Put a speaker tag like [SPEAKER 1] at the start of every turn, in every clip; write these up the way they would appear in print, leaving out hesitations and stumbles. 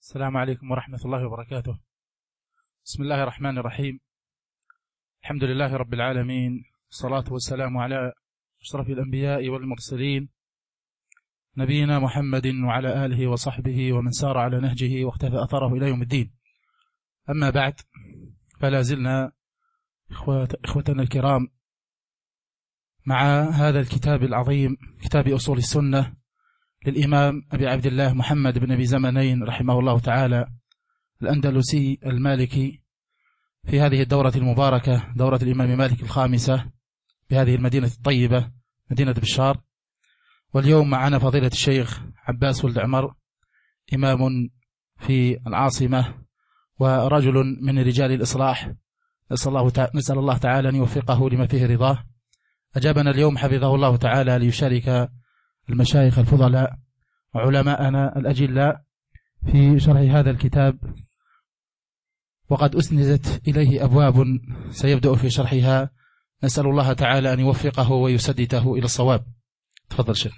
[SPEAKER 1] السلام عليكم ورحمة الله وبركاته. بسم الله الرحمن الرحيم. الحمد لله رب العالمين، الصلاة والسلام على أشرف الأنبياء والمرسلين نبينا محمد وعلى آله وصحبه ومن سار على نهجه واختفى أثره إلى يوم الدين. أما بعد، فلا زلنا إخوتنا الكرام مع هذا الكتاب العظيم، كتاب أصول السنة للإمام أبي عبد الله محمد بن أبي زمنين رحمه الله تعالى الأندلسي المالكي، في هذه الدورة المباركة، دورة الإمام مالك الخامسة بهذه المدينة الطيبة، مدينة بشار. واليوم معنا فضيلة الشيخ عباس ولد عمر، إمام في العاصمة ورجل من رجال الإصلاح، نسأل الله تعالى أن يوفقه لما فيه رضاه. أجابنا اليوم حفظه الله تعالى ليشارك المشايخ الفضلاء وعلماءنا الأجلاء في شرح هذا الكتاب، وقد أسندت إليه أبواب سيبدأ في شرحها. نسأل الله تعالى أن يوفقه ويسدده إلى الصواب. تفضل شيخ.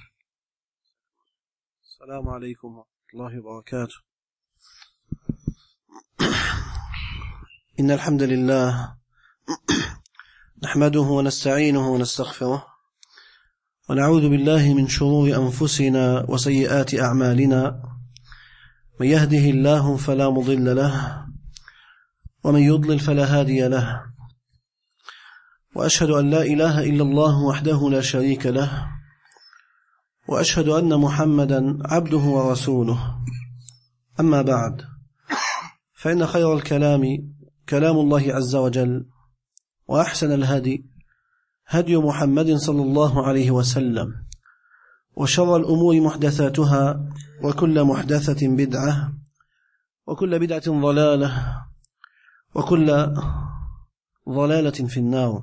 [SPEAKER 2] السلام عليكم ورحمة الله وبركاته. إن الحمد لله نحمده ونستعينه ونستغفره، ونعوذ بالله من شرور أنفسنا وسيئات أعمالنا. من يهده الله فلا مضل له، ومن يضلل فلا هادي له. وأشهد أن لا إله إلا الله وحده لا شريك له، وأشهد أن محمدا عبده ورسوله. أما بعد، فإن خير الكلام كلام الله عز وجل، وأحسن الهدي هدي محمد صلى الله عليه وسلم، وشر الأمور محدثاتها، وكل محدثة بدعة، وكل بدعة ضلالة، وكل ضلالة في النار.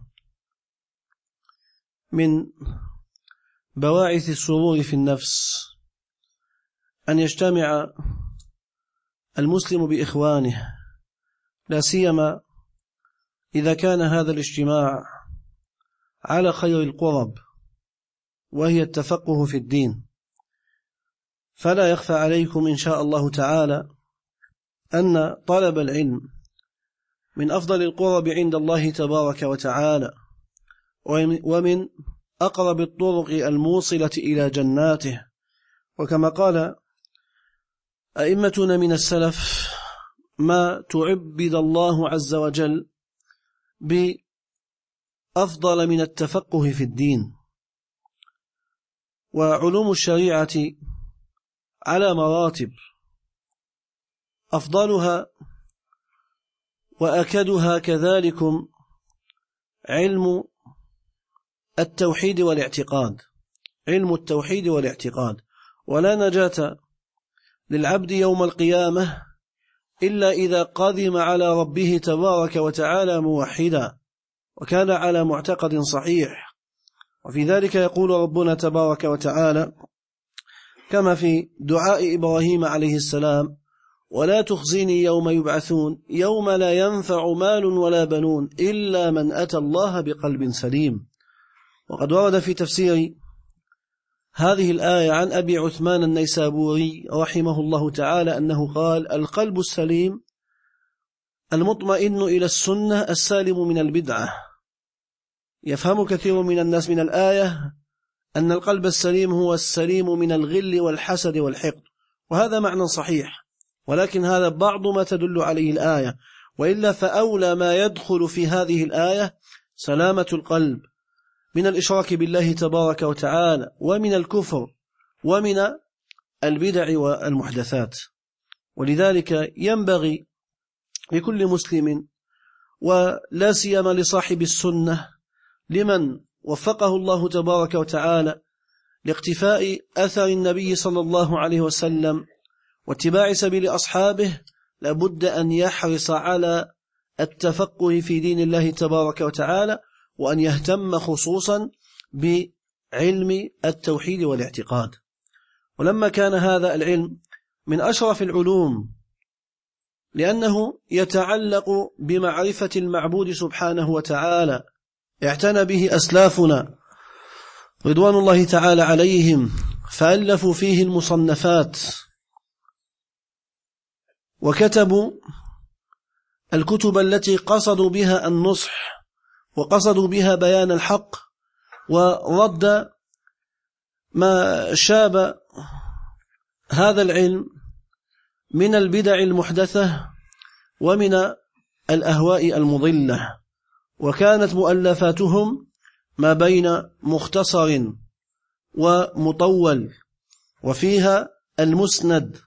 [SPEAKER 2] من بواعث السرور في النفس أن يجتمع المسلم بإخوانه، لا سيما إذا كان هذا الاجتماع على خير القرب، وهي التفقه في الدين. فلا يخفى عليكم إن شاء الله تعالى أن طلب العلم من أفضل القرب عند الله تبارك وتعالى، ومن أقرب الطرق الموصلة إلى جناته. وكما قال أئمتنا من السلف: ما تعبد الله عز وجل بأفضل من التفقه في الدين. وعلوم الشريعة على مراتب، أفضلها وأكدها كذلكم علم التوحيد والاعتقاد، علم التوحيد والاعتقاد. ولا نجاة للعبد يوم القيامة إلا إذا قدم على ربه تبارك وتعالى موحدا، وكان على معتقد صحيح. وفي ذلك يقول ربنا تبارك وتعالى كما في دعاء إبراهيم عليه السلام: ولا تخزني يوم يبعثون يوم لا ينفع مال ولا بنون إلا من أتى الله بقلب سليم. وقد ورد في تفسير هذه الآية عن أبي عثمان النيسابوري رحمه الله تعالى أنه قال: القلب السليم المطمئن إلى السنة السالم من البدعة. يفهم كثير من الناس من الآية أن القلب السليم هو السليم من الغل والحسد والحقد، وهذا معنى صحيح، ولكن هذا بعض ما تدل عليه الآية. وإلا فأولى ما يدخل في هذه الآية سلامة القلب من الإشراك بالله تبارك وتعالى، ومن الكفر، ومن البدع والمحدثات. ولذلك ينبغي لكل مسلم، ولا سيما لصاحب السنة، لمن وفقه الله تبارك وتعالى لاقتفاء أثر النبي صلى الله عليه وسلم واتباع سبيل أصحابه، لابد أن يحرص على التفقه في دين الله تبارك وتعالى، وأن يهتم خصوصا بعلم التوحيد والاعتقاد. ولما كان هذا العلم من أشرف العلوم، لأنه يتعلق بمعرفة المعبود سبحانه وتعالى، اعتنى به أسلافنا رضوان الله تعالى عليهم، فألفوا فيه المصنفات وكتبوا الكتب التي قصدوا بها النصح وقصدوا بها بيان الحق ورد ما شاب هذا العلم من البدع المحدثة ومن الأهواء المضلة. وكانت مؤلفاتهم ما بين مختصر ومطول، وفيها المسند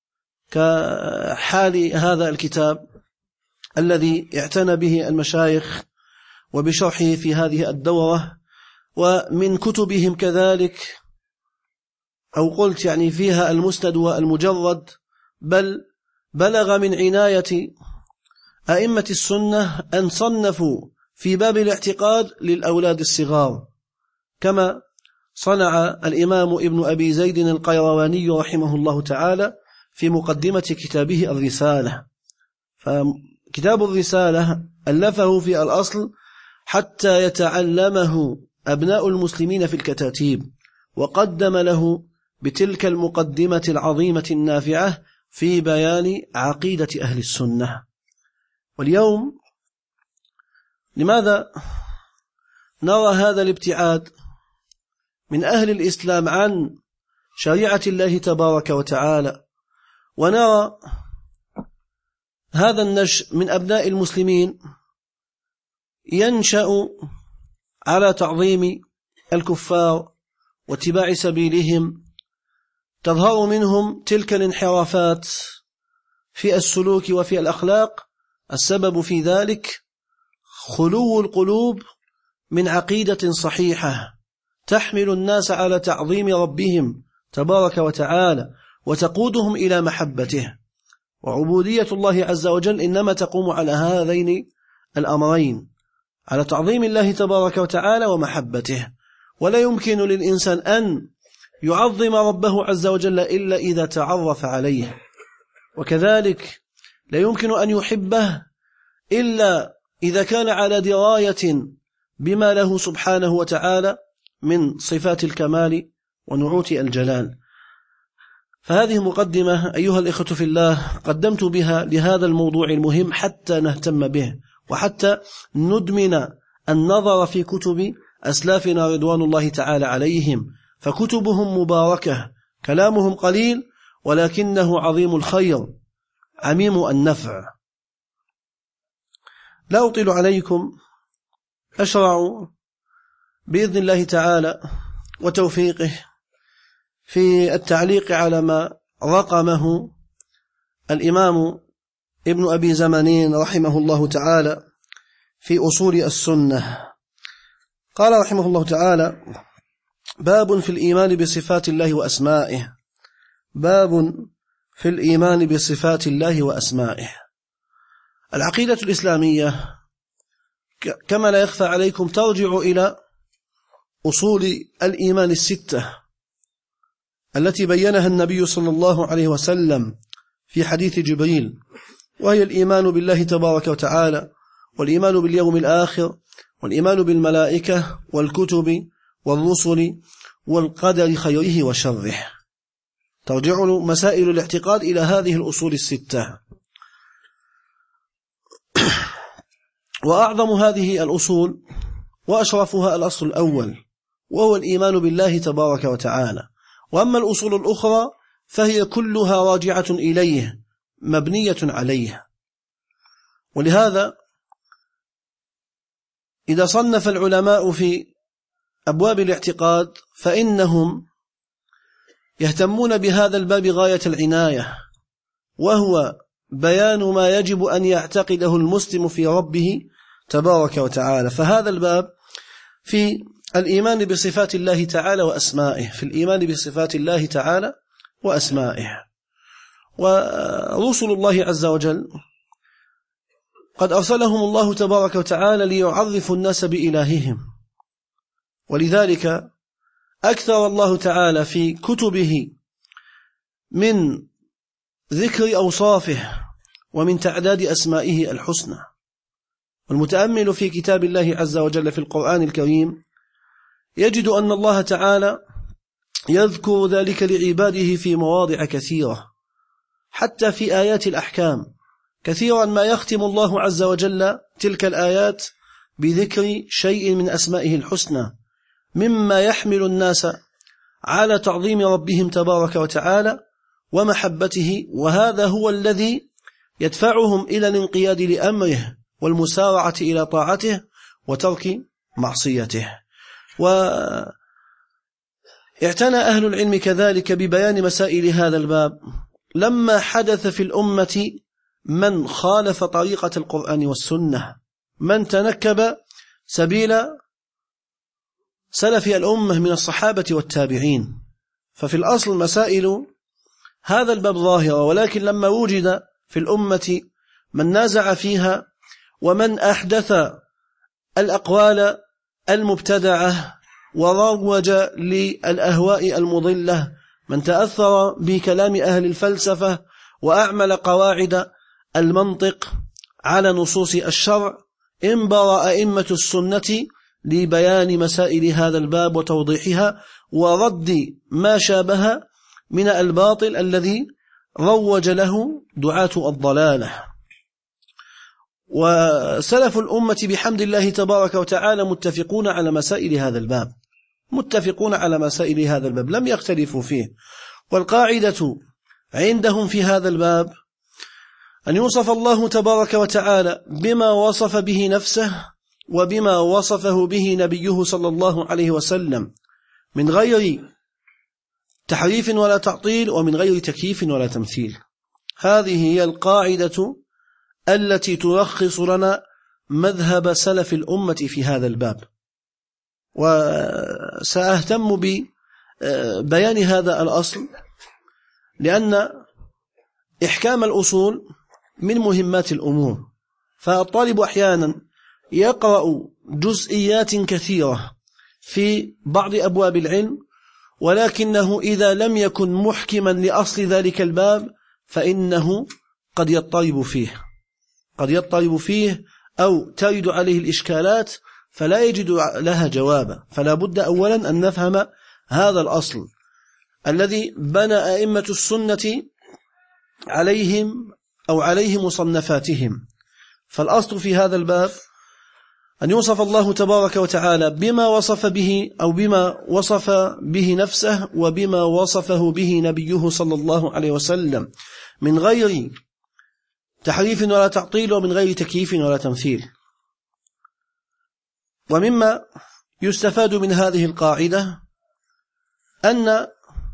[SPEAKER 2] كحال هذا الكتاب الذي اعتنى به المشايخ وبشرحه في هذه الدورة. ومن كتبهم كذلك، أو قلت يعني فيها المسند والمجرد، بل بلغ من عناية أئمة السنة أن صنفوا في باب الاعتقاد للأولاد الصغار، كما صنع الإمام ابن أبي زيد القيرواني رحمه الله تعالى في مقدمة كتابه الرسالة. فكتاب الرسالة ألفه في الأصل حتى يتعلمه أبناء المسلمين في الكتاتيب، وقدم له بتلك المقدمة العظيمة النافعة في بيان عقيدة أهل السنة. واليوم لماذا نرى هذا الابتعاد من أهل الإسلام عن شريعة الله تبارك وتعالى، ونرى هذا النشء من أبناء المسلمين ينشأ على تعظيم الكفار واتباع سبيلهم، تظهر منهم تلك الانحرافات في السلوك وفي الأخلاق؟ السبب في ذلك خلو القلوب من عقيدة صحيحة تحمل الناس على تعظيم ربهم تبارك وتعالى وتقودهم إلى محبته. وعبودية الله عز وجل إنما تقوم على هذين الأمرين، على تعظيم الله تبارك وتعالى ومحبته. ولا يمكن للإنسان أن يعظم ربه عز وجل إلا إذا تعرف عليه، وكذلك لا يمكن أن يحبه إلا إذا كان على دراية بما له سبحانه وتعالى من صفات الكمال ونعوت الجلال. فهذه مقدمة أيها الإخوة في الله قدمت بها لهذا الموضوع المهم حتى نهتم به، وحتى ندمن النظر في كتب أسلافنا رضوان الله تعالى عليهم، فكتبهم مباركة، كلامهم قليل ولكنه عظيم الخير عميم النفع. لا أطيل عليكم، أشرع بإذن الله تعالى وتوفيقه في التعليق على ما رقمه الإمام ابن أبي زمانين رحمه الله تعالى في أصول السنة. قال رحمه الله تعالى: باب في الإيمان بصفات الله وأسمائه. باب في الإيمان بصفات الله وأسمائه. العقيدة الإسلامية كما لا يخفى عليكم ترجع إلى أصول الإيمان الستة التي بينها النبي صلى الله عليه وسلم في حديث جبريل، وهي الإيمان بالله تبارك وتعالى، والإيمان باليوم الآخر، والإيمان بالملائكة والكتب والرسل والقدر خيره وشره. ترجع مسائل الاعتقاد إلى هذه الأصول الستة. وأعظم هذه الأصول وأشرفها الأصل الأول، وهو الإيمان بالله تبارك وتعالى. وأما الأصول الأخرى فهي كلها راجعة إليه مبنية عليه. ولهذا إذا صنف العلماء في أبواب الاعتقاد فإنهم يهتمون بهذا الباب غاية العناية، وهو بيان ما يجب أن يعتقده المسلم في ربه تبارك وتعالى. فهذا الباب في الإيمان بصفات الله تعالى وأسمائه، في الإيمان بصفات الله تعالى وأسمائه. ورسل الله عز وجل قد أرسلهم الله تبارك وتعالى ليعرفوا الناس بإلههم، ولذلك أكثر الله تعالى في كتبه من ذكر أوصافه ومن تعداد أسمائه الحسنى. والمتأمل في كتاب الله عز وجل في القرآن الكريم يجد أن الله تعالى يذكر ذلك لعباده في مواضع كثيرة، حتى في آيات الأحكام كثيرا ما يختم الله عز وجل تلك الآيات بذكر شيء من أسمائه الحسنى مما يحمل الناس على تعظيم ربهم تبارك وتعالى ومحبته، وهذا هو الذي يدفعهم إلى الانقياد لأمره والمسارعة إلى طاعته وترك معصيته. واعتنى أهل العلم كذلك ببيان مسائل هذا الباب لما حدث في الأمة من خالف طريقة القرآن والسنة، من تنكب سبيل سلف الأمة من الصحابة والتابعين. ففي الأصل مسائل هذا الباب ظاهرة، ولكن لما وجد في الأمة من نازع فيها ومن أحدث الأقوال المبتدعة وروج للأهواء المضلة، من تأثر بكلام أهل الفلسفة وأعمل قواعد المنطق على نصوص الشرع، انبر أئمة السنة لبيان مسائل هذا الباب وتوضيحها ورد ما شابه من الباطل الذي روج له دعاة الضلالة. وسلف الأمة بحمد الله تبارك وتعالى متفقون على مسائل هذا الباب، متفقون على مسائل هذا الباب لم يختلفوا فيه. والقاعدة عندهم في هذا الباب أن يوصف الله تبارك وتعالى بما وصف به نفسه وبما وصفه به نبيه صلى الله عليه وسلم من غير تحريف ولا تعطيل ومن غير تكييف ولا تمثيل. هذه هي القاعدة التي تلخص لنا مذهب سلف الأمة في هذا الباب. وسأهتم ببيان هذا الأصل لأن إحكام الأصول من مهمات الأمور، فالطالب أحيانا يقرأ جزئيات كثيرة في بعض أبواب العلم، ولكنه إذا لم يكن محكما لأصل ذلك الباب فإنه قد يضطرب فيه أو ترد عليه الإشكالات فلا يجد لها جوابا. فلا بد أولا أن نفهم هذا الأصل الذي بنى أئمة السنة عليه مصنفاتهم. فالأصل في هذا الباب أن يوصف الله تبارك وتعالى بما وصف به أو بما وصف به نفسه وبما وصفه به نبيه صلى الله عليه وسلم من غير تحريف ولا تعطيل ومن غير تكييف ولا تمثيل. ومما يستفاد من هذه القاعدة أن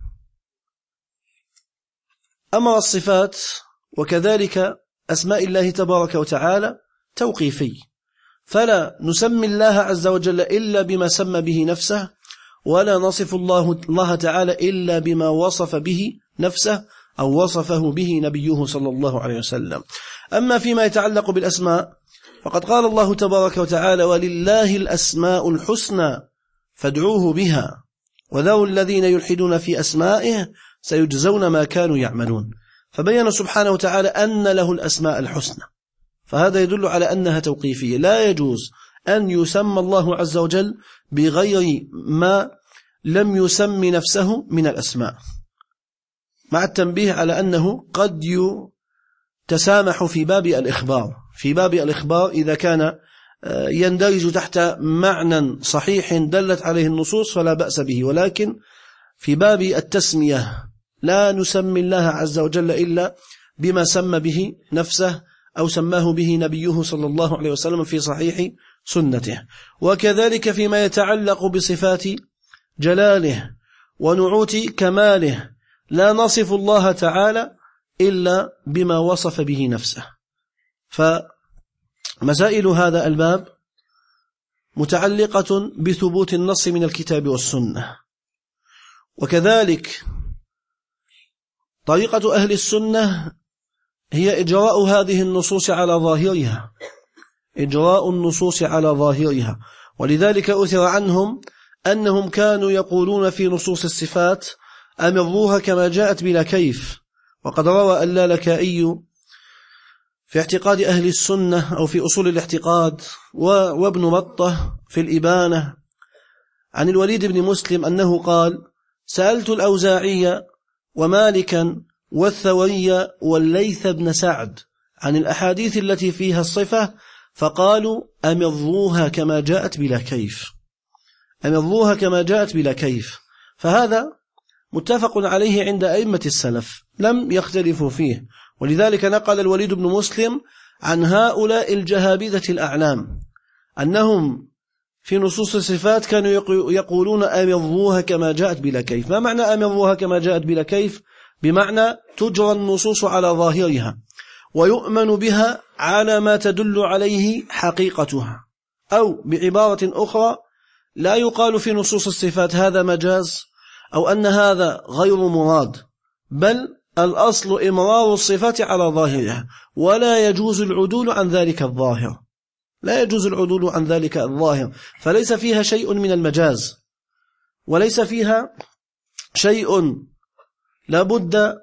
[SPEAKER 2] أمر الصفات وكذلك أسماء الله تبارك وتعالى توقيفي، فلا نسمي الله عز وجل إلا بما سمى به نفسه، ولا نصف الله تعالى إلا بما وصف به نفسه أو وصفه به نبيه صلى الله عليه وسلم. أما فيما يتعلق بالأسماء فقد قال الله تبارك وتعالى: ولله الأسماء الحسنى فادعوه بها وذو الذين يلحدون في أسمائه سيجزون ما كانوا يعملون. فبين سبحانه وتعالى أن له الأسماء الحسنى، فهذا يدل على أنها توقيفية، لا يجوز أن يسمى الله عز وجل بغير ما لم يسم نفسه من الأسماء، مع التنبيه على أنه قد يتسامح في باب الإخبار إذا كان يندرج تحت معنى صحيح دلت عليه النصوص فلا بأس به، ولكن في باب التسمية لا نسمي الله عز وجل إلا بما سمى به نفسه أو سماه به نبيه صلى الله عليه وسلم في صحيح سنته. وكذلك فيما يتعلق بصفات جلاله ونعوت كماله لا نصف الله تعالى إلا بما وصف به نفسه. فمسائل هذا الباب متعلقة بثبوت النص من الكتاب والسنة، وكذلك طريقة أهل السنة هي إجراء هذه النصوص على ظاهرها، ولذلك أثر عنهم أنهم كانوا يقولون في نصوص الصفات أمروها كما جاءت بلا كيف. وقد روى اللالكائي في اعتقاد أهل السنة أو في أصول الاعتقاد وابن بطة في الإبانة عن الوليد بن مسلم أنه قال: سألت الأوزاعي ومالكا والثوري والليث بن سعد عن الأحاديث التي فيها الصفة، فقالوا أمضوها كما جاءت بلا كيف، أمضوها كما جاءت بلا كيف. فهذا متفق عليه عند أئمة السلف لم يختلفوا فيه، ولذلك نقل الوليد بن مسلم عن هؤلاء الجهابذة الأعلام أنهم في نصوص الصفات كانوا يقولون أمضوها كما جاءت بلا كيف. ما معنى أمضوها كما جاءت بلا كيف؟ بمعنى تجرى النصوص على ظاهرها ويؤمن بها على ما تدل عليه حقيقتها، أو بعبارة أخرى لا يقال في نصوص الصفات هذا مجاز أو أن هذا غير مراد، بل الأصل إمرار الصفات على ظاهرها، ولا يجوز العدول عن ذلك الظاهر، لا يجوز العدول عن ذلك الظاهر، فليس فيها شيء من المجاز، وليس فيها شيء لابد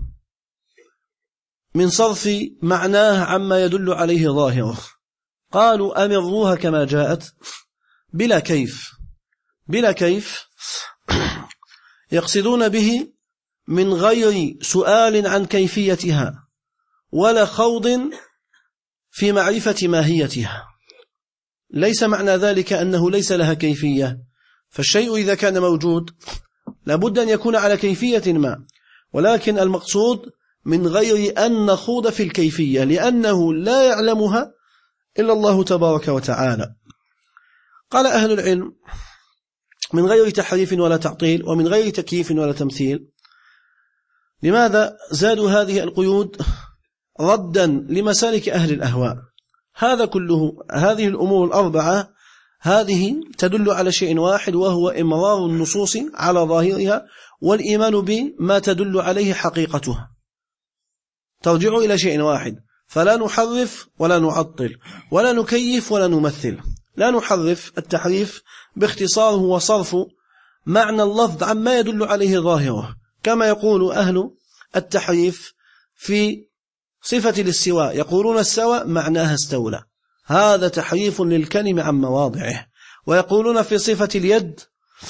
[SPEAKER 2] من صرف معناه عما يدل عليه ظاهره. قالوا أمضوها كما جاءت بلا كيف. بلا كيف يقصدون به من غير سؤال عن كيفيتها ولا خوض في معرفة ماهيتها. ليس معنى ذلك أنه ليس لها كيفية، فالشيء إذا كان موجود لابد أن يكون على كيفية ما، ولكن المقصود من غير أن نخوض في الكيفية، لأنه لا يعلمها إلا الله تبارك وتعالى. قال أهل العلم من غير تحريف ولا تعطيل ومن غير تكييف ولا تمثيل. لماذا زادوا هذه القيود؟ ردا لمسالك أهل الأهواء. هذا كله، هذه الأمور الأربعة هذه تدل على شيء واحد، وهو إمرار النصوص على ظاهرها والإيمان بما تدل عليه حقيقتها، ترجع إلى شيء واحد، فلا نحرف ولا نعطل ولا نكيف ولا نمثل. لا نحرف، التحريف باختصاره وصرف معنى اللفظ عما يدل عليه ظاهره، كما يقول أهل التحريف في صفة الاستواء، يقولون استوى معناها استولى، هذا تحريف للكلم عن مواضعه. ويقولون في صفة اليد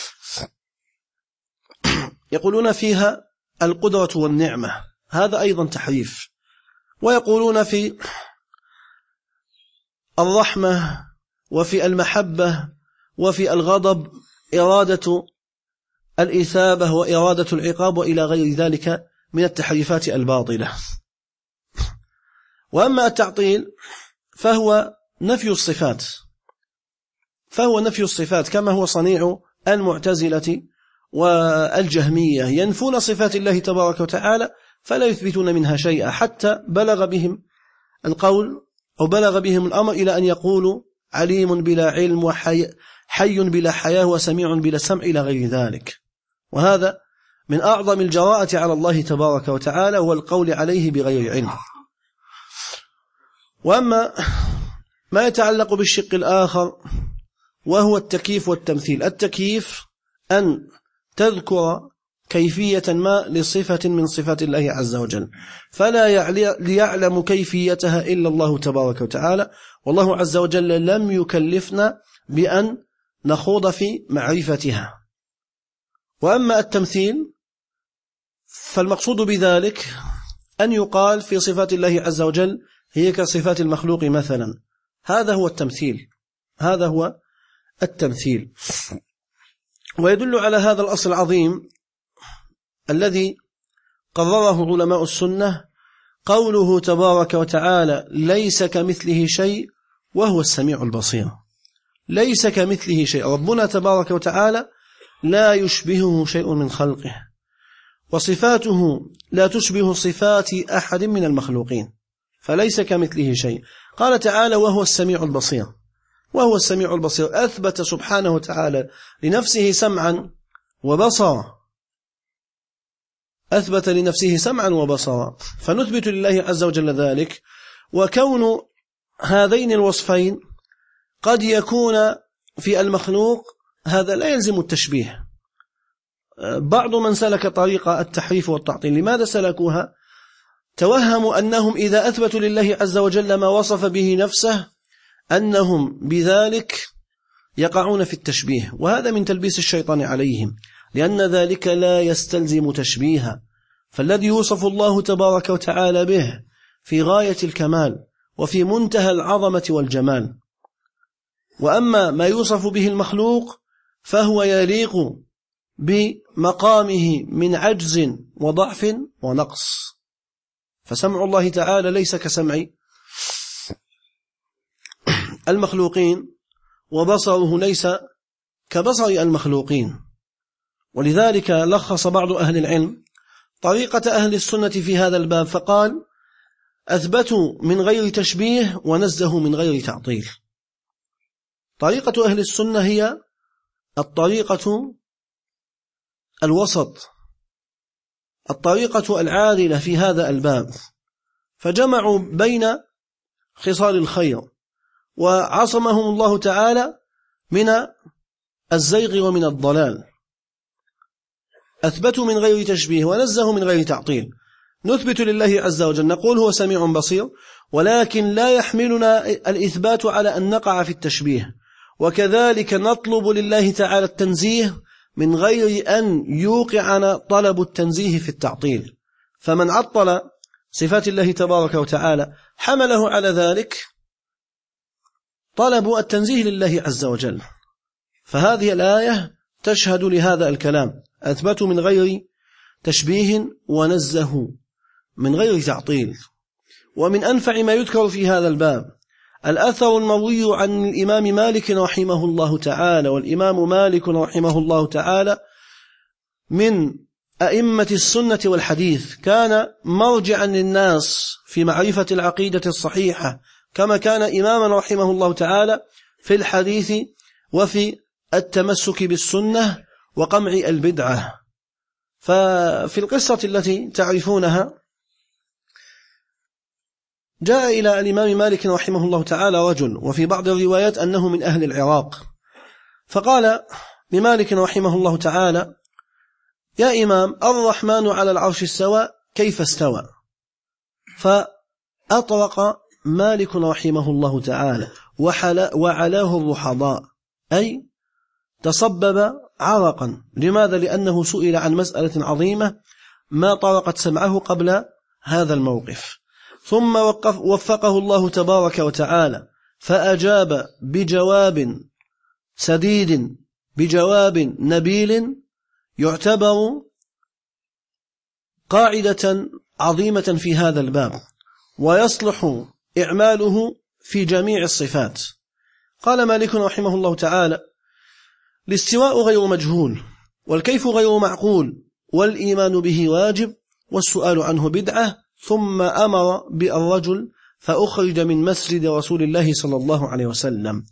[SPEAKER 2] يقولون فيها القدرة والنعمة، هذا أيضا تحريف. ويقولون في الرحمة وفي المحبة وفي الغضب إرادة الإثابة وإرادة العقاب وإلى غير ذلك من التحريفات الباطلة. وأما التعطيل فهو نفي الصفات، كما هو صنيع المعتزلة والجهمية، ينفون صفات الله تبارك وتعالى فلا يثبتون منها شيئا، حتى بلغ بهم القول أو بلغ بهم الأمر إلى أن يقولوا عليم بلا علم وحي بلا حياة وسميع بلا سمع إلى غير ذلك. وهذا من أعظم الجراءة على الله تبارك وتعالى والقول عليه بغير علم. وأما ما يتعلق بالشق الآخر وهو التكييف والتمثيل. التكييف أن تذكر كيفية ما لصفة من صفات الله عز وجل، فلا يعلم كيفيتها إلا الله تبارك وتعالى، والله عز وجل لم يكلفنا بأن نخوض في معرفتها. وأما التمثيل فالمقصود بذلك أن يقال في صفات الله عز وجل هي كصفات المخلوق مثلا، هذا هو التمثيل. ويدل على هذا الأصل العظيم الذي قرره علماء السنة قوله تبارك وتعالى ليس كمثله شيء وهو السميع البصير. ليس كمثله شيء، ربنا تبارك وتعالى لا يشبهه شيء من خلقه، وصفاته لا تشبه صفات أحد من المخلوقين، فليس كمثله شيء. قال تعالى وهو السميع البصير، وهو السميع البصير، أثبت سبحانه وتعالى لنفسه سمعا وبصرا، أثبت لنفسه سمعا وبصرا، فنثبت لله عز وجل ذلك. وكون هذين الوصفين قد يكون في المخلوق هذا لا يلزم التشبيه. بعض من سلك طريق التحريف والتعطيل، لماذا سلكوها؟ توهموا أنهم إذا أثبتوا لله عز وجل ما وصف به نفسه أنهم بذلك يقعون في التشبيه، وهذا من تلبيس الشيطان عليهم، لأن ذلك لا يستلزم تشبيها، فالذي يوصف الله تبارك وتعالى به في غاية الكمال وفي منتهى العظمة والجمال. وأما ما يوصف به المخلوق فهو يليق بمقامه من عجز وضعف ونقص. فسمع الله تعالى ليس كسمع المخلوقين، وبصره ليس كبصر المخلوقين. ولذلك لخص بعض أهل العلم طريقة أهل السنة في هذا الباب فقال: أثبتوا من غير تشبيه ونزهوا من غير تعطيل. طريقة أهل السنة هي الطريقة الوسط، الطريقة العادلة في هذا الباب، فجمعوا بين خصال الخير وعصمهم الله تعالى من الزيغ ومن الضلال. أثبتوا من غير تشبيه ونزهوا من غير تعطيل. نثبت لله عز وجل، نقول هو سميع بصير، ولكن لا يحملنا الإثبات على أن نقع في التشبيه. وكذلك نطلب لله تعالى التنزيه من غير أن يوقعنا طلب التنزيه في التعطيل. فمن عطل صفات الله تبارك وتعالى حمله على ذلك طلب التنزيه لله عز وجل. فهذه الآية تشهد لهذا الكلام: أثبتوا من غير تشبيه ونزهوا من غير تعطيل. ومن أنفع ما يذكر في هذا الباب الأثر المروي عن الإمام مالك رحمه الله تعالى. والإمام مالك رحمه الله تعالى من أئمة السنة والحديث، كان مرجعا للناس في معرفة العقيدة الصحيحة، كما كان إماما رحمه الله تعالى في الحديث وفي التمسك بالسنة وقمع البدعة. ففي القصة التي تعرفونها جاء إلى الإمام مالك رحمه الله تعالى رجل، وفي بعض الروايات أنه من أهل العراق، فقال لمالك رحمه الله تعالى: يا إمام، الرحمن على العرش استوى، كيف استوى؟ فأطرق مالك رحمه الله تعالى وعلاه الرحضاء، أي تصبب عرقا. لماذا؟ لأنه سئل عن مسألة عظيمة ما طرقت سمعه قبل هذا الموقف. ثم وفقه الله تبارك وتعالى فأجاب بجواب سديد، بجواب نبيل، يعتبر قاعدة عظيمة في هذا الباب، ويصلح إعماله في جميع الصفات. قال مالك رحمه الله تعالى: الاستواء غير مجهول، والكيف غير معقول، والإيمان به واجب، والسؤال عنه بدعة. ثم أمر بالرجل فأخرج من مسجد رسول الله صلى الله عليه وسلم.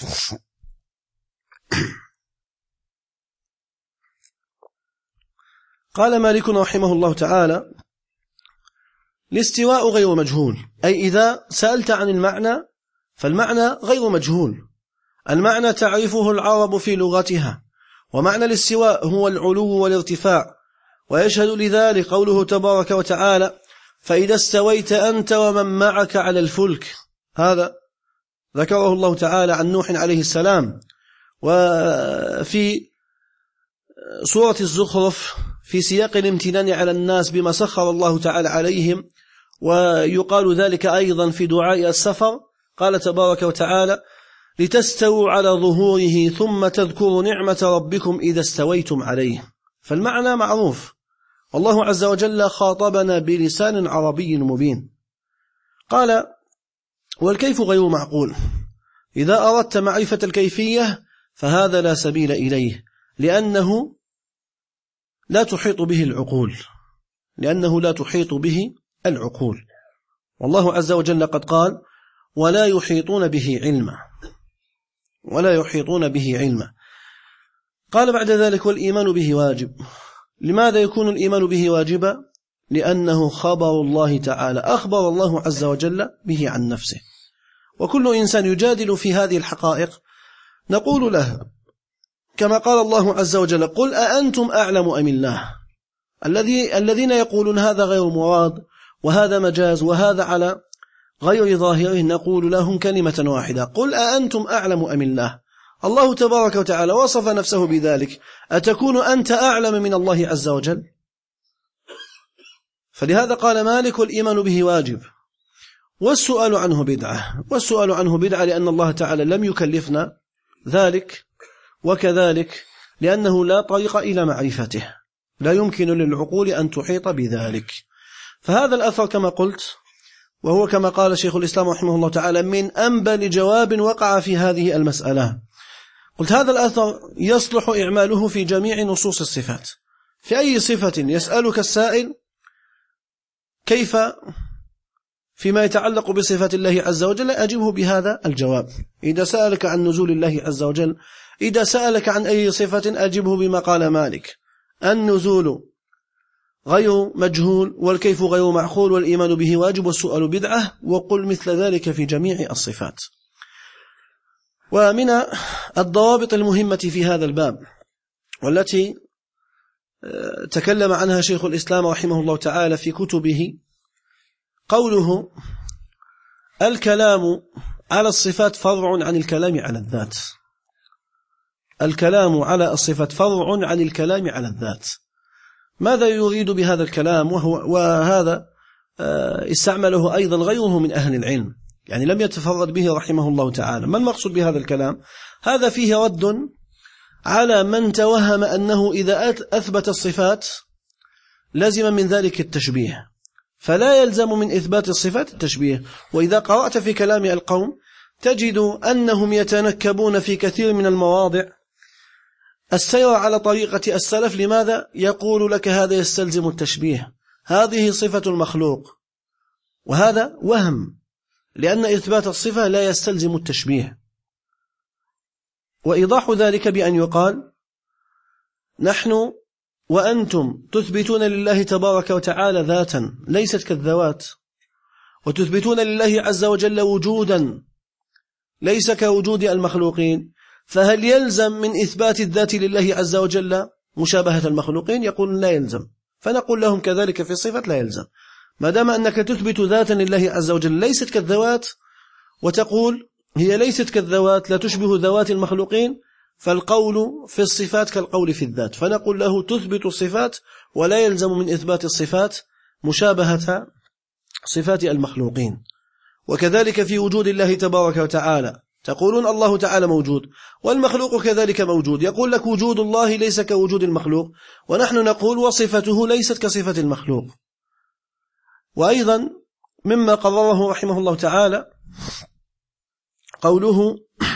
[SPEAKER 2] قال مالك رحمه الله تعالى: الاستواء غير مجهول، أي إذا سألت عن المعنى فالمعنى غير مجهول. المعنى تعرفه العرب في لغتها، ومعنى الاستواء هو العلو والارتفاع، ويشهد لذلك قوله تبارك وتعالى: فإذا استويت أنت ومن معك على الفلك. هذا ذكره الله تعالى عن نوح عليه السلام. وفي سورة الزخرف في سياق الامتنان على الناس بما سخر الله تعالى عليهم، ويقال ذلك أيضا في دعاء السفر، قال تبارك وتعالى: لتستووا على ظهوره ثم تذكروا نعمة ربكم إذا استويتم عليه. فالمعنى معروف، والله عز وجل خاطبنا بلسان عربي مبين. قال: والكيف غير معقول، إذا أردت معرفة الكيفية فهذا لا سبيل إليه، لأنه لا تحيط به العقول، والله عز وجل قد قال: ولا يحيطون به علما. قال بعد ذلك: والإيمان به واجب. لماذا يكون الإيمان به واجبا؟ لأنه خبر الله تعالى، أخبر الله عز وجل به عن نفسه. وكل إنسان يجادل في هذه الحقائق نقول له كما قال الله عز وجل: قل أأنتم أعلم أم الله. الذين يقولون هذا غير مراد وهذا مجاز وهذا على غير ظاهره، نقول لهم كلمة واحدة: قل أأنتم أعلم أم الله. الله تبارك وتعالى وصف نفسه بذلك، أتكون أنت أعلم من الله عز وجل؟ فلهذا قال مالك والإيمان به واجب والسؤال عنه بدعة. والسؤال عنه بدعة لأن الله تعالى لم يكلفنا ذلك، وكذلك لأنه لا طريق إلى معرفته، لا يمكن للعقول أن تحيط بذلك. فهذا الأثر كما قلت، وهو كما قال شيخ الإسلام رحمه الله تعالى من أنبل جواب وقع في هذه المسألة. قلت هذا الأثر يصلح إعماله في جميع نصوص الصفات. في أي صفة يسألك السائل كيف فيما يتعلق بصفات الله عز وجل أجبه بهذا الجواب. إذا سألك عن نزول الله عز وجل، إذا سألك عن أي صفة أجبه بما قال مالك: النزول غير مجهول، والكيف غير معقول، والإيمان به واجب، والسؤال بدعة، وقل مثل ذلك في جميع الصفات. ومن الضوابط المهمة في هذا الباب والتي تكلم عنها شيخ الإسلام رحمه الله تعالى في كتبه قوله: الكلام على الصفات فرع عن الكلام على الذات. الكلام على الصفات فرع عن الكلام على الذات. ماذا يريد بهذا الكلام؟ وهذا استعمله أيضا غيره من أهل العلم، يعني لم يتفرد به رحمه الله تعالى. ما المقصود بهذا الكلام؟ هذا فيه رد على من توهم أنه إذا أثبت الصفات لازم من ذلك التشبيه، فلا يلزم من إثبات الصفات التشبيه. وإذا قرأت في كلام القوم تجد أنهم يتنكبون في كثير من المواضع السير على طريقة السلف. لماذا؟ يقول لك هذا يستلزم التشبيه، هذه صفة المخلوق، وهذا وهم، لأن إثبات الصفة لا يستلزم التشبيه. وإيضاح ذلك بأن يقال: نحن وأنتم تثبتون لله تبارك وتعالى ذاتا ليست كالذوات، وتثبتون لله عز وجل وجودا ليس كوجود المخلوقين، فهل يلزم من إثبات الذات لله عز وجل مشابهة المخلوقين؟ يقول لا يلزم. فنقول لهم كذلك في الصفة لا يلزم. ما دام أنك تثبت ذاتا لله عز وجل ليست كالذوات، وتقول هي ليست كالذوات لا تشبه ذوات المخلوقين، فالقول في الصفات كالقول في الذات. فنقول له تثبت الصفات ولا يلزم من إثبات الصفات مشابهة صفات المخلوقين. وكذلك في وجود الله تبارك وتعالى تقولون الله تعالى موجود والمخلوق كذلك موجود، يقول لك وجود الله ليس كوجود المخلوق، ونحن نقول وصفته ليست كصفة المخلوق. وأيضا مما قرره رحمه الله تعالى قوله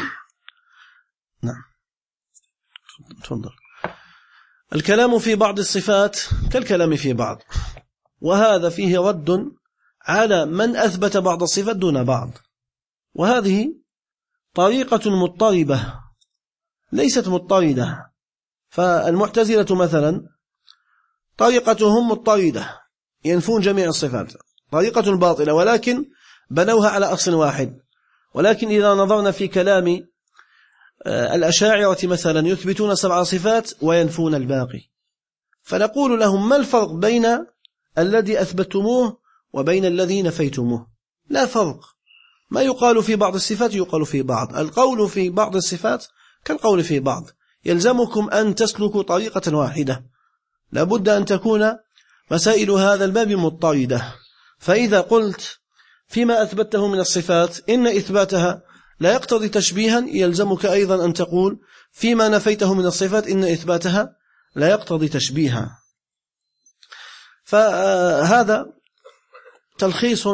[SPEAKER 2] نعم تفضل: الكلام في بعض الصفات كالكلام في بعض. وهذا فيه رد على من أثبت بعض الصفات دون بعض، وهذه طريقة مضطربة ليست مضطردة. فالمعتزلة مثلا طريقتهم مضطردة، ينفون جميع الصفات، طريقة باطلة، ولكن بنوها على أصل واحد. ولكن إذا نظرنا في كلام الأشاعرة مثلا يثبتون 7 صفات وينفون الباقي، فنقول لهم: ما الفرق بين الذي أثبتموه وبين الذي نفيتموه؟ لا فرق. ما يقال في بعض الصفات يقال في بعض، القول في بعض الصفات كالقول في بعض. يلزمكم أن تسلكوا طريقة واحدة، لابد أن تكون مسائل هذا الباب مضطردة. فإذا قلت فيما أثبته من الصفات إن إثباتها لا يقتضي تشبيها، يلزمك أيضا أن تقول فيما نفيته من الصفات إن إثباتها لا يقتضي تشبيها. فهذا تلخيص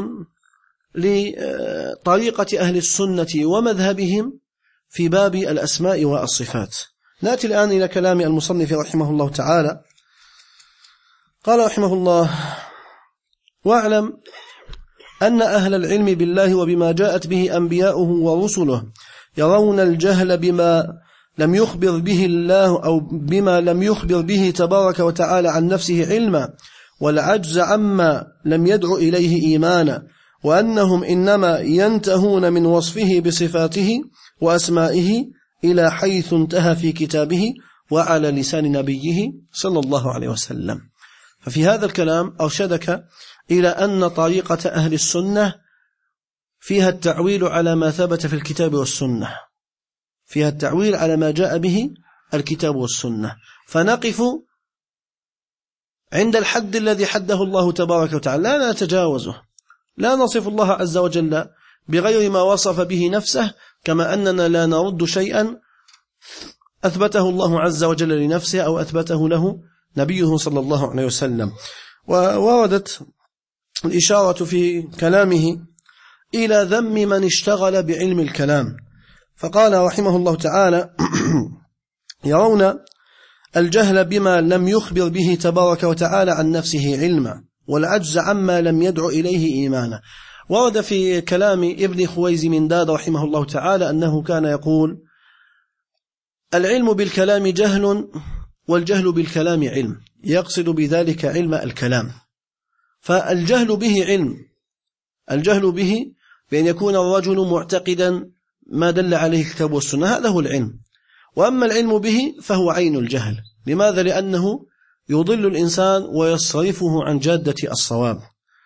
[SPEAKER 2] لطريقة أهل السنة ومذهبهم في باب الأسماء والصفات. نأتي الآن إلى كلام المصنف رحمه الله تعالى. قال رحمه الله: واعلم أن أهل العلم بالله وبما جاءت به أنبياؤه ورسله يرون الجهل بما لم يخبر به الله أو بما لم يخبر به تبارك وتعالى عن نفسه علما، والعجز عما لم يدع إليه إيمانا، وأنهم إنما ينتهون من وصفه بصفاته وأسمائه إلى حيث انتهى في كتابه وعلى لسان نبيه صلى الله عليه وسلم. ففي هذا الكلام أرشدك إلى أن طريقة أهل السنة فيها التعويل على ما ثبت في الكتاب والسنة، فيها التعويل على ما جاء به الكتاب والسنة. فنقف عند الحد الذي حده الله تبارك وتعالى، لا نتجاوزه، لا نصف الله عز وجل بغير ما وصف به نفسه، كما أننا لا نرد شيئا أثبته الله عز وجل لنفسه أو أثبته له نبيه صلى الله عليه وسلم. ووردت الإشارة في كلامه إلى ذم من اشتغل بعلم الكلام، فقال رحمه الله تعالى: يرون الجهل بما لم يخبر به تبارك وتعالى عن نفسه علما، والعجز عما لم يدع إليه إيمانا. ورد في كلام ابن خويزمنداد رحمه الله تعالى أنه كان يقول: العلم بالكلام جهل، والجهل بالكلام علم، يقصد بذلك علم الكلام. فالجهل به علم، الجهل به بأن يكون الرجل معتقدا ما دل عليه الكتاب والسنة، هذا هو العلم. وأما العلم به فهو عين الجهل. لماذا؟ لأنه يضل الإنسان ويصرفه عن جادة الصواب.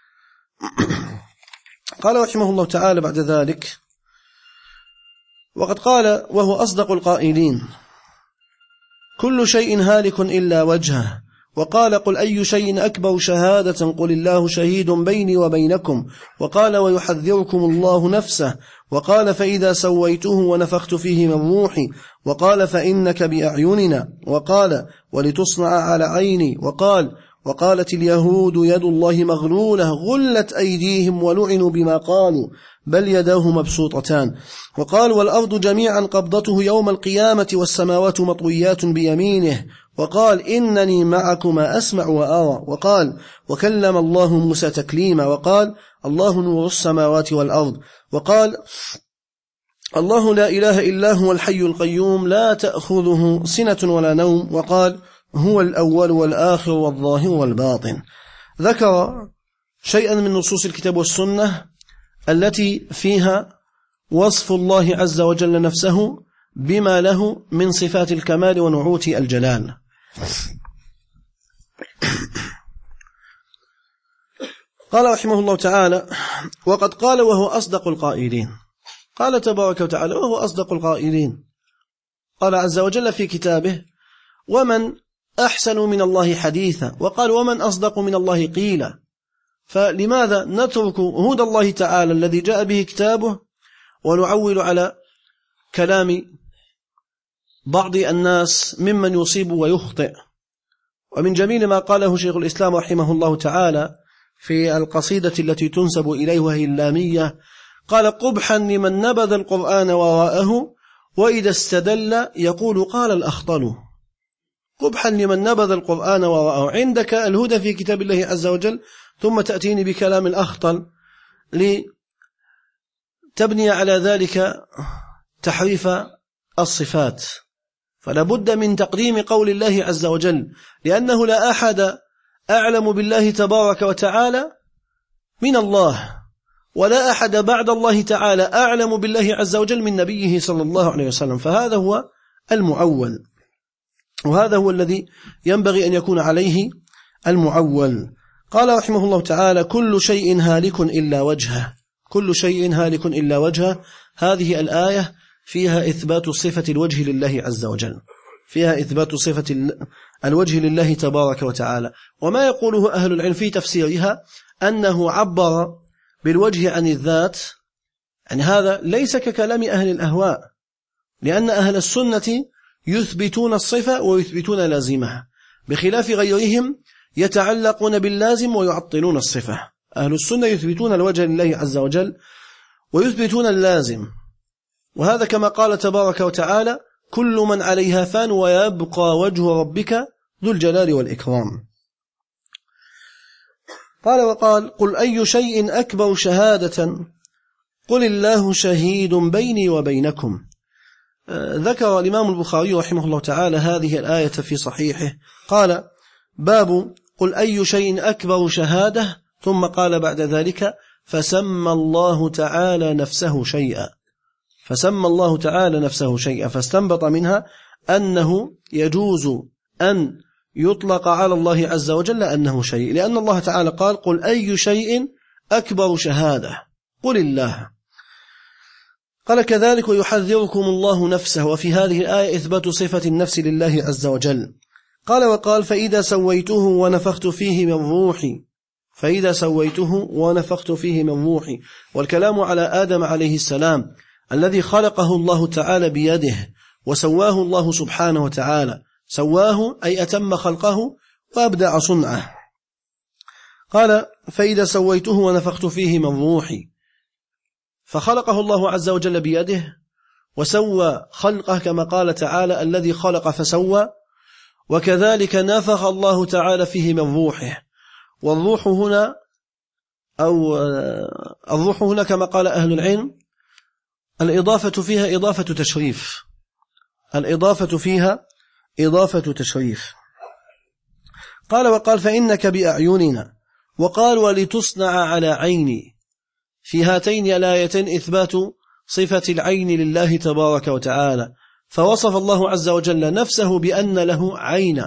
[SPEAKER 2] قال رحمه الله تعالى بعد ذلك: وقد قال وهو أصدق القائلين: كل شيء هالك إلا وجهه. وقال: قل أي شيء أكبر شهادة؟ قل الله شهيد بيني وبينكم. وقال: ويحذركم الله نفسه. وقال: فإذا سويته ونفخت فيه من روحي. وقال: فإنك بأعيننا. وقال: ولتصنع على عيني. وقال: وقالت اليهود يد الله مغلولة غلت أيديهم ولعنوا بما قالوا بل يداه مبسوطتان. وقال: والأرض جميعا قبضته يوم القيامة والسماوات مطويات بيمينه. وقال: إنني معكما أسمع وأرى. وقال: وكلم الله موسى تكليما. وقال: الله نور السماوات والأرض. وقال: الله لا إله إلا هو الحي القيوم لا تأخذه سنة ولا نوم. وقال: هو الأول والآخر والظاهر والباطن. ذكر شيئا من نصوص الكتاب والسنة التي فيها وصف الله عز وجل نفسه بما له من صفات الكمال ونعوت الجلال. قال رحمه الله تعالى: وقد قال وهو أصدق القائلين. قال تبارك وتعالى وهو أصدق القائلين. قال عز وجل في كتابه: ومن أحسن من الله حديثا. وقال: ومن أصدق من الله قيلا. فلماذا نترك هدى الله تعالى الذي جاء به كتابه ونعول على كلام بعض الناس ممن يصيب ويخطئ؟ ومن جميل ما قاله شيخ الإسلام رحمه الله تعالى في القصيدة التي تنسب إليه وهي اللامية، قال: قبحا لمن نبذ القرآن وراءه وإذا استدل يقول قال الأخطل. قبحا لمن نبذ القرآن وراءه. عندك الهدى في كتاب الله عز وجل ثم تأتيني بكلام الأخطل لتبني على ذلك تحريف الصفات. فلا بد من تقديم قول الله عز وجل، لأنه لا أحد أعلم بالله تبارك وتعالى من الله، ولا أحد بعد الله تعالى أعلم بالله عز وجل من نبيه صلى الله عليه وسلم. فهذا هو المعول، وهذا هو الذي ينبغي أن يكون عليه المعول. قال رحمه الله تعالى: كل شيء هالك إلا وجهه. كل شيء هالك إلا وجهه. هذه الآية فيها إثبات صفة الوجه لله عز وجل، فيها إثبات صفة الوجه لله تبارك وتعالى. وما يقوله أهل العلم في تفسيرها أنه عبر بالوجه عن الذات، يعني هذا ليس ككلام أهل الأهواء، لأن أهل السنة يثبتون الصفة ويثبتون لازمها، بخلاف غيرهم يتعلقون باللازم ويعطلون الصفة. أهل السنة يثبتون الوجه لله عز وجل ويثبتون اللازم، وهذا كما قال تبارك وتعالى: كل من عليها فان ويبقى وجه ربك ذو الجلال والإكرام. قال: قل أي شيء أكبر شهادة؟ قل الله شهيد بيني وبينكم. ذكر الإمام البخاري رحمه الله تعالى هذه الآية في صحيحه، قال: باب قل أي شيء أكبر شهادة، ثم قال بعد ذلك: فسمى الله تعالى نفسه شيئا. فسمى الله تعالى نفسه شيئا، فاستنبط منها أنه يجوز أن يطلق على الله عز وجل أنه شيء، لأن الله تعالى قال: قل أي شيء أكبر شهادة؟ قل الله. قال كذلك: ويحذركم الله نفسه. وفي هذه الآية إثبات صفة النفس لله عز وجل، قال وقال فإذا سويته ونفخت فيه من روحي، فإذا سويته ونفخت فيه من روحي، والكلام على آدم عليه السلام الذي خلقه الله تعالى بيده وسواه الله سبحانه وتعالى، سواه أي أتم خلقه وأبدع صنعه. قال فإذا سويته ونفخت فيه من روحي، فخلقه الله عز وجل بيده وسوى خلقه كما قال تعالى الذي خلق فسوى، وكذلك نفخ الله تعالى فيه من روحه. والروح هنا أو الروح هنا كما قال أهل العلم الإضافة فيها إضافة تشريف، الإضافة فيها إضافة تشريف. قال وقال فإنك بأعيننا، وقال ولتصنع على عيني. في هاتين الآيتين إثبات صفة العين لله تبارك وتعالى، فوصف الله عز وجل نفسه بأن له عين،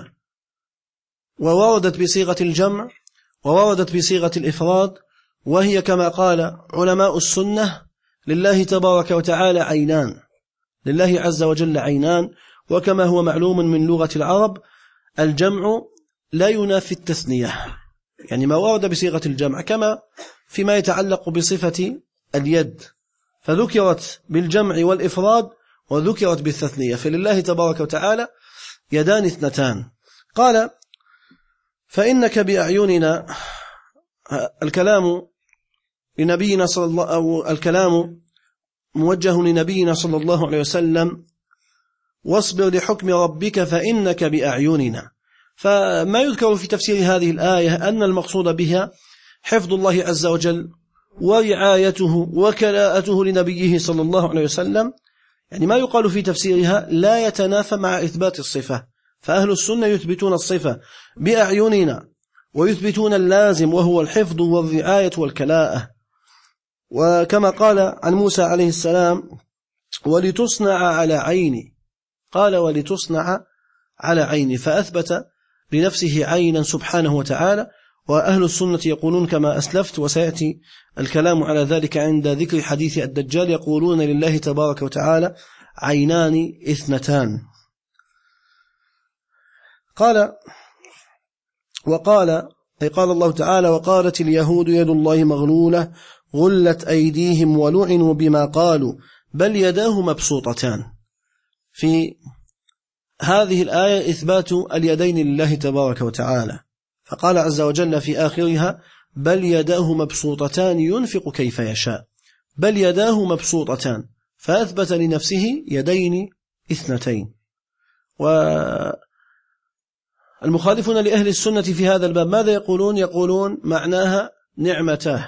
[SPEAKER 2] ووردت بصيغة الجمع ووردت بصيغة الإفراد، وهي كما قال علماء السنة لله تبارك وتعالى عينان، لله عز وجل عينان. وكما هو معلوم من لغة العرب الجمع لا ينافي التثنية، يعني ما ورد بصيغة الجمع كما فيما يتعلق بصفة اليد، فذكرت بالجمع والإفراد وذكرت بالتثنية، فلله تبارك وتعالى يدان اثنتان. قال فإنك بأعيننا، الكلام لنبينا صلى الله أو الكلام موجه لنبينا صلى الله عليه وسلم واصبر لحكم ربك فإنك بأعيننا. فما يذكر في تفسير هذه الآية أن المقصود بها حفظ الله عز وجل ورعايته وكلاءته لنبيه صلى الله عليه وسلم، يعني ما يقال في تفسيرها لا يتنافى مع إثبات الصفة، فأهل السنة يثبتون الصفة بأعيننا ويثبتون اللازم وهو الحفظ والرعاية والكلاءة. وكما قال عن موسى عليه السلام ولتصنع على عيني، قال ولتصنع على عيني، فأثبت لنفسه عينا سبحانه وتعالى. وأهل السنة يقولون كما أسلفت وسيأتي الكلام على ذلك عند ذكر حديث الدجال، يقولون لله تبارك وتعالى عينان اثنتان. قال وقال أي قال الله تعالى وقالت اليهود يد الله مغلولة غلت أيديهم ولعنوا بما قالوا بل يداه مبسوطتان. في هذه الآية إثبات اليدين لله تبارك وتعالى، فقال عز وجل في آخرها بل يداه مبسوطتان ينفق كيف يشاء، بل يداه مبسوطتان، فأثبت لنفسه يدين اثنتين. والمخالفون لأهل السنة في هذا الباب ماذا يقولون؟ يقولون معناها نعمته،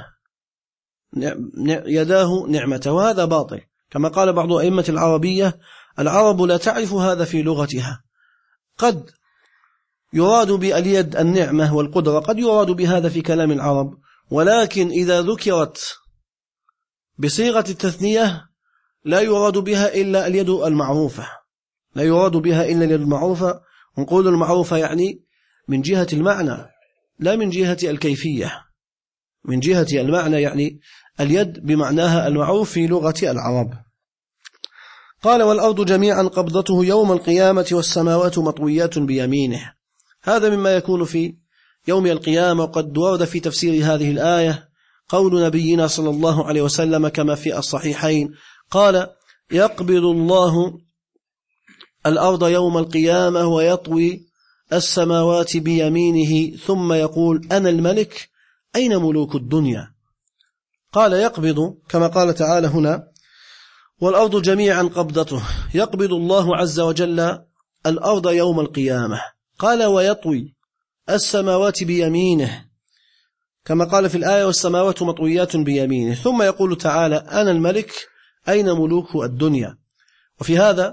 [SPEAKER 2] يداه نعمته، وهذا باطل. كما قال بعض أئمة العربية العرب لا تعرف هذا في لغتها، قد يراد باليد النعمة والقدرة، قد يراد بهذا في كلام العرب، ولكن إذا ذكرت بصيغة التثنية لا يراد بها إلا اليد المعروفة، لا يراد بها إلا اليد المعروفة. ونقول المعروفة يعني من جهة المعنى لا من جهة الكيفية، من جهة المعنى يعني اليد بمعناها المعروف في لغة العرب. قال والأرض جميعا قبضته يوم القيامة والسماوات مطويات بيمينه. هذا مما يكون في يوم القيامة. وقد ورد في تفسير هذه الآية قول نبينا صلى الله عليه وسلم كما في الصحيحين قال يقبض الله الأرض يوم القيامة ويطوي السماوات بيمينه ثم يقول أنا الملك أين ملوك الدنيا. قال يقبض كما قال تعالى هنا والأرض جميعا قبضته، يقبض الله عز وجل الأرض يوم القيامة. قال ويطوي السماوات بيمينه كما قال في الآية والسماوات مطويات بيمينه، ثم يقول تعالى أنا الملك أين ملوك الدنيا. وفي هذا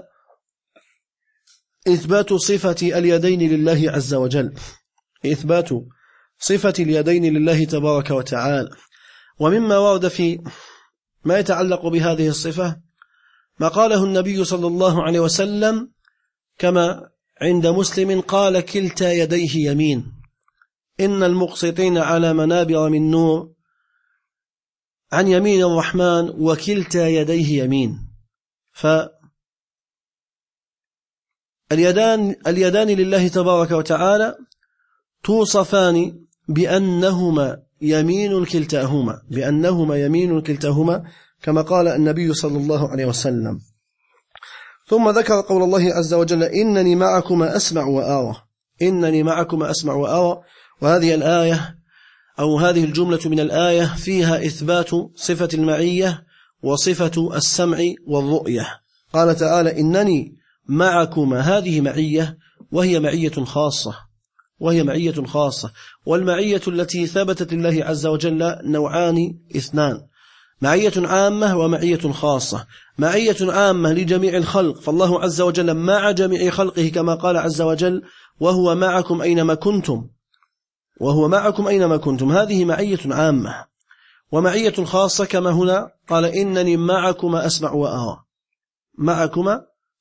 [SPEAKER 2] إثبات صفة اليدين لله عز وجل، إثبات صفة اليدين لله تبارك وتعالى. ومما ورد في ما يتعلق بهذه الصفة ما قاله النبي صلى الله عليه وسلم كما عند مسلم قال كلتا يديه يمين إن المقسطين على منابر من نور عن يمين الرحمن وكلتا يديه يمين. اليدان لله تبارك وتعالى توصفان بأنهما يمين كلتاهما كما قال النبي صلى الله عليه وسلم. ثم ذكر قول الله عز وجل إنني معكما أسمع وأرى. وهذه الآية أو هذه الجملة من الآية فيها إثبات صفة المعية وصفة السمع والرؤية. قال تعالى إنني معكما، هذه معية وهي معية خاصة. والمعية التي ثبتت لله عز وجل نوعان اثنان: معية عامة ومعية خاصة. معية عامة لجميع الخلق، فالله عز وجل مع جميع خلقه كما قال عز وجل وهو معكم أينما كنتم، هذه معية عامة. ومعية خاصة كما هنا قال إنني معكما أسمع وأرى، معكما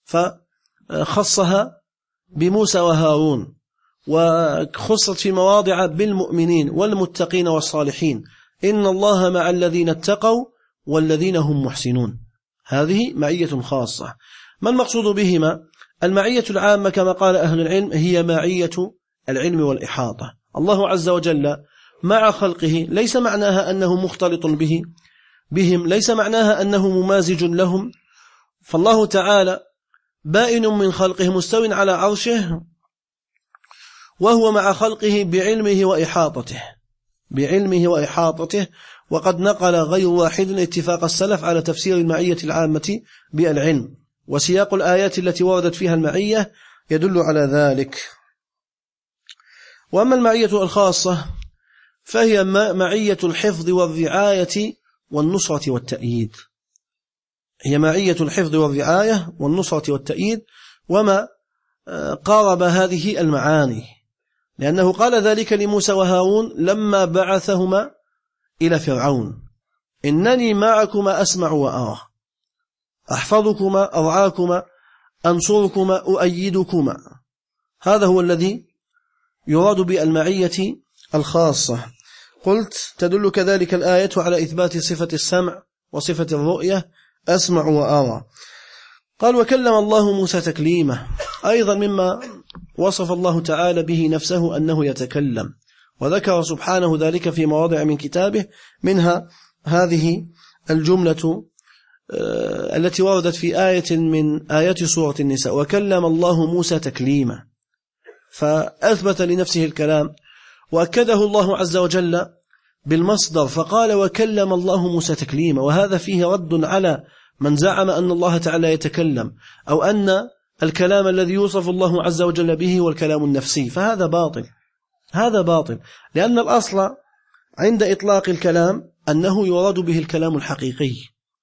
[SPEAKER 2] فخصها بموسى وهارون، وخصت في مواضع بالمؤمنين والمتقين والصالحين، إن الله مع الذين اتقوا والذين هم محسنون. هذه معية خاصة. ما المقصود بهما؟ المعية العامة كما قال أهل العلم هي معية العلم والإحاطة. الله عز وجل مع خلقه ليس معناها أنه مختلط بهم، ليس معناها أنه ممازج لهم، فالله تعالى بائن من خلقه مستو على عرشه، وهو مع خلقه بعلمه وإحاطته. وقد نقل غير واحد اتفاق السلف على تفسير المعية العامة بالعلم، وسياق الآيات التي وردت فيها المعية يدل على ذلك. وأما المعية الخاصة فهي معية الحفظ والرعاية والنصرة والتأييد. هي معية الحفظ والرعاية والنصرة والتأييد، وما قارب هذه المعاني، لأنه قال ذلك لموسى وهارون لما بعثهما إلى فرعون: إنني معكما أسمع وأرى، أحفظكما، أرعاكما، أنصركما، أؤيدكما. هذا هو الذي يراد بالمعية الخاصة. قلت تدل كذلك الآية على إثبات صفة السمع وصفة الرؤية، أسمع وأرى. قال وكلم الله موسى تكليما، أيضا مما وصف الله تعالى به نفسه أنه يتكلم، وذكر سبحانه ذلك في مواضع من كتابه، منها هذه الجملة التي وردت في آية من آيات سورة النساء: وكلم الله موسى تكليما، فأثبت لنفسه الكلام، وأكده الله عز وجل بالمصدر فقال وكلم الله موسى تكليما. وهذا فيه رد على من زعم أن الله تعالى يتكلم، أو أن الكلام الذي يوصف الله عز وجل به هو الكلام النفسي، فهذا باطل. هذا باطل، لأن الأصل عند إطلاق الكلام أنه يراد به الكلام الحقيقي،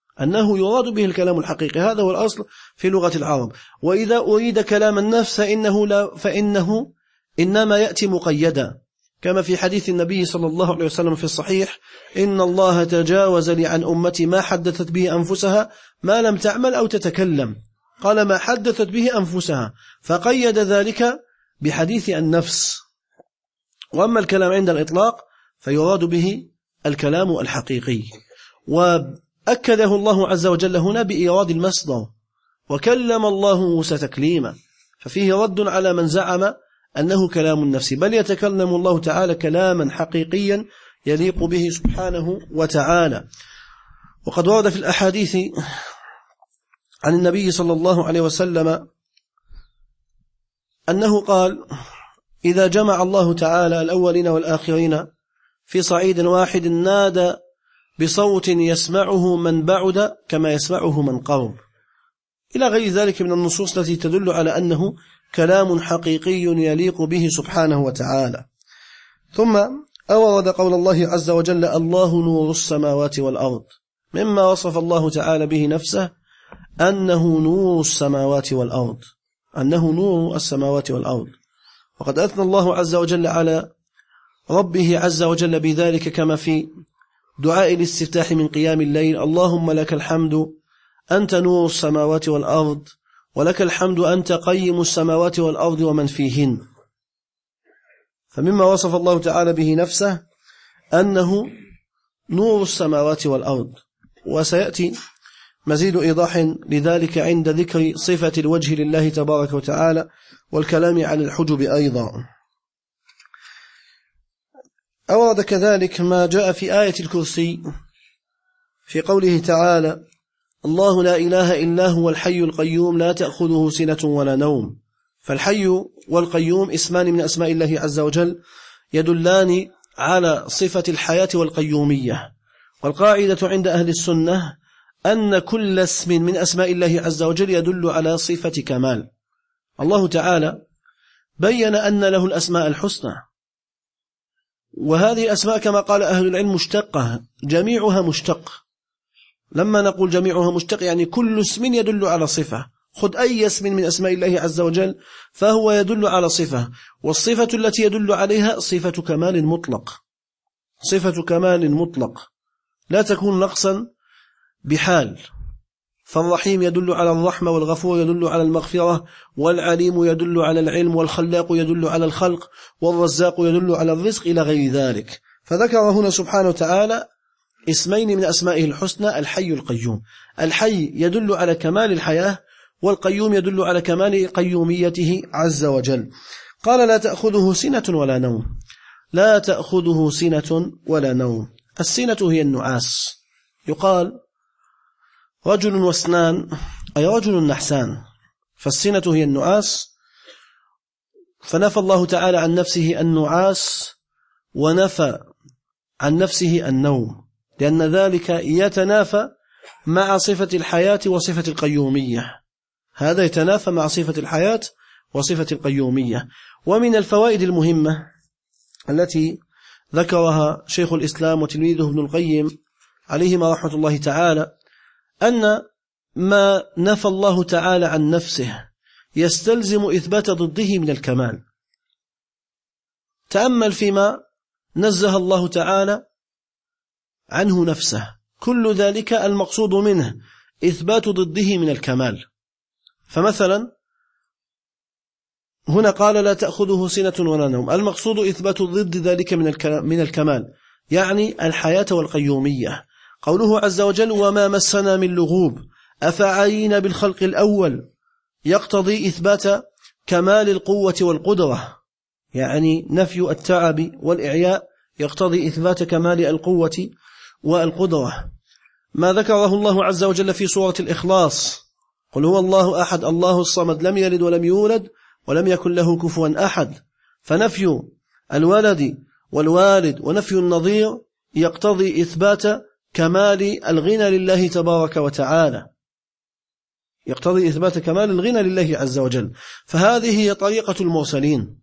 [SPEAKER 2] هذا هو الأصل في لغة العرب. وإذا أريد كلام النفس فإنه إنما يأتي مقيدا، كما في حديث النبي صلى الله عليه وسلم في الصحيح: إن الله تجاوز لي عن أمتي ما حدثت به أنفسها ما لم تعمل أو تتكلم. قال ما حدثت به أنفسها، فقيد ذلك بحديث النفس. وأما الكلام عند الإطلاق فيراد به الكلام الحقيقي، وأكده الله عز وجل هنا بإيراد المصدر وكلم الله موسى تكليما، ففيه رد على من زعم أنه كلام النفس، بل يتكلم الله تعالى كلاما حقيقيا يليق به سبحانه وتعالى. وقد ورد في الأحاديث عن النبي صلى الله عليه وسلم أنه قال: إذا جمع الله تعالى الأولين والآخرين في صعيد واحد نادى بصوت يسمعه من بعد كما يسمعه من قرب، إلى غير ذلك من النصوص التي تدل على أنه كلام حقيقي يليق به سبحانه وتعالى. ثم أورد قول الله عز وجل: الله نور السماوات والأرض، مما وصف الله تعالى به نفسه أنه نور السماوات والأرض، وقد أثنى الله عز وجل على ربه عز وجل بذلك، كما في دعاء الاستفتاح من قيام الليل: اللهم لك الحمد أنت نور السماوات والأرض، ولك الحمد أنت قيم السماوات والأرض ومن فيهن. فمما وصف الله تعالى به نفسه أنه نور السماوات والأرض. وسيأتي مزيد إيضاح لذلك عند ذكر صفة الوجه لله تبارك وتعالى والكلام على الحجب أيضا. أورد كذلك ما جاء في آية الكرسي في قوله تعالى: الله لا إله إلا هو الحي القيوم لا تأخذه سنة ولا نوم. فالحي والقيوم اسمان من أسماء الله عز وجل يدلان على صفة الحياة والقيومية. والقاعدة عند أهل السنة أن كل اسم من أسماء الله عز وجل يدل على صفة كمال. الله تعالى بين أن له الأسماء الحسنى، وهذه الأسماء كما قال أهل العلم مشتقة، جميعها مشتق. لما نقول جميعها مشتق يعني كل اسم يدل على صفة. خذ أي اسم من أسماء الله عز وجل فهو يدل على صفة، والصفة التي يدل عليها صفة كمال مطلق، صفة كمال مطلق لا تكون نقصا بحال. فالرحيم يدل على الرحمة، والغفور يدل على المغفرة، والعليم يدل على العلم، والخلاق يدل على الخلق، والرزاق يدل على الرزق إلى غير ذلك. فذكر هنا سبحانه وتعالى اسمين من أسمائه الحسنى: الحي القيوم. الحي يدل على كمال الحياة، والقيوم يدل على كمال قيوميته عز وجل. قال: لا تأخذه سنة ولا نوم. لا تأخذه سنة ولا نوم. السنة هي النعاس. يقال رجل واسنان، أي رجل نحسان، فالسنة هي النعاس. فنفى الله تعالى عن نفسه النعاس ونفى عن نفسه النوم، لأن ذلك يتنافى مع صفة الحياة وصفة القيومية. هذا يتنافى مع صفة الحياة وصفة القيومية. ومن الفوائد المهمة التي ذكرها شيخ الإسلام وتلميذه ابن القيم عليهما رحمة الله تعالى أن ما نفى الله تعالى عن نفسه يستلزم إثبات ضده من الكمال. تأمل فيما نزه الله تعالى عنه نفسه، كل ذلك المقصود منه إثبات ضده من الكمال. فمثلا هنا قال: لا تأخذه سنة ولا نوم. المقصود إثبات ضد ذلك من الكمال، يعني الحياة والقيومية. قوله عز وجل: وما مسنا من لغوب أفعينا بالخلق الأول، يقتضي إثبات كمال القوة والقدرة، يعني نفي التعب والإعياء يقتضي إثبات كمال القوة والقدرة. ما ذكره الله عز وجل في سورة الإخلاص: قل هو الله أحد الله الصمد لم يلد ولم يولد ولم يكن له كفوا أحد. فنفي الولد والوالد ونفي النظير يقتضي إثبات كمال الغنى لله تبارك وتعالى، يقتضي إثبات كمال الغنى لله عز وجل. فهذه هي طريقة المرسلين.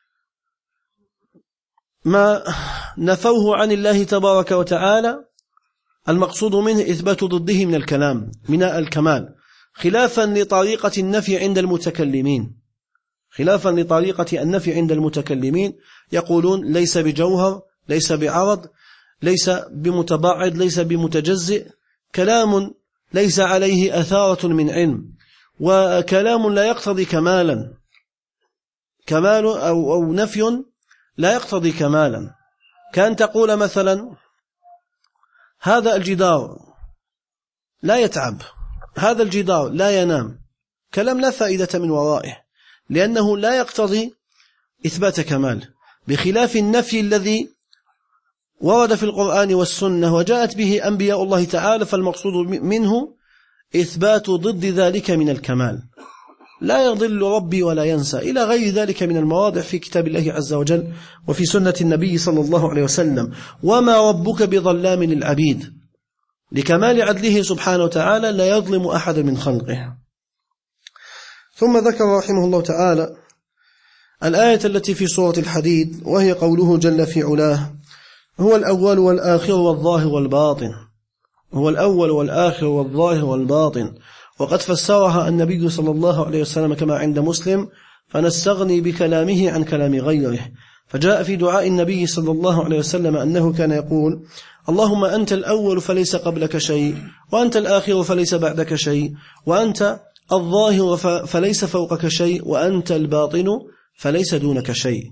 [SPEAKER 2] ما نفوه عن الله تبارك وتعالى المقصود منه إثبات ضده من الكمال، خلافا لطريقة النفي عند المتكلمين. خلافا لطريقة النفي عند المتكلمين يقولون: ليس بجوهر، ليس بعرض، ليس بمتباعد، ليس بمتجزئ، كلام ليس عليه أثارة من علم، وكلام لا يقتضي كمالا، كمال أو نفي لا يقتضي كمالا. كان تقول مثلا: هذا الجدار لا يتعب، هذا الجدار لا ينام، كلام لا فائدة من ورائه، لأنه لا يقتضي إثبات كمال، بخلاف النفي الذي ورد في القرآن والسنة وجاءت به أنبياء الله تعالى، فالمقصود منه إثبات ضد ذلك من الكمال. لا يضل ربي ولا ينسى إلى غير ذلك من المواضع في كتاب الله عز وجل وفي سنة النبي صلى الله عليه وسلم. وما ربك بظلام للعبيد، لكمال عدله سبحانه وتعالى لا يظلم أحد من خلقه. ثم ذكر رحمه الله تعالى الآية التي في سورة الحديد، وهي قوله جل في علاه: هو الأول والآخر والظاهر والباطن. هو الأول والآخر والظاهر والباطن. وقد فسرها النبي صلى الله عليه وسلم كما عند مسلم: فنستغني بكلامه عن كلام غيره. فجاء في دعاء النبي صلى الله عليه وسلم أنه كان يقول: اللهم أنت الأول فليس قبلك شيء، وأنت الآخر فليس بعدك شيء، وأنت الظاهر فليس فوقك شيء، وأنت الباطن فليس دونك شيء.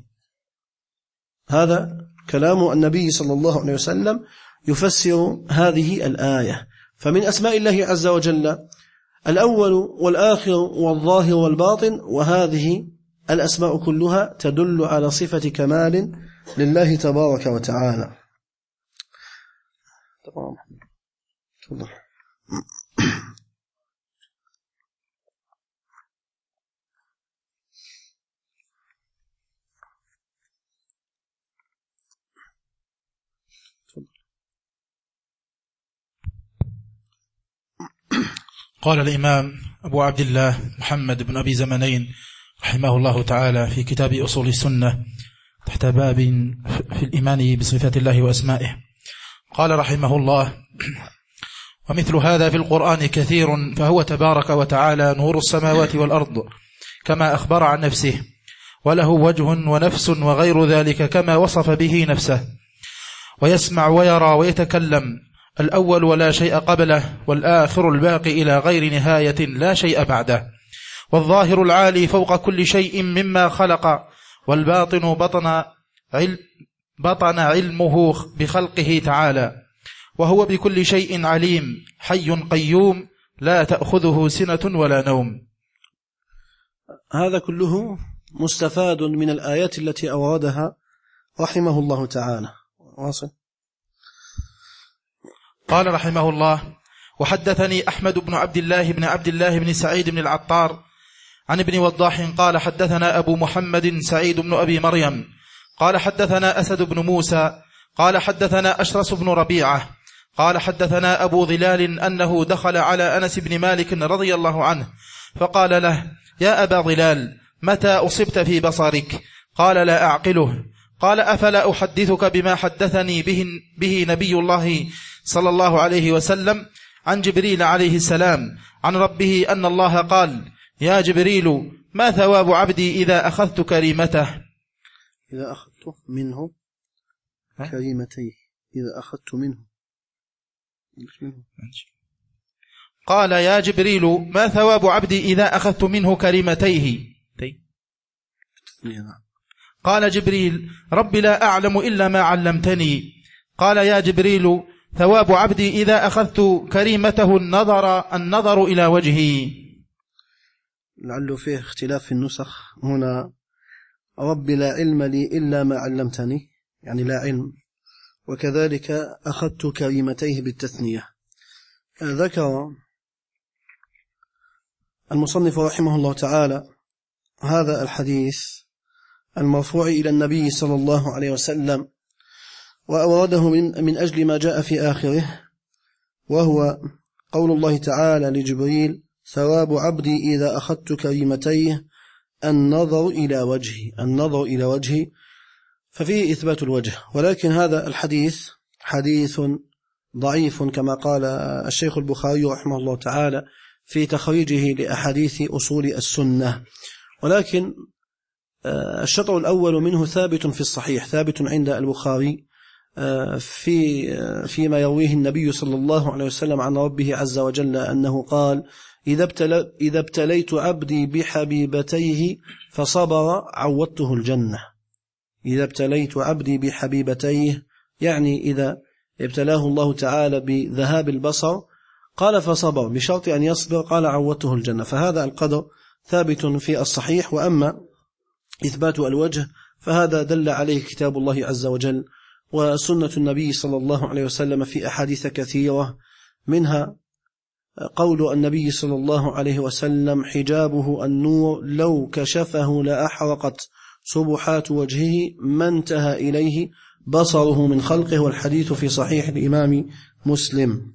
[SPEAKER 2] هذا كلام النبي صلى الله عليه وسلم يفسر هذه الآية. فمن أسماء الله عز وجل الأول والآخر والظاهر والباطن، وهذه الأسماء كلها تدل على صفة كمال لله تبارك وتعالى. تمام. تفضل.
[SPEAKER 1] قال الإمام أبو عبد الله محمد بن أبي زمنين رحمه الله تعالى في كتاب أصول السنة تحت باب في الإيمان بصفات الله وأسمائه، قال رحمه الله: ومثل هذا في القرآن كثير، فهو تبارك وتعالى نور السماوات والأرض كما أخبر عن نفسه، وله وجه ونفس وغير ذلك كما وصف به نفسه، ويسمع ويرى ويتكلم، الأول ولا شيء قبله، والآخر الباقي إلى غير نهاية لا شيء بعده، والظاهر العالي فوق كل شيء مما خلق، والباطن بطن علمه بخلقه تعالى، وهو بكل شيء عليم، حي قيوم لا تأخذه سنة ولا نوم.
[SPEAKER 2] هذا كله مستفاد من الآيات التي أوردها رحمه الله تعالى. واصل.
[SPEAKER 1] قال رحمه الله: وحدثني أحمد بن عبد الله بن سعيد بن العطار عن ابن وضاح قال حدثنا أبو محمد سعيد بن أبي مريم قال حدثنا أسد بن موسى قال حدثنا أشرس بن ربيعة قال حدثنا أبو ظلال أنه دخل على أنس بن مالك رضي الله عنه فقال له: يا أبا ظلال، متى أصبت في بصرك؟ قال: لا أعقله. قال: أفلا أحدثك بما حدثني به نبي الله صلى الله عليه وسلم عن جبريل عليه السلام عن ربه أن الله قال: يا جبريل، ما ثواب عبدي إذا أخذت كريمته؟
[SPEAKER 2] إذا أخذت منه كريمتيه. إذا أخذت منه.
[SPEAKER 1] قال: يا جبريل، ما ثواب عبدي إذا أخذت منه كريمتيه؟ قال جبريل: رب لا أعلم إلا ما علمتني. قال: يا جبريل، ثواب عبدي إذا أخذت كريمته النظر إلى وجهي.
[SPEAKER 2] لعله فيه اختلاف في النسخ هنا: رب لا علم لي إلا ما علمتني، يعني لا علم، وكذلك أخذت كريمتيه بالتثنية. ذكر المصنف رحمه الله تعالى هذا الحديث المرفوع إلى النبي صلى الله عليه وسلم، وأورده من أجل ما جاء في آخره، وهو قول الله تعالى لجبريل: ثواب عبدي إذا أخذت كريمتيه النظر إلى وجهي، ففيه إثبات الوجه، ولكن هذا الحديث حديث ضعيف كما قال الشيخ البخاري رحمه الله تعالى في تخريجه لأحاديث أصول السنة. ولكن الشطر الأول منه ثابت في الصحيح، ثابت عند البخاري فيما يرويه النبي صلى الله عليه وسلم عن ربه عز وجل أنه قال: إذا ابتليت عبدي بحبيبتيه فصبر عودته الجنة. إذا ابتليت عبدي بحبيبتيه يعني إذا ابتلاه الله تعالى بذهاب البصر قال فصبر بشرط أن يصبر قال عودته الجنة. فهذا القدر ثابت في الصحيح. وأما إثبات الوجه فهذا دل عليه كتاب الله عز وجل وسنة النبي صلى الله عليه وسلم في أحاديث كثيرة، منها قول النبي صلى الله عليه وسلم: حجابه النور لو كشفه لأحرقت سبحات وجهه ما انتهى إليه بصره من خلقه. والحديث في صحيح الإمام مسلم.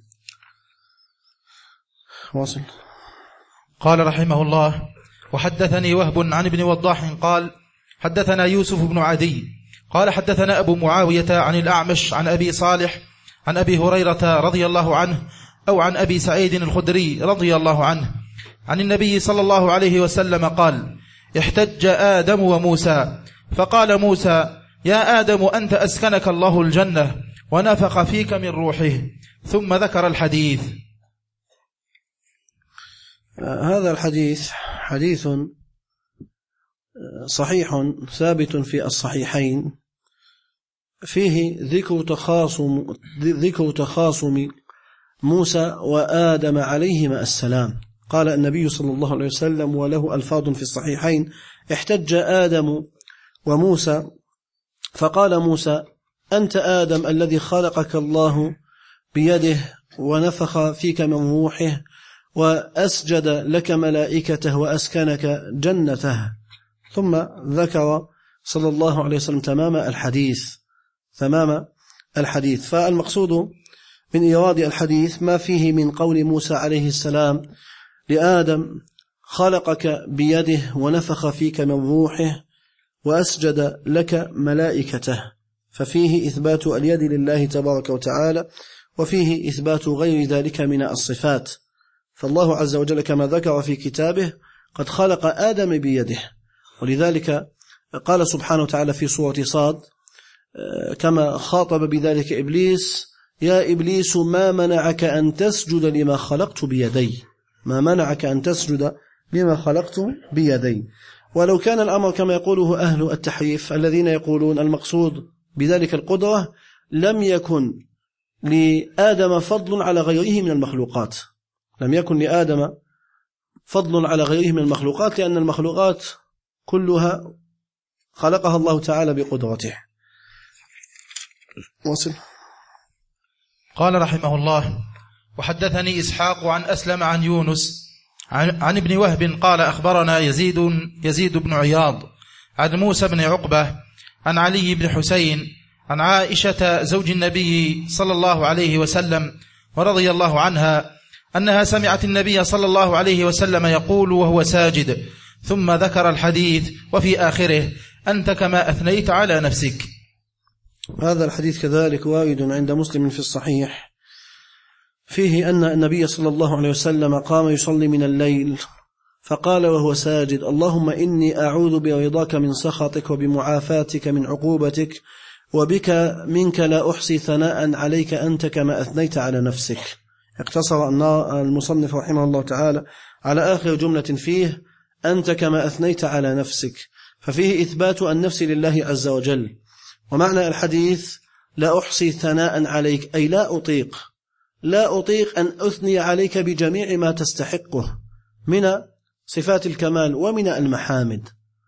[SPEAKER 2] واصل.
[SPEAKER 1] قال رحمه الله: وحدثني وهب عن ابن وضاح قال حدثنا يوسف بن عدي قال حدثنا أبو معاوية عن الأعمش عن أبي صالح عن أبي هريرة رضي الله عنه أو عن أبي سعيد الخدري رضي الله عنه عن النبي صلى الله عليه وسلم قال: احتج آدم وموسى فقال موسى: يا آدم، أنت أسكنك الله الجنة ونفخ فيك من روحه، ثم ذكر الحديث.
[SPEAKER 2] هذا الحديث حديث صحيح ثابت في الصحيحين، فيه ذكر تخاصم موسى وآدم عليهما السلام. قال النبي صلى الله عليه وسلم وله ألفاظ في الصحيحين: احتج آدم وموسى فقال موسى: أنت آدم الذي خلقك الله بيده ونفخ فيك من روحه وأسجد لك ملائكته وأسكنك جنته. ثم ذكر صلى الله عليه وسلم تمام الحديث. فالمقصود من إيراد الحديث ما فيه من قول موسى عليه السلام لآدم: خلقك بيده ونفخ فيك من روحه وأسجد لك ملائكته، ففيه إثبات اليد لله تبارك وتعالى، وفيه إثبات غير ذلك من الصفات. فالله عز وجل كما ذكر في كتابه قد خلق آدم بيده، ولذلك قال سبحانه وتعالى في سورة صاد كما خاطب بذلك إبليس: يا إبليس ما منعك أن تسجد لما خلقت بيدي، ما منعك أن تسجد لما خلقت بيدي. ولو كان الأمر كما يقوله أهل التحريف الذين يقولون المقصود بذلك القدرة، لم يكن لآدم فضل على غيره من المخلوقات، لم يكن لآدم فضل على غيره من المخلوقات، لأن المخلوقات كلها خلقها الله تعالى بقدرته. وصل.
[SPEAKER 1] قال رحمه الله: وحدثني إسحاق عن أسلم عن يونس عن ابن وهب قال أخبرنا يزيد بن عياض عن موسى بن عقبة عن علي بن حسين عن عائشة زوج النبي صلى الله عليه وسلم ورضي الله عنها أنها سمعت النبي صلى الله عليه وسلم يقول وهو ساجد، ثم ذكر الحديث وفي آخره: أنت كما أثنيت على نفسك.
[SPEAKER 2] هذا الحديث كذلك وارد عند مسلم في الصحيح، فيه أن النبي صلى الله عليه وسلم قام يصلي من الليل فقال وهو ساجد: اللهم إني أعوذ برضاك من سخطك وبمعافاتك من عقوبتك وبك منك لا أحصي ثناء عليك أنت كما أثنيت على نفسك. اقتصر المصنف رحمه الله تعالى على آخر جملة فيه: أنت كما أثنيت على نفسك، ففيه إثبات النفس لله عز وجل. ومعنى الحديث: لا أحصي ثناء عليك، أي لا أطيق أن أثني عليك بجميع ما تستحقه من صفات الكمال ومن المحامد.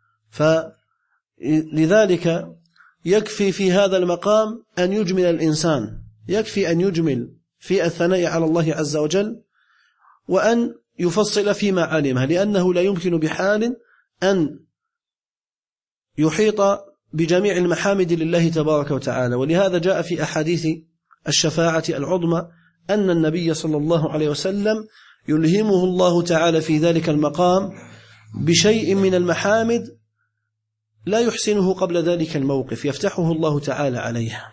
[SPEAKER 2] فلذلك يكفي في هذا المقام أن يجمل الإنسان، يكفي أن يجمل في الثناء على الله عز وجل، وأن يفصل فيما علمه، لأنه لا يمكن بحال أن يحيط بجميع المحامد لله تبارك وتعالى. ولهذا جاء في أحاديث الشفاعة العظمى أن النبي صلى الله عليه وسلم يلهمه الله تعالى في ذلك المقام بشيء من المحامد لا يحسنه قبل ذلك الموقف، يفتحه الله تعالى عليها.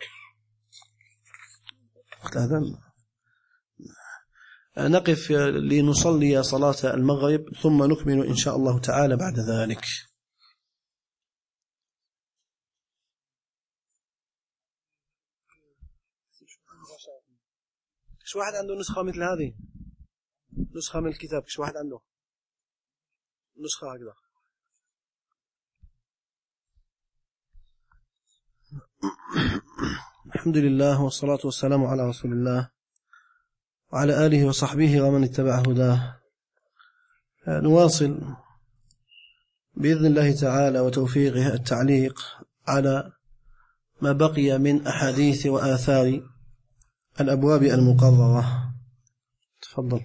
[SPEAKER 2] نقف لنصلي صلاة المغرب ثم نكمل إن شاء الله تعالى بعد ذلك. شو واحد عنده نسخة مثل هذه؟ نسخة من الكتاب؟ شو واحد عنده نسخة هكذا؟ الحمد لله والصلاة والسلام على رسول الله وعلى آله وصحبه ومن اتبع هداه. نواصل بإذن الله تعالى وتوفيقه التعليق على ما بقي من أحاديث وآثار الأبواب المقررة. تفضل.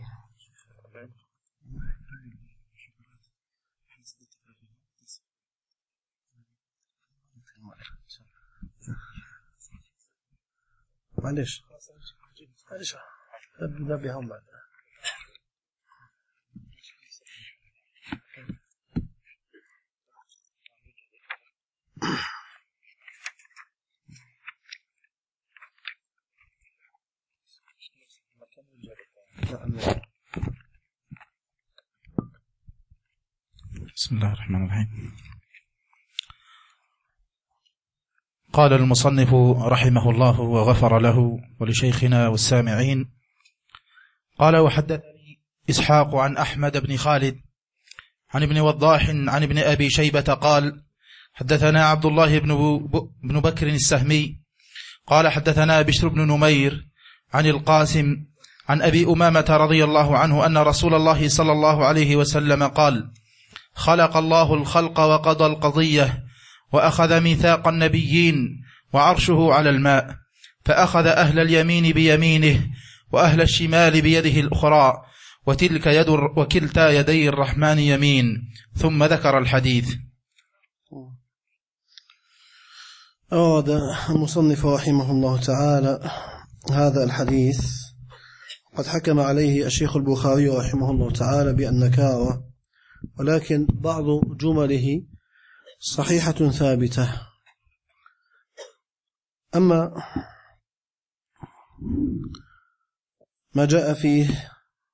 [SPEAKER 2] معلش نبدأ بهم بعد.
[SPEAKER 1] بسم الله الرحمن الرحيم. قال المصنف رحمه الله وغفر له ولشيخنا والسامعين: قال وحدثني إسحاق عن أحمد بن خالد عن ابن وضاح عن ابن أبي شيبة قال حدثنا عبد الله بن بكر السهمي قال حدثنا بشر بن نمير عن القاسم عن أبي أمامة رضي الله عنه أن رسول الله صلى الله عليه وسلم قال: خلق الله الخلق وقضى القضية وأخذ ميثاق النبيين وعرشه على الماء، فأخذ أهل اليمين بيمينه وأهل الشمال بيده الأخرى، وكلتا يدي الرحمن يمين، ثم ذكر الحديث.
[SPEAKER 2] أورد المصنف رحمه الله تعالى هذا الحديث، قد حكم عليه الشيخ البخاري رحمه الله تعالى بالنكارة، ولكن بعض جمله صحيحة ثابتة. أما ما جاء فيه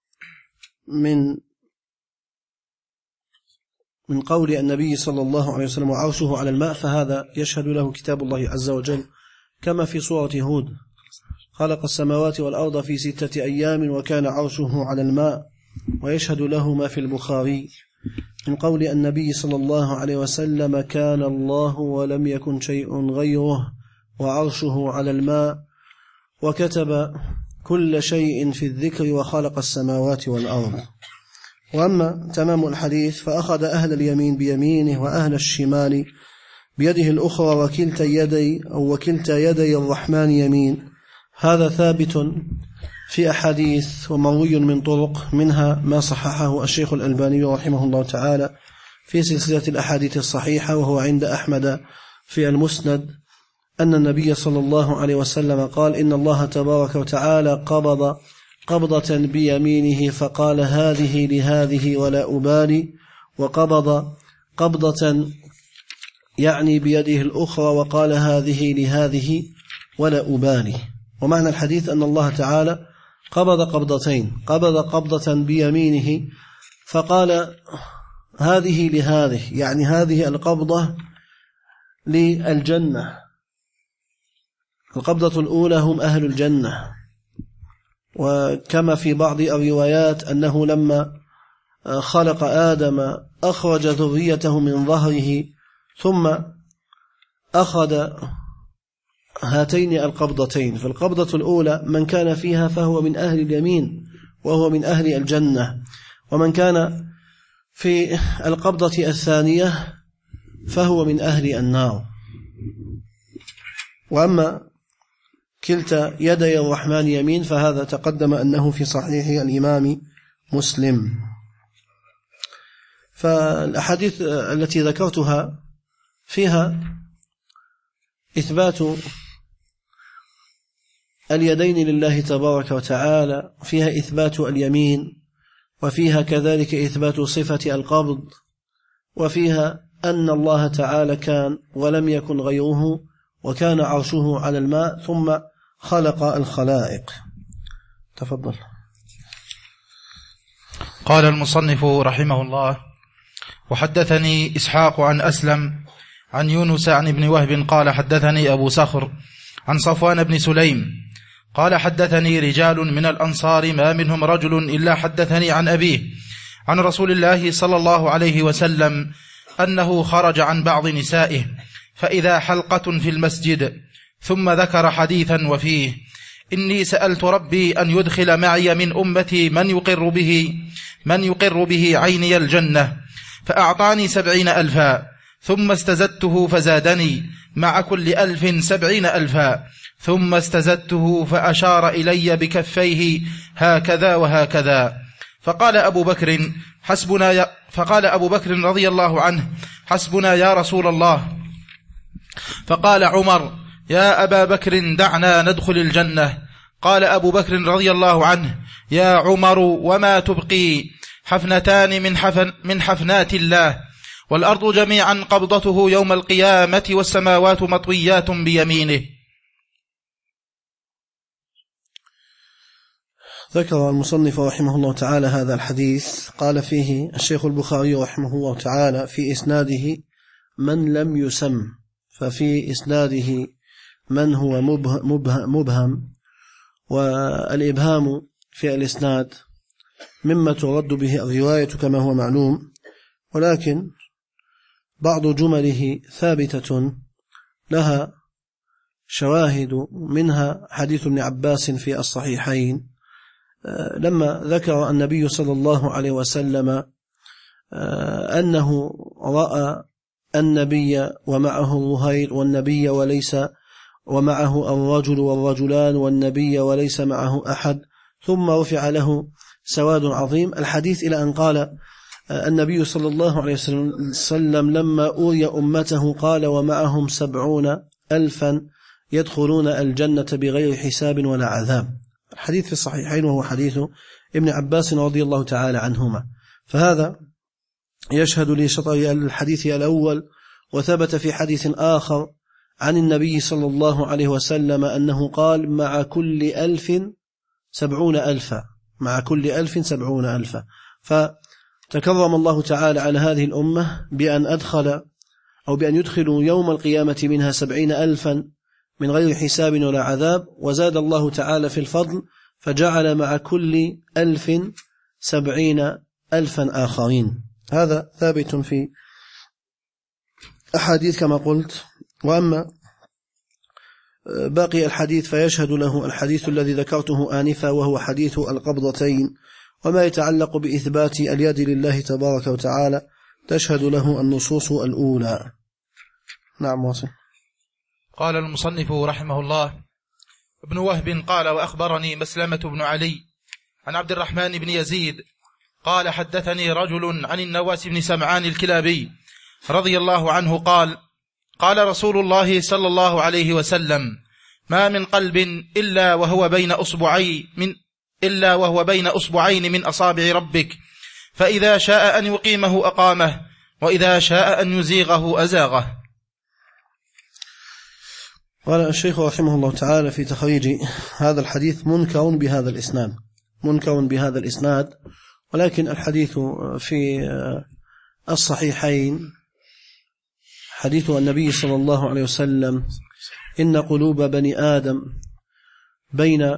[SPEAKER 2] من قول النبي صلى الله عليه وسلم وعرشه على الماء، فهذا يشهد له كتاب الله عز وجل، كما في سورة هود: خلق السماوات والأرض في 6 أيام وكان عرشه على الماء. ويشهد له ما في البخاري من قول النبي صلى الله عليه وسلم: كان الله ولم يكن شيء غيره وعرشه على الماء، وكتب كل شيء في الذكر وخلق السماوات والأرض. وأما تمام الحديث: فأخذ أهل اليمين بيمينه وأهل الشمال بيده الأخرى وكلتا يدي الرحمن يمين. هذا ثابت في أحاديث ومروي من طرق، منها ما صححه الشيخ الألباني رحمه الله تعالى في سلسلة الأحاديث الصحيحة، وهو عند أحمد في المسند، أن النبي صلى الله عليه وسلم قال: إن الله تبارك وتعالى قبض قبضة بيمينه فقال: هذه لهذه ولا أبالي، وقبض قبضة يعني بيده الأخرى وقال: هذه لهذه ولا أبالي. ومعنى الحديث أن الله تعالى قبض قبضتين: قبض قبضة بيمينه فقال: هذه لهذه، يعني هذه القبضة للجنة. القبضة الأولى هم أهل الجنة، وكما في بعض الروايات أنه لما خلق آدم أخرج ذريته من ظهره، ثم أخذ هاتين القبضتين. فالقبضة الأولى من كان فيها فهو من أهل اليمين وهو من أهل الجنة، ومن كان في القبضة الثانية فهو من أهل النار. وأما كلتا يدي الرحمن يمين فهذا تقدم أنه في صحيح الإمام مسلم. فالأحاديث التي ذكرتها فيها إثبات اليدين لله تبارك وتعالى، فيها إثبات اليمين، وفيها كذلك إثبات صفة القبض، وفيها أن الله تعالى كان ولم يكن غيره، وكان عرشه على الماء، ثم خلق الخلائق. تفضل.
[SPEAKER 1] قال المصنف رحمه الله: وحدثني إسحاق عن أسلم عن يونس عن ابن وهب قال: حدثني أبو صخر عن صفوان بن سليم قال: حدثني رجال من الأنصار ما منهم رجل إلا حدثني عن أبيه عن رسول الله صلى الله عليه وسلم أنه خرج عن بعض نسائه فإذا حلقة في المسجد، ثم ذكر حديثا وفيه: إني سألت ربي أن يدخل معي من أمتي من يقر به عيني الجنة، فأعطاني 70,000، ثم استزدته فزادني مع كل 1,000 70,000، ثم استزدته فأشار إلي بكفيه هكذا وهكذا. فقال أبو بكر رضي الله عنه: حسبنا يا رسول الله. فقال عمر: يا أبا بكر دعنا ندخل الجنة. قال أبو بكر رضي الله عنه: يا عمر وما تبقي؟ حفنتان من حفنات الله، والأرض جميعا قبضته يوم القيامة، والسماوات مطويات بيمينه.
[SPEAKER 2] ذكر المصنف رحمه الله تعالى هذا الحديث، قال فيه الشيخ البخاري رحمه الله تعالى: في إسناده من لم يسم. ففي إسناده من هو مبهم، والإبهام في الإسناد مما ترد به الرواية كما هو معلوم، ولكن بعض جمله ثابتة لها شواهد، منها حديث ابن عباس في الصحيحين لما ذكر النبي صلى الله عليه وسلم أنه رأى النبي ومعه الرهير والنبي وليس ومعه الرجل والرجلان والنبي وليس معه أحد، ثم رفع له سواد عظيم، الحديث إلى أن قال النبي صلى الله عليه وسلم لما أوري أمته قال ومعهم 70,000 يدخلون الجنة بغير حساب ولا عذاب. الحديث في الصحيحين وهو حديث ابن عباس رضي الله تعالى عنهما. فهذا يشهد لشطر الحديث الأول. وثبت في حديث آخر عن النبي صلى الله عليه وسلم أنه قال مع كل 1000 70,000، مع كل 1000 70,000. فتكرم الله تعالى على هذه الأمة بأن أدخل أو بأن يدخلوا يوم القيامة منها 70,000 من غير حساب ولا عذاب، وزاد الله تعالى في الفضل فجعل مع كل 1000 70,000 آخرين. هذا ثابت في أحاديث كما قلت. وأما باقي الحديث فيشهد له الحديث الذي ذكرته آنفا وهو حديث القبضتين، وما يتعلق بإثبات اليد لله تبارك وتعالى تشهد له النصوص الأولى. نعم واصل.
[SPEAKER 1] قال المصنف رحمه الله: ابن وهب قال وأخبرني مسلمة بن علي عن عبد الرحمن بن يزيد قال حدثني رجل عن النواس بن سمعان الكلابي رضي الله عنه قال قال رسول الله صلى الله عليه وسلم: ما من قلب إلا وهو بين أصبعين من أصابع ربك، فإذا شاء أن يقيمه أقامه، وإذا شاء أن يزيغه أزاغه.
[SPEAKER 2] قال الشيخ رحمه الله تعالى في تخريج هذا الحديث منكر بهذا الإسناد، ولكن الحديث في الصحيحين حديث النبي صلى الله عليه وسلم: إن قلوب بني آدم بين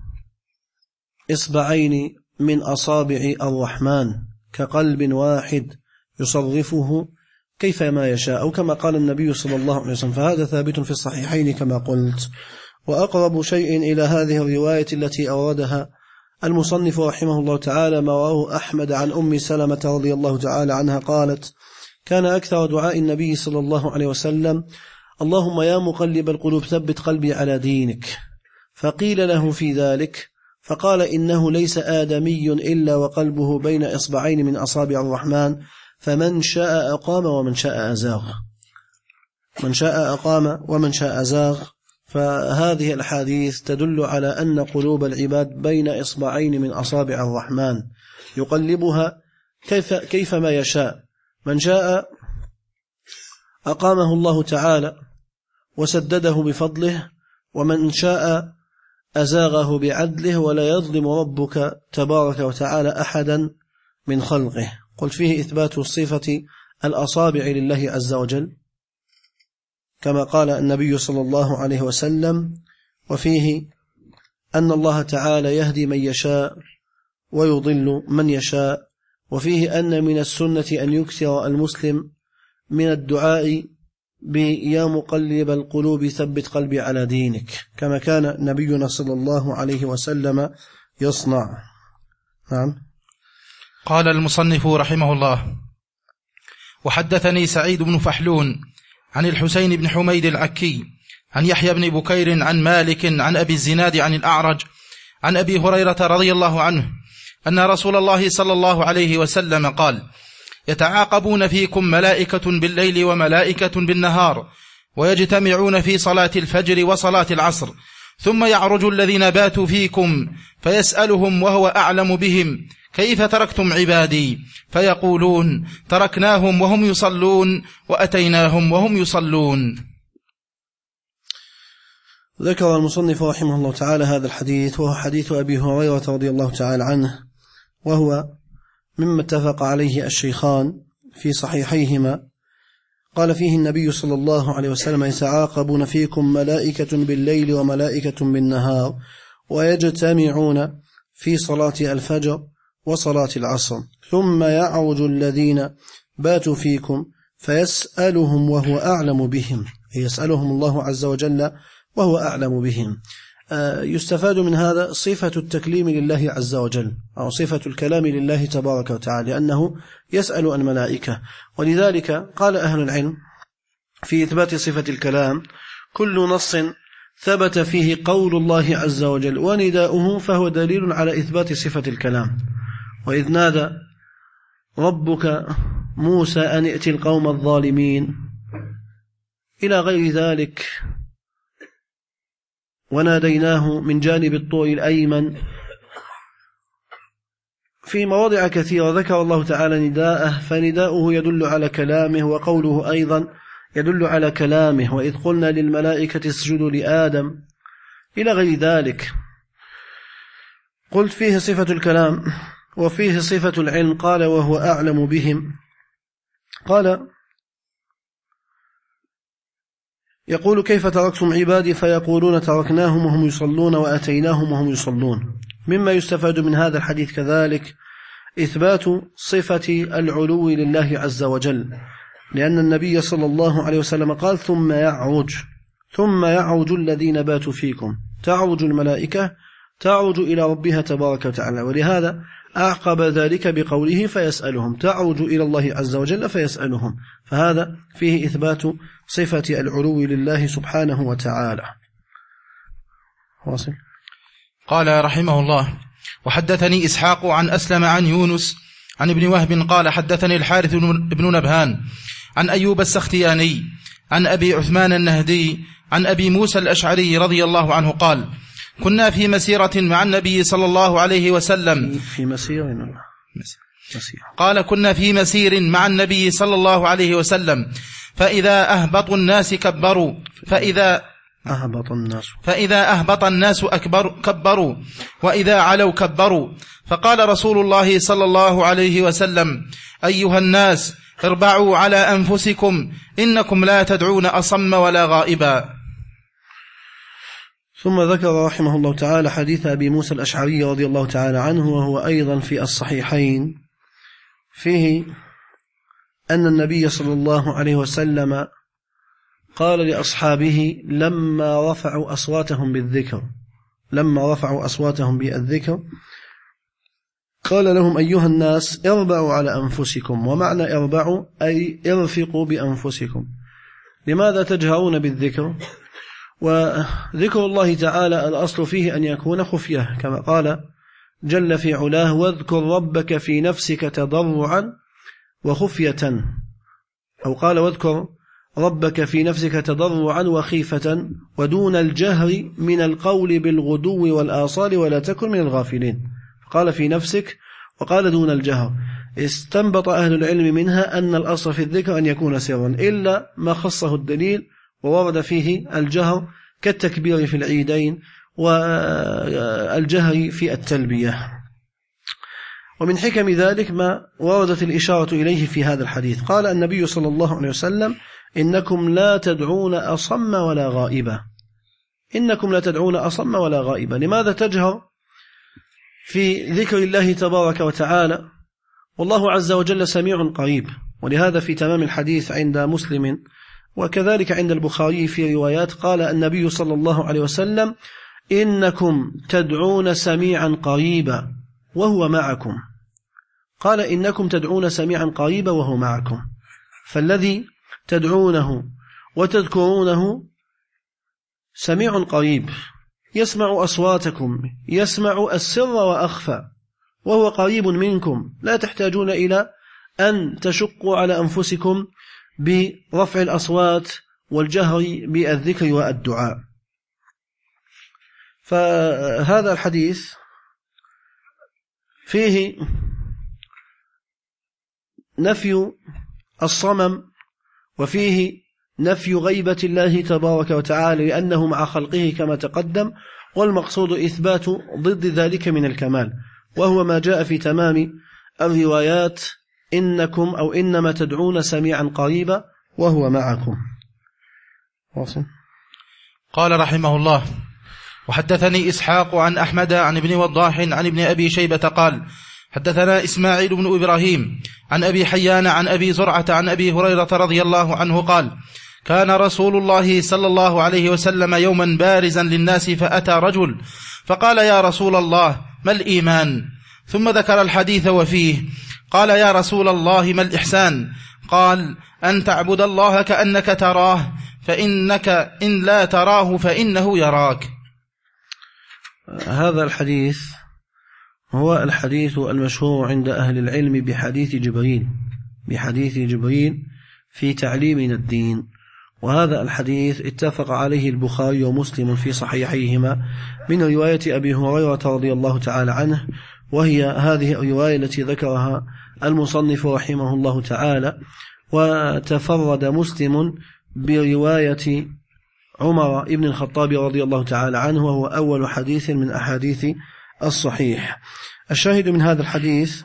[SPEAKER 2] إصبعين من أصابع الرحمن كقلب واحد يصرفه كيفما يشاء، أو كما قال النبي صلى الله عليه وسلم. فهذا ثابت في الصحيحين كما قلت. وأقرب شيء إلى هذه الرواية التي أوردها المصنف رحمه الله تعالى ما رواه أحمد عن أم سلمة رضي الله تعالى عنها قالت: كان أكثر دعاء النبي صلى الله عليه وسلم: اللهم يا مقلب القلوب ثبت قلبي على دينك. فقيل له في ذلك فقال: إنه ليس آدمي إلا وقلبه بين إصبعين من أصابع الرحمن، فمن شاء أقام ومن شاء أزاغ. من شاء أقام ومن شاء أزاغ. فهذه الحديث تدل على أن قلوب العباد بين إصبعين من أصابع الرحمن يقلبها كيفما يشاء. من شاء أقامه الله تعالى وسدده بفضله، ومن شاء أزاغه بعدله، ولا يظلم ربك تبارك وتعالى أحدا من خلقه. قلت فيه إثبات صفة الأصابع لله عز وجل كما قال النبي صلى الله عليه وسلم، وفيه أن الله تعالى يهدي من يشاء ويضل من يشاء، وفيه أن من السنة أن يكثر المسلم من الدعاء بيا مقلب القلوب ثبت قلبي على دينك، كما كان نبينا صلى الله عليه وسلم يصنع. نعم.
[SPEAKER 1] قال المصنف رحمه الله: وحدثني سعيد بن فحلون عن الحسين بن حميد العكي عن يحيى بن بكير عن مالك عن أبي الزناد عن الأعرج عن أبي هريرة رضي الله عنه أن رسول الله صلى الله عليه وسلم قال: يتعاقبون فيكم ملائكة بالليل وملائكة بالنهار، ويجتمعون في صلاة الفجر وصلاة العصر، ثم يعرج الذين باتوا فيكم فيسألهم وهو أعلم بهم: كيف تركتم عبادي؟ فيقولون: تركناهم وهم يصلون وأتيناهم وهم يصلون.
[SPEAKER 2] ذكر المصنف رحمه الله تعالى هذا الحديث، وهو حديث أبي هريرة رضي الله تعالى عنه، وهو مما اتفق عليه الشيخان في صحيحيهما. قال فيه النبي صلى الله عليه وسلم: يتعاقبون فيكم ملائكة بالليل وملائكة بالنهار، ويجتمعون في صلاة الفجر وصلاة العصر، ثم يعرج الذين باتوا فيكم فيسألهم وهو أعلم بهم، يسألهم الله عز وجل وهو أعلم بهم: يستفاد من هذا صفة التكليم لله عز وجل أو صفة الكلام لله تبارك وتعالى، لأنه يسأل عن ملائكة. ولذلك قال أهل العلم في إثبات صفة الكلام: كل نص ثبت فيه قول الله عز وجل ونداؤه فهو دليل على إثبات صفة الكلام. وإذ نادى ربك موسى أن ائت القوم الظالمين إلى غير ذلك، وناديناه من جانب الطور الأيمن، في مواضع كثيرة ذكر الله تعالى نداءه، فنداؤه يدل على كلامه، وقوله أيضا يدل على كلامه: وإذ قلنا للملائكة اسجدوا لآدم، إلى غير ذلك. قلت فيه صفة الكلام وفيه صفة العلم. قال: وهو أعلم بهم. قال: يقول: كيف تركتم عبادي؟ فيقولون: تركناهم وهم يصلون وأتيناهم وهم يصلون. مما يستفاد من هذا الحديث كذلك إثبات صفة العلو لله عز وجل، لأن النبي صلى الله عليه وسلم قال: ثم يعرج الذين باتوا فيكم، تعرج الملائكة، تعرج إلى ربها تبارك وتعالى. ولهذا أعقب ذلك بقوله: فيسألهم، تعرج إلى الله عز وجل فيسألهم. فهذا فيه إثبات صفة العلو لله سبحانه وتعالى. واصل.
[SPEAKER 1] قال رحمه الله: وحدثني إسحاق عن أسلم عن يونس عن ابن وهب قال: حدثني الحارث بن نبهان عن أيوب السختياني عن أبي عثمان النهدي عن أبي موسى الأشعري رضي الله عنه قال: كنا في مسيرة مع النبي صلى الله عليه وسلم. قال: كنا في مسير مع النبي صلى الله عليه وسلم، فإذا أهبط الناس كبروا، فإذا أهبط الناس كبروا، وإذا علوا كبروا. فقال رسول الله صلى الله عليه وسلم: أيها الناس، اربعوا على أنفسكم، إنكم لا تدعون أصم ولا غائبا.
[SPEAKER 2] ثم ذكر رحمه الله تعالى حديث أبي موسى الأشعري رضي الله تعالى عنه، وهو أيضا في الصحيحين، فيه أن النبي صلى الله عليه وسلم قال لأصحابه لما رفعوا أصواتهم بالذكر، قال لهم: أيها الناس، اربعوا على أنفسكم. ومعنى اربعوا أي ارفقوا بأنفسكم. لماذا تجهرون بالذكر؟ وذكر الله تعالى الأصل فيه أن يكون خفية، كما قال جل في علاه: واذكر ربك في نفسك تضرعا وخفية، أو قال: واذكر ربك في نفسك تضرعا وخيفة ودون الجهر من القول بالغدو والآصال ولا تكن من الغافلين. قال في نفسك وقال دون الجهر. استنبط أهل العلم منها أن الأصل في الذكر أن يكون سرا، إلا ما خصه الدليل وورد فيه الجهر كالتكبير في العيدين والجهر في التلبية. ومن حكم ذلك ما وردت الإشارة إليه في هذا الحديث. قال النبي صلى الله عليه وسلم: إنكم لا تدعون أصم ولا غائبا. إنكم لا تدعون أصم ولا غائبا. لماذا تجهر في ذكر الله تبارك وتعالى؟ والله عز وجل سميع قريب. ولهذا في تمام الحديث عند مسلم وكذلك عند البخاري في روايات قال النبي صلى الله عليه وسلم: إنكم تدعون سميعا قريبا وهو معكم. قال: إنكم تدعون سميعا قريبا وهو معكم. فالذي تدعونه وتذكرونه سميع قريب، يسمع أصواتكم، يسمع السر وأخفى، وهو قريب منكم. لا تحتاجون إلى أن تشقوا على أنفسكم برفع الأصوات والجهر بالذكر والدعاء. فهذا الحديث فيه نفي الصمم، وفيه نفي غيبة الله تبارك وتعالى لأنه مع خلقه كما تقدم، والمقصود إثبات ضد ذلك من الكمال، وهو ما جاء في تمام الروايات: إنكم أو إنما تدعون سميعا قريبا وهو معكم.
[SPEAKER 1] قال رحمه الله: وحدثني إسحاق عن أحمد عن ابن وضاح عن ابن أبي شيبة قال: حدثنا إسماعيل بن إبراهيم عن أبي حيان عن أبي زرعة عن أبي هريرة رضي الله عنه قال: كان رسول الله صلى الله عليه وسلم يوما بارزا للناس فأتى رجل فقال يا رسول الله ما الإيمان؟ ثم ذكر الحديث وفيه قال يا رسول الله ما الإحسان؟ قال أن تعبد الله كأنك تراه فإنك إن لا تراه فإنه يراك.
[SPEAKER 2] هذا الحديث هو الحديث المشهور عند أهل العلم بحديث جبريل في تعليمنا الدين، وهذا الحديث اتفق عليه البخاري ومسلم في صحيحيهما من رواية أبي هريرة رضي الله تعالى عنه، وهي هذه الرواية التي ذكرها المصنف رحمه الله تعالى. وتفرد مسلم برواية عمر بن الخطاب رضي الله تعالى عنه، وهو أول حديث من أحاديث الصحيح. الشاهد من هذا الحديث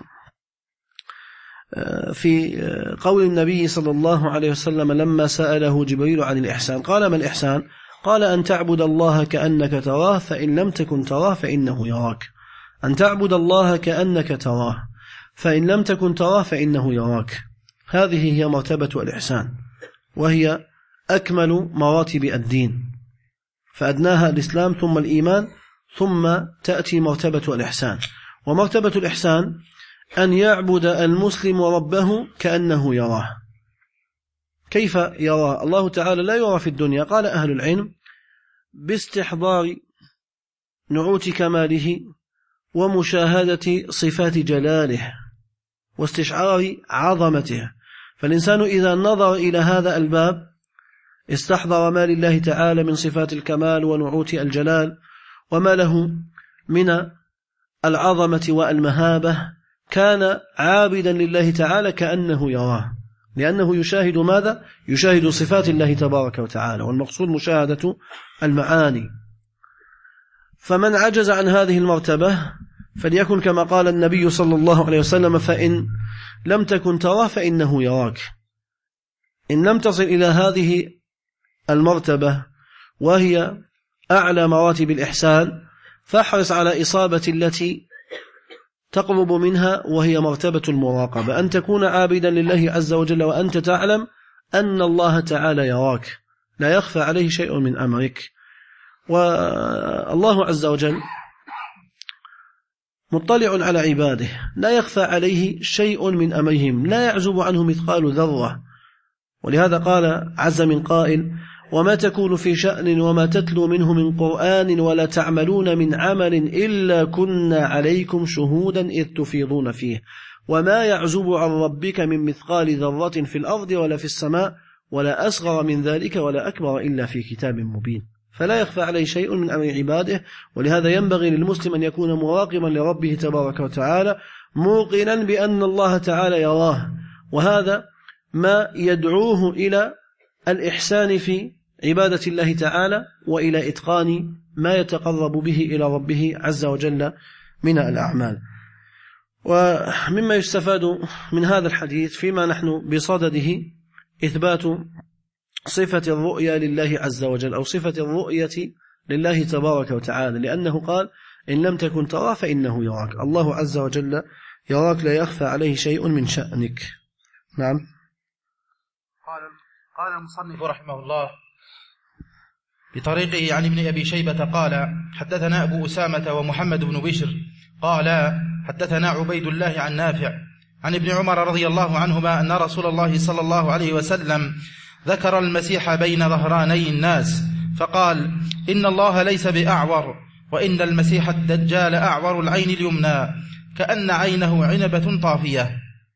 [SPEAKER 2] في قول النبي صلى الله عليه وسلم لما سأله جبريل عن الإحسان قال ما الإحسان؟ قال أن تعبد الله كأنك تراه فإن لم تكن تراه فإنه يراك. أن تعبد الله كأنك تراه فإن لم تكن تراه فإنه يراك. هذه هي مرتبة الإحسان، وهي أكمل مراتب الدين، فأدناها الإسلام ثم الإيمان ثم تأتي مرتبة الإحسان. ومرتبة الإحسان أن يعبد المسلم ربه كأنه يراه. كيف يراه؟ الله تعالى لا يرى في الدنيا. قال أهل العلم باستحضار نعوت كماله ومشاهدة صفات جلاله واستشعار عظمته. فالإنسان إذا نظر إلى هذا الباب استحضر ما لله تعالى من صفات الكمال ونعوت الجلال وما له من العظمة والمهابة، كان عابدا لله تعالى كأنه يراه، لأنه يشاهد ماذا؟ يشاهد صفات الله تبارك وتعالى، والمقصود مشاهدة المعاني. فمن عجز عن هذه المرتبة فليكن كما قال النبي صلى الله عليه وسلم فإن لم تكن تراه فإنه يراك. إن لم تصل إلى هذه المرتبة وهي أعلى مراتب الإحسان فاحرص على إصابة التي تقرب منها، وهي مرتبة المراقبة، أن تكون عابدا لله عز وجل وأنت تعلم أن الله تعالى يراك، لا يخفى عليه شيء من أمرك. والله عز وجل مطلع على عباده، لا يخفى عليه شيء من أمرهم، لا يعزب عنه مثقال ذرة. ولهذا قال عز من قائل وما تكون في شأن وما تتلو منه من قرآن ولا تعملون من عمل إلا كنا عليكم شهودا إذ تفيضون فيه وما يعزب عن ربك من مثقال ذرة في الأرض ولا في السماء ولا أصغر من ذلك ولا أكبر إلا في كتاب مبين. فلا يخفى عليه شيء من أمر عباده، ولهذا ينبغي للمسلم أن يكون مراقبا لربه تبارك وتعالى موقنا بأن الله تعالى يراه، وهذا ما يدعوه إلى الإحسان في عبادة الله تعالى وإلى إتقان ما يتقرب به إلى ربه عز وجل من الأعمال. ومما يستفاد من هذا الحديث فيما نحن بصدده إثبات صفة الرؤية لله عز وجل، أو صفة الرؤية لله تبارك وتعالى، لأنه قال إن لم تكن تراه فإنه يراك. الله عز وجل يراك، لا يخفى عليه شيء من شأنك. نعم.
[SPEAKER 1] قال المصنف رحمه الله بطريقه عن ابن أبي شيبة قال حدثنا أبو أسامة ومحمد بن بشر قال حدثنا عبيد الله عن نافع عن ابن عمر رضي الله عنهما أن رسول الله صلى الله عليه وسلم ذكر المسيح بين ظهراني الناس فقال إن الله ليس بأعور وإن المسيح الدجال أعور العين اليمنى كأن عينه عنبة طافية.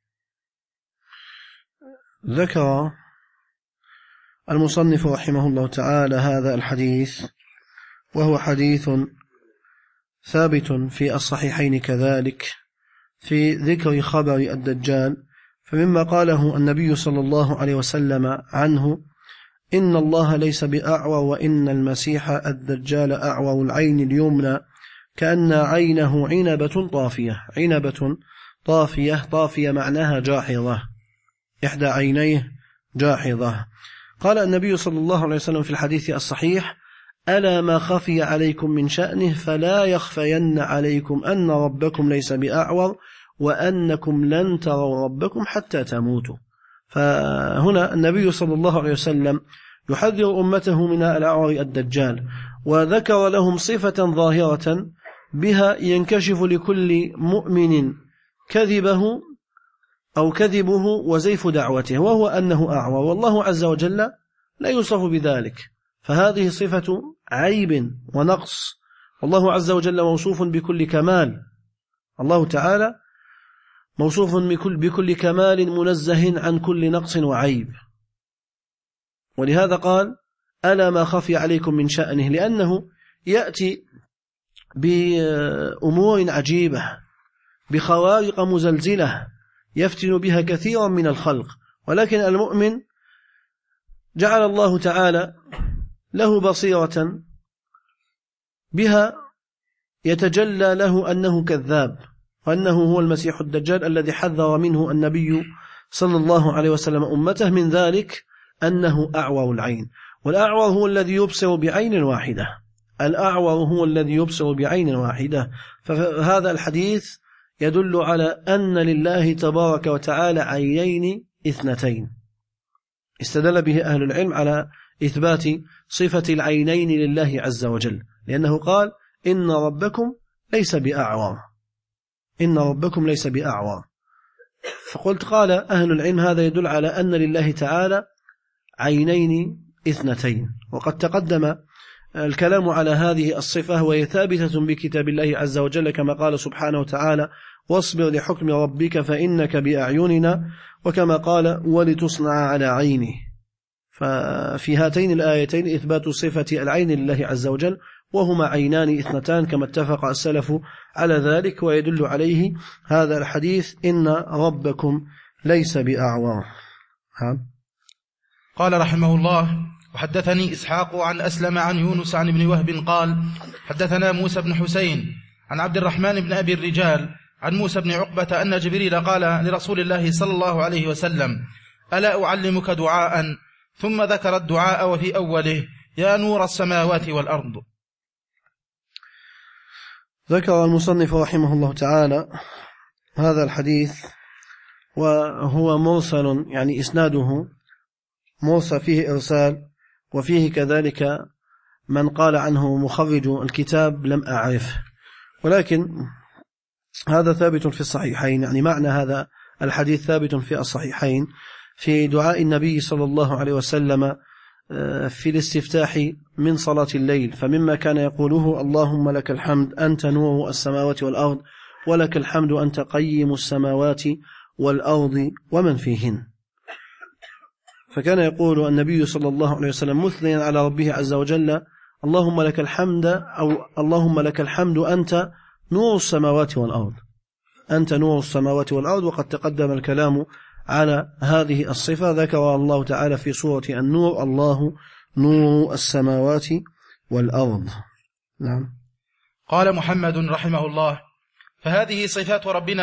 [SPEAKER 2] ذكر المصنف رحمه الله تعالى هذا الحديث، وهو حديث ثابت في الصحيحين كذلك في ذكر خبر الدجال. فمما قاله النبي صلى الله عليه وسلم عنه إن الله ليس بأعور وإن المسيح الدجال أعور العين اليمنى كأن عينه عنبة طافية. عنبة طافية معناها جاحظة، إحدى عينيه جاحظة. قال النبي صلى الله عليه وسلم في الحديث الصحيح ألا ما خفي عليكم من شأنه فلا يخفين عليكم أن ربكم ليس بأعور وأنكم لن تروا ربكم حتى تموتوا. فهنا النبي صلى الله عليه وسلم يحذر أمته من الأعور الدجال، وذكر لهم صفة ظاهرة بها ينكشف لكل مؤمن كذبه أو كذبه وزيف دعوته، وهو أنه أعور، والله عز وجل لا يوصف بذلك، فهذه صفة عيب ونقص، والله عز وجل موصوف بكل كمال، الله تعالى موصوف بكل كمال منزه عن كل نقص وعيب. ولهذا قال ألا ما خفي عليكم من شأنه، لأنه يأتي بأمور عجيبة بخوارق مزلزلة يفتن بها كثيرا من الخلق، ولكن المؤمن جعل الله تعالى له بصيرة بها يتجلى له أنه كذاب، وأنه هو المسيح الدجال الذي حذر منه النبي صلى الله عليه وسلم أمته، من ذلك أنه أعور العين، والأعور هو الذي يبصر بعين واحدة، الأعور هو الذي يبصر بعين واحدة. فهذا الحديث يدل على أن لله تبارك وتعالى عينين اثنتين، استدل به أهل العلم على إثبات صفة العينين لله عز وجل، لأنه قال إن ربكم ليس بأعور، إن ربكم ليس بأعور. فقلت قال أهل العلم هذا يدل على أن لله تعالى عينين اثنتين، وقد تقدم الكلام على هذه الصفة، وهي ثابتة بكتاب الله عز وجل كما قال سبحانه وتعالى واصبر لحكم ربك فإنك بأعيننا، وكما قال ولتصنع على عينه. ففي هاتين الآيتين إثبات صفة العين لله عز وجل، وهما عينان اثنتان كما اتفق السلف على ذلك، ويدل عليه هذا الحديث إن ربكم ليس بأعور.
[SPEAKER 1] قال رحمه الله وحدثني إسحاق عن أسلم عن يونس عن ابن وهب قال حدثنا موسى بن حسين عن عبد الرحمن بن أبي الرجال عن موسى بن عقبة أن جبريل قال لرسول الله صلى الله عليه وسلم ألا أعلمك دعاء، ثم ذكر الدعاء وفي أوله يا نور السماوات والأرض.
[SPEAKER 2] ذكر المصنف رحمه الله تعالى هذا الحديث، وهو مرسل، يعني إسناده مرسل، فيه إرسال، وفيه كذلك من قال عنه مخرج الكتاب لم أعرفه، ولكن هذا ثابت في الصحيحين، يعني معنى هذا الحديث ثابت في الصحيحين في دعاء النبي صلى الله عليه وسلم في الاستفتاح من صلاة الليل، فمما كان يقوله اللهم لك الحمد أنت نور السماوات والأرض، ولك الحمد أنت قيم السماوات والأرض ومن فيهن. فكان يقول النبي صلى الله عليه وسلم مثنيا على ربه عز وجل اللهم لك الحمد، أو اللهم لك الحمد أنت نور السماوات والأرض، أنت نور السماوات والأرض. وقد تقدم الكلام على هذه الصفة، ذكر الله تعالى في سورة النور الله نور السماوات والأرض. نعم.
[SPEAKER 1] قال محمد رحمه الله فهذه صفات ربنا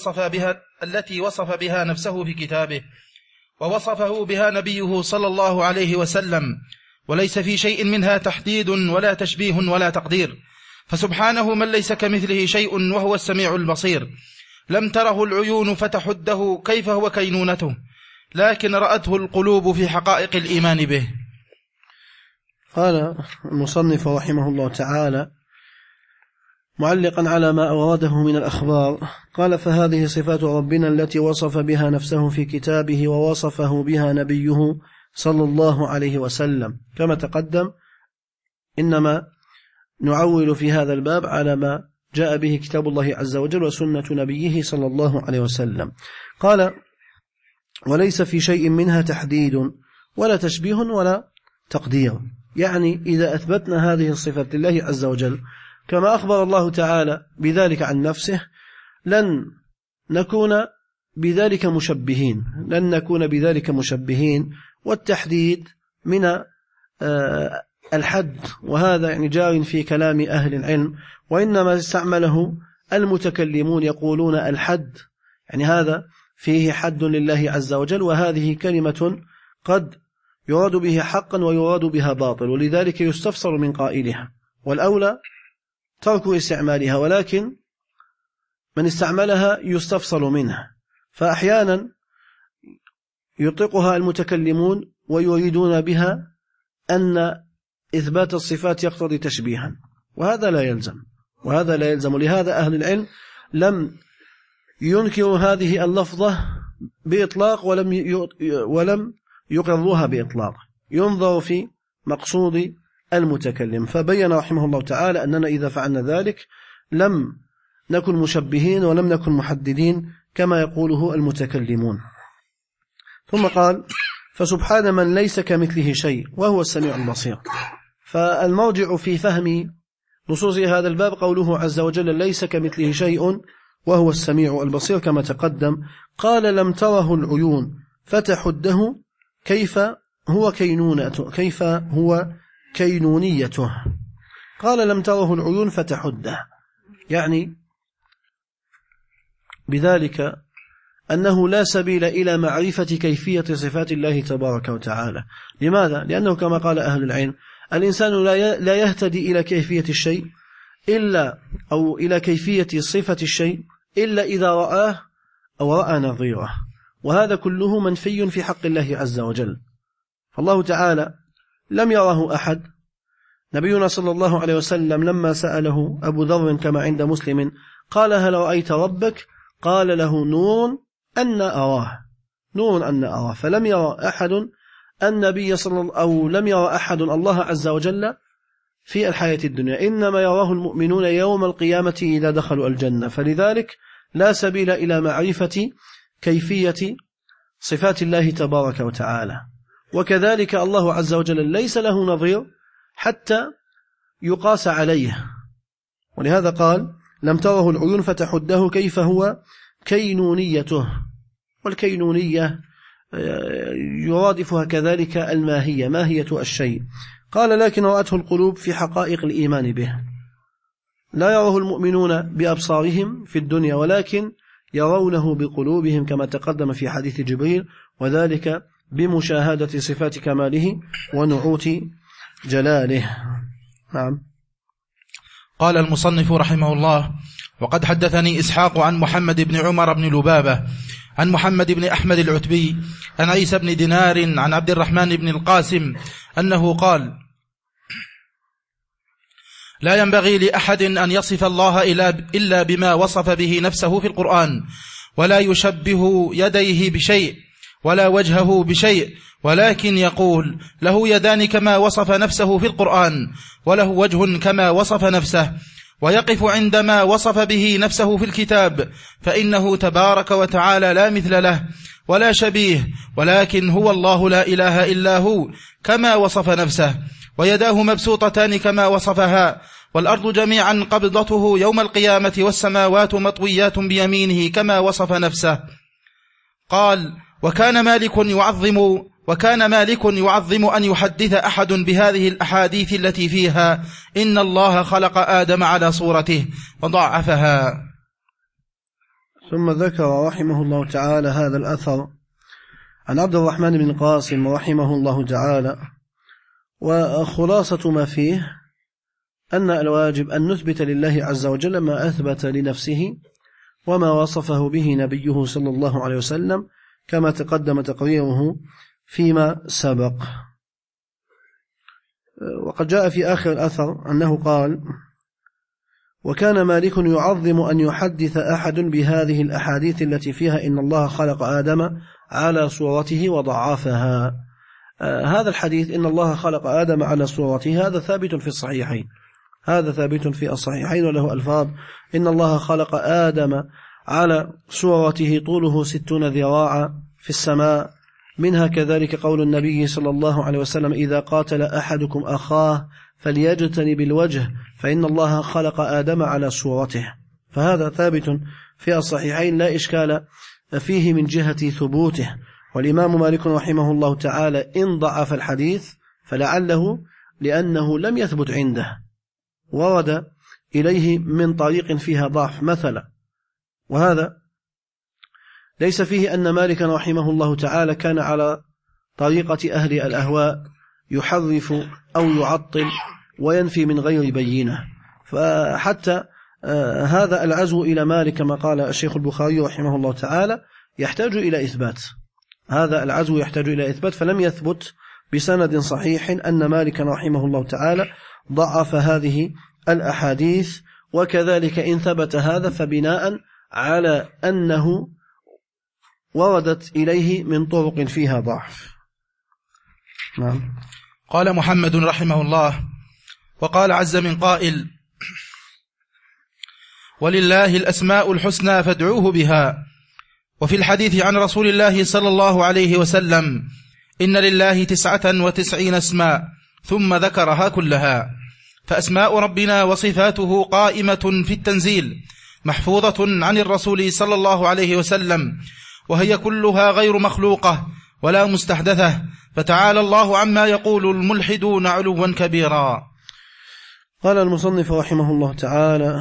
[SPEAKER 1] التي وصف بها نفسه في كتابه، ووصفه بها نبيه صلى الله عليه وسلم، وليس في شيء منها تحديد ولا تشبيه ولا تقدير، فسبحانه من ليس كمثله شيء وهو السميع البصير، لم تره العيون فتحده كيف هو كينونته، لكن رأته القلوب في حقائق الإيمان به.
[SPEAKER 2] قال المصنف رحمه الله تعالى معلقا على ما أوراده من الأخبار، قال فهذه صفات ربنا التي وصف بها نفسه في كتابه ووصفه بها نبيه صلى الله عليه وسلم. كما تقدم إنما نعول في هذا الباب على ما جاء به كتاب الله عز وجل وسنة نبيه صلى الله عليه وسلم. قال وليس في شيء منها تحديد ولا تشبيه ولا تقدير، يعني إذا أثبتنا هذه الصفة لله عز وجل كما أخبر الله تعالى بذلك عن نفسه لن نكون بذلك مشبهين، والتحديد من الحد، وهذا يعني جار في كلام أهل العلم، وإنما استعمله المتكلمون يقولون الحد، يعني هذا فيه حد لله عز وجل، وهذه كلمة قد يراد به حقا ويراد بها باطل، ولذلك يستفسر من قائلها، والأولى ترك استعمالها، ولكن من استعملها يستفسر منها، فأحيانا يطلقها المتكلمون ويريدون بها أن إثبات الصفات يقتضي تشبيها، وهذا لا يلزم. لهذا أهل العلم لم ينكروا هذه اللفظة بإطلاق ولم يقرروها بإطلاق، ينظر في مقصود المتكلم. فبين رحمه الله تعالى أننا إذا فعلنا ذلك لم نكن مشبهين ولم نكن محددين كما يقوله المتكلمون. ثم قال: فسبحان من ليس كمثله شيء وهو السميع البصير. فالمرجع في فهم نصوص هذا الباب قوله عز وجل: ليس كمثله شيء وهو السميع البصير كما تقدم. قال: لم تره العيون فتحده كيف هو كينونيته. قال: لم تره العيون فتحده، يعني بذلك أنه لا سبيل إلى معرفة كيفية صفات الله تبارك وتعالى. لماذا؟ لأنه كما قال أهل العلم الإنسان لا يهتدي إلى كيفية الشيء أو إلى كيفية صفة الشيء إلا إذا رآه أو رأى نظيره، وهذا كله منفي في حق الله عز وجل. فالله تعالى لم يره أحد. نبينا صلى الله عليه وسلم لما سأله أبو ذر كما عند مسلم قال: هل رأيت ربك؟ قال له: نور أن أراه. فلم يرى أحد النبي لم يرى أحد الله عز وجل في الحياة الدنيا، إنما يراه المؤمنون يوم القيامة إذا دخلوا الجنة. فلذلك لا سبيل إلى معرفة كيفية صفات الله تبارك وتعالى. وكذلك الله عز وجل ليس له نظير حتى يقاس عليه، ولهذا قال: لم تره العيون فتحده كيف هو كينونيته. والكينونية يرادفها كذلك الماهية، ماهية الشيء. قال: لكن رأته القلوب في حقائق الإيمان به. لا يراه المؤمنون بأبصارهم في الدنيا، ولكن يرونه بقلوبهم كما تقدم في حديث جبريل، وذلك بمشاهدة صفات كماله ونعوت جلاله. نعم.
[SPEAKER 1] قال المصنف رحمه الله: وقد حدثني إسحاق عن محمد بن عمر بن لبابة عن محمد بن أحمد العتبي عن عيسى بن دينار عن عبد الرحمن بن القاسم أنه قال: لا ينبغي لأحد أن يصف الله إلا بما وصف به نفسه في القرآن، ولا يشبه يديه بشيء ولا وجهه بشيء، ولكن يقول: له يدان كما وصف نفسه في القرآن، وله وجه كما وصف نفسه، ويقف عندما وصف به نفسه في الكتاب، فإنه تبارك وتعالى لا مثل له ولا شبيه، ولكن هو الله لا إله إلا هو كما وصف نفسه، ويداه مبسوطتان كما وصفها، والأرض جميعا قبضته يوم القيامة، والسماوات مطويات بيمينه كما وصف نفسه. قال: وكان مالك يعظم أن يحدث أحد بهذه الأحاديث التي فيها إن الله خلق آدم على صورته وضعفها.
[SPEAKER 2] ثم ذكر رحمه الله تعالى هذا الأثر عن عبد الرحمن بن القاسم رحمه الله تعالى، وخلاصة ما فيه أن الواجب أن نثبت لله عز وجل ما أثبت لنفسه وما وصفه به نبيه صلى الله عليه وسلم كما تقدم تقريره فيما سبق. وقد جاء في آخر الأثر أنه قال: وكان مالك يعظم أن يحدث أحد بهذه الأحاديث التي فيها إن الله خلق آدم على صورته وضعفها. هذا الحديث إن الله خلق آدم على صورته هذا ثابت في الصحيحين، وله ألفاظ: إن الله خلق آدم على صورته طوله 60 ذراعا في السماء، منها كذلك قول النبي صلى الله عليه وسلم: إذا قاتل أحدكم أخاه فليجتنب الوجه فإن الله خلق آدم على صورته. فهذا ثابت في الصحيحين لا إشكال فيه من جهة ثبوته. والإمام مالك رحمه الله تعالى إن ضعف الحديث فلعله لأنه لم يثبت عنده، ورد إليه من طريق فيها ضعف مثلا، وهذا ليس فيه أن مالك رحمه الله تعالى كان على طريقة أهل الأهواء يحرف أو يعطل وينفي من غير بينة. فحتى هذا العزو إلى مالك كما قال الشيخ البخاري رحمه الله تعالى يحتاج إلى إثبات، فلم يثبت بسند صحيح أن مالك رحمه الله تعالى ضعف هذه الأحاديث، وكذلك إن ثبت هذا فبناء على أنه وردت إليه من طرق فيها ضعف. نعم.
[SPEAKER 1] قال محمد رحمه الله: وقال عز من قائل: ولله الأسماء الحسنى فادعوه بها. وفي الحديث عن رسول الله صلى الله عليه وسلم: إن لله 99 اسماء، ثم ذكرها كلها. فأسماء ربنا وصفاته قائمة في التنزيل محفوظة عن الرسول صلى الله عليه وسلم، وهي كلها غير مخلوقة ولا مستحدثة، فتعالى الله عما يقول الملحدون علوا كبيرا.
[SPEAKER 2] قال المصنف رحمه الله تعالى: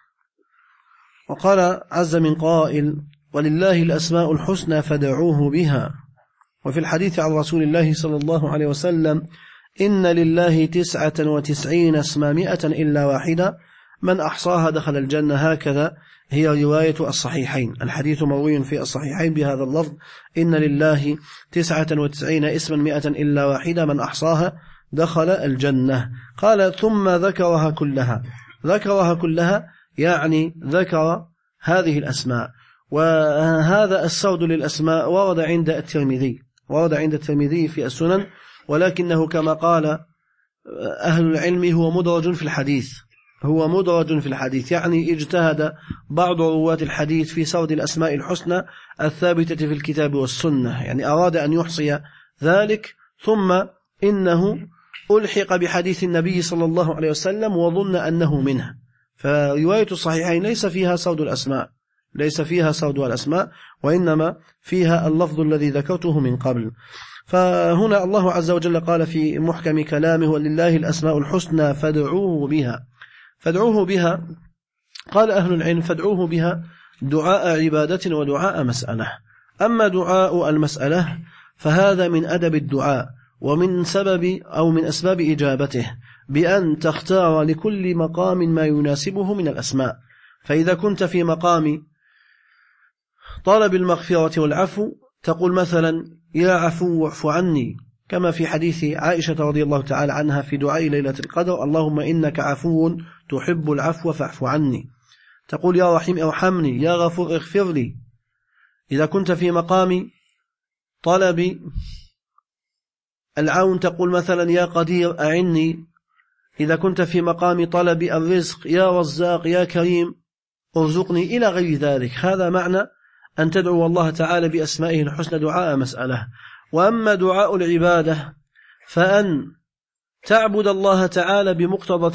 [SPEAKER 2] وقال عز من قائل: ولله الأسماء الحسنى فدعوه بها. وفي الحديث عن رسول الله صلى الله عليه وسلم: إن لله 99 اسما 100 إلا واحدة، من أحصاها دخل الجنة. هكذا هي رواية الصحيحين. الحديث مروي في الصحيحين بهذا اللفظ: إن لله 99 اسما 100 إلا واحدة، من أحصاها دخل الجنة. قال: ثم ذكرها كلها. ذكرها كلها يعني ذكر هذه الأسماء. وهذا السرد للأسماء ورد عند الترمذي في السنن، ولكنه كما قال أهل العلم هو مدرج في الحديث، يعني اجتهد بعض رواة الحديث في سرد الأسماء الحسنى الثابتة في الكتاب والسنة، يعني أراد أن يحصي ذلك، ثم إنه ألحق بحديث النبي صلى الله عليه وسلم وظن أنه منه. فرواية الصحيحين ليس فيها سرد الأسماء، وإنما فيها اللفظ الذي ذكرته من قبل. فهنا الله عز وجل قال في محكم كلامه: ولله الأسماء الحسنى فادعوه بها. قال أهل العلم: فادعوه بها دعاء عبادة ودعاء مسألة. أما دعاء المسألة فهذا من أدب الدعاء، ومن أسباب إجابته، بأن تختار لكل مقام ما يناسبه من الأسماء. فإذا كنت في مقام طلب المغفرة والعفو تقول مثلا: يا عفو اعف عني، كما في حديث عائشة رضي الله تعالى عنها في دعاء ليلة القدر: اللهم إنك عفو تحب العفو فاعف عني. تقول: يا رحيم ارحمني، يا غفور اغفر لي. إذا كنت في مقام طلب العون تقول مثلا: يا قدير أعني. إذا كنت في مقام طلب الرزق: يا رزاق يا كريم ارزقني، إلى غير ذلك. هذا معنى أن تدعو الله تعالى بأسمائه الحسنى دعاء مسألة. وأما دعاء العبادة فأن تعبد الله تعالى بمقتضى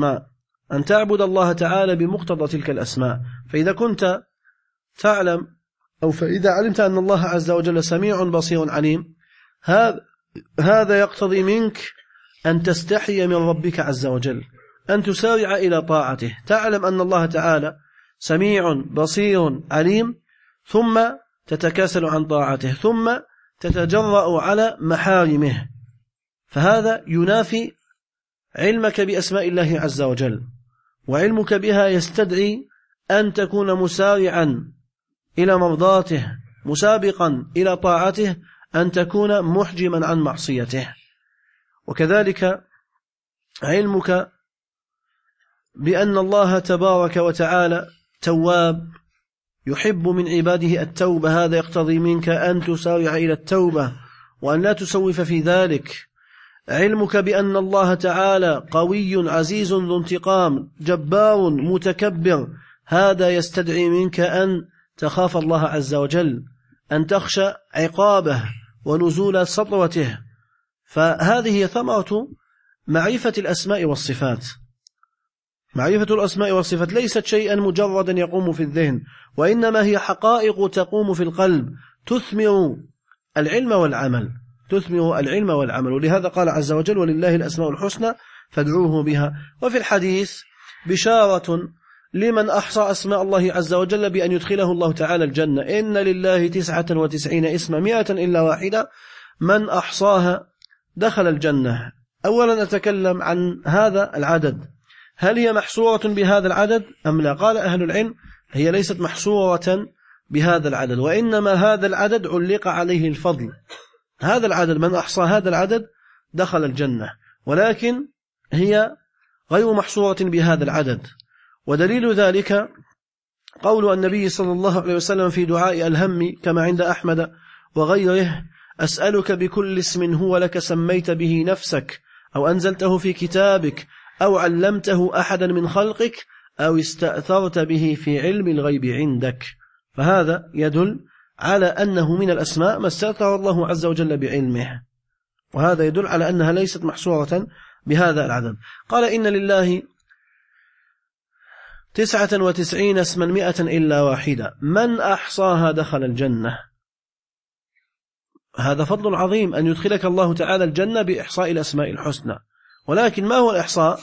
[SPEAKER 2] تلك الأسماء. فإذا كنت تعلم فإذا علمت أن الله عز وجل سميع بصير عليم، هذا يقتضي منك أن تستحي من ربك عز وجل، أن تسارع إلى طاعته. تعلم أن الله تعالى سميع بصير عليم، ثم تتكاسل عن طاعته، ثم تتجرأ على محارمه، فهذا ينافي علمك بأسماء الله عز وجل. وعلمك بها يستدعي أن تكون مسارعا إلى مرضاته، مسابقا إلى طاعته، أن تكون محجما عن معصيته. وكذلك علمك بأن الله تبارك وتعالى تواب يحب من عباده التوبة، هذا يقتضي منك أن تسارع إلى التوبة وأن لا تسوف في ذلك. علمك بأن الله تعالى قوي عزيز ذو انتقام جبار متكبر، هذا يستدعي منك أن تخاف الله عز وجل، أن تخشى عقابه ونزول سطوته. فهذه هي ثمرة معرفة الأسماء والصفات. معرفة الأسماء والصفات ليست شيئا مجردا يقوم في الذهن، وإنما هي حقائق تقوم في القلب، تثمر العلم والعمل. ولهذا قال عز وجل: ولله الأسماء الحسنى فادعوه بها. وفي الحديث بشارة لمن أحصى أسماء الله عز وجل بأن يدخله الله تعالى الجنة: إن لله 99 اسما 100 إلا واحدة، من أحصاها دخل الجنة. أولا نتكلم عن هذا العدد، هل هي محصورة بهذا العدد أم لا؟ قال أهل العلم: هي ليست محصورة بهذا العدد، وإنما هذا العدد علق عليه الفضل، هذا العدد، من أحصى هذا العدد دخل الجنة، ولكن هي غير محصورة بهذا العدد. ودليل ذلك قول النبي صلى الله عليه وسلم في دعاء الهم كما عند أحمد وغيره: أسألك بكل اسم هو لك سميت به نفسك أو أنزلته في كتابك أو علمته أحدا من خلقك أو استأثرت به في علم الغيب عندك. فهذا يدل على أنه من الأسماء ما استأثر الله عز وجل بعلمه، وهذا يدل على أنها ليست محصورة بهذا العدد. قال: إن لله 99 اسما 100 إلا واحدة، من أحصاها دخل الجنة. هذا فضل عظيم أن يدخلك الله تعالى الجنة بإحصاء الأسماء الحسنى. ولكن ما هو الإحصاء؟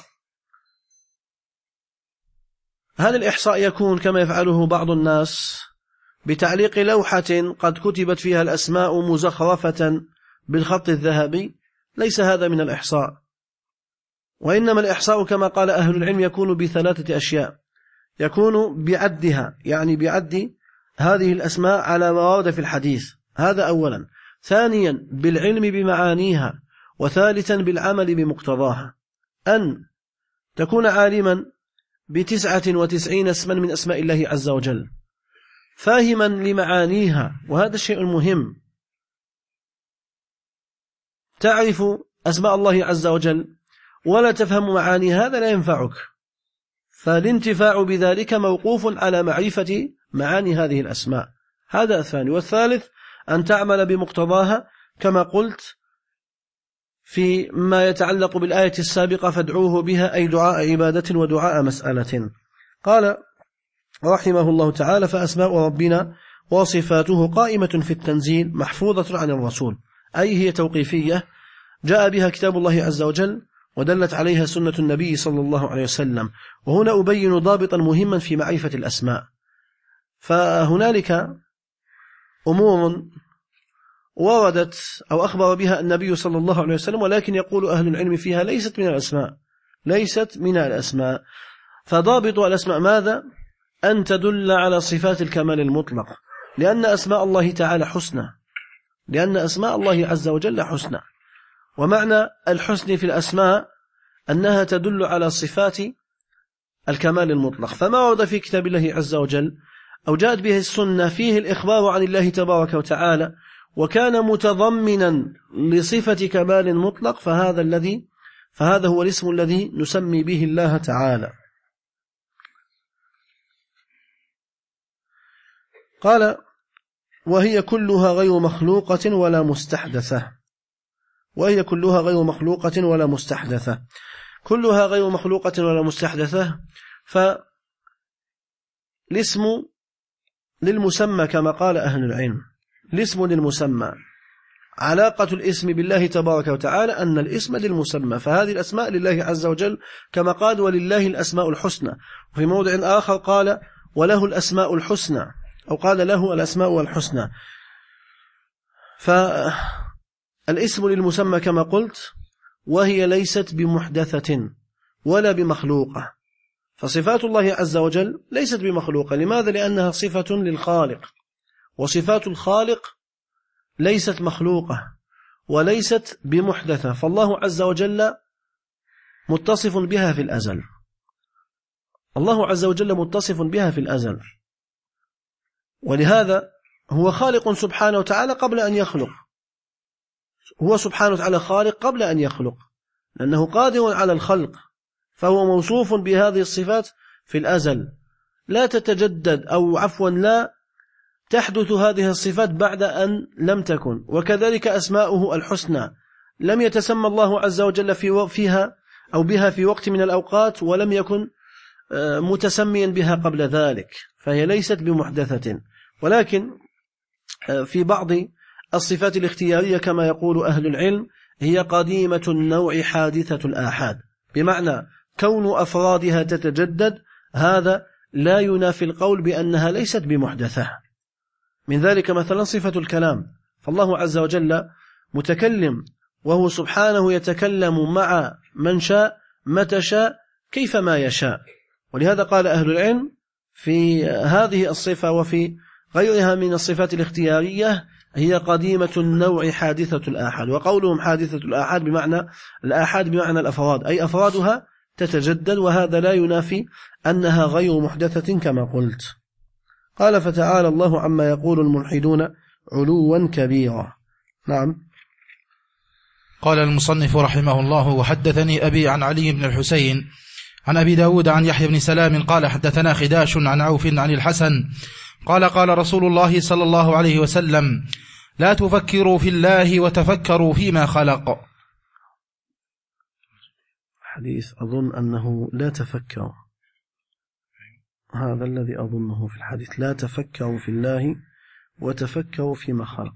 [SPEAKER 2] هل الإحصاء يكون كما يفعله بعض الناس بتعليق لوحة قد كتبت فيها الأسماء مزخرفة بالخط الذهبي؟ ليس هذا من الإحصاء، وإنما الإحصاء كما قال أهل العلم يكون بثلاثة أشياء. يكون بعدها، يعني بعد هذه الأسماء على ما ورد في الحديث، هذا أولا. ثانيا بالعلم بمعانيها، وثالثا بالعمل بمقتضاها. أن تكون عالما 99 اسما من أسماء الله عز وجل، فاهما لمعانيها، وهذا الشيء المهم. تعرف أسماء الله عز وجل ولا تفهم معاني، هذا لا ينفعك، فالانتفاع بذلك موقوف على معرفة معاني هذه الأسماء. هذا الثاني. والثالث أن تعمل بمقتضاها كما قلت في ما يتعلق بالآية السابقة: فادعوه بها، أي دعاء عبادة ودعاء مسألة. قال رحمه الله تعالى: فأسماء ربنا وصفاته قائمة في التنزيل محفوظة عن الرسول، أي هي توقيفية جاء بها كتاب الله عز وجل ودلت عليها سنة النبي صلى الله عليه وسلم. وهنا أبين ضابطا مهما في معرفة الأسماء. فهنالك أمور وردت أو أخبر بها النبي صلى الله عليه وسلم، ولكن يقول أهل العلم فيها ليست من الأسماء، ليست من الأسماء. فضابط الأسماء ماذا؟ أن تدل على صفات الكمال المطلق، لأن أسماء الله تعالى حسنى، لأن أسماء الله عز وجل حسنى. ومعنى الحسن في الأسماء أنها تدل على صفات الكمال المطلق. فما ورد في كتاب الله عز وجل أو جاءت به السنة فيه الإخبار عن الله تبارك وتعالى وكان متضمنا لصفة كمال مطلق، فهذا هو الاسم الذي نسمي به الله تعالى. قال: وهي كلها غير مخلوقة ولا مستحدثة. وهي كلها غير مخلوقة ولا مستحدثة. كلها غير مخلوقة ولا مستحدثة، فالاسم للمسمى كما قال أهل العلم، الاسم للمسمى. علاقة الاسم بالله تبارك وتعالى أن الاسم للمسمى، فهذه الأسماء لله عز وجل كما قال: ولله الأسماء الحسنى. وفي موضع آخر قال: وله الأسماء الحسنى، أو قال: له الأسماء الحسنى. فالاسم للمسمى كما قلت، وهي ليست بمحدثة ولا بمخلوقة. فصفات الله عز وجل ليست بمخلوقة. لماذا؟ لأنها صفة للخالق، وصفات الخالق ليست مخلوقة وليست بمحدثة. فالله عز وجل متصف بها في الأزل، الله عز وجل متصف بها في الأزل، ولهذا هو خالق سبحانه وتعالى قبل أن يخلق. هو سبحانه وتعالى خالق قبل أن يخلق، لأنه قادر على الخلق، فهو موصوف بهذه الصفات في الأزل، لا تتجدد، أو عفوا لا تحدث هذه الصفات بعد أن لم تكن. وكذلك أسماؤه الحسنى لم يتسمى الله عز وجل فيها أو بها في وقت من الأوقات ولم يكن متسميا بها قبل ذلك، فهي ليست بمحدثة. ولكن في بعض الصفات الاختيارية كما يقول أهل العلم هي قديمة النوع حادثة الآحاد، بمعنى كون أفرادها تتجدد، هذا لا ينافي القول بأنها ليست بمحدثة. من ذلك مثلا صفة الكلام، فالله عز وجل متكلم، وهو سبحانه يتكلم مع من شاء متى شاء كيفما يشاء. ولهذا قال أهل العلم في هذه الصفة وفي غيرها من الصفات الاختيارية هي قديمة النوع حادثة الآحاد. وقولهم حادثة الآحاد بمعنى الآحاد بمعنى الأفراد، أي أفرادها تتجدد، وهذا لا ينافي أنها غير محدثة كما قلت. قال فتعالى الله عما يقول الملحدون علوا كبيرا. نعم.
[SPEAKER 1] قال المصنف رحمه الله: وحدثني أبي عن علي بن الحسين عن أبي داود عن يحيى بن سلام قال حدثنا خداش عن عوف عن الحسن قال قال رسول الله صلى الله عليه وسلم: لا تفكروا في الله وتفكروا فيما خلق.
[SPEAKER 2] حديث أظن أنه لا تفكر، هذا الذي أظنه في الحديث، لا تفكروا في الله وتفكروا فيما خلق.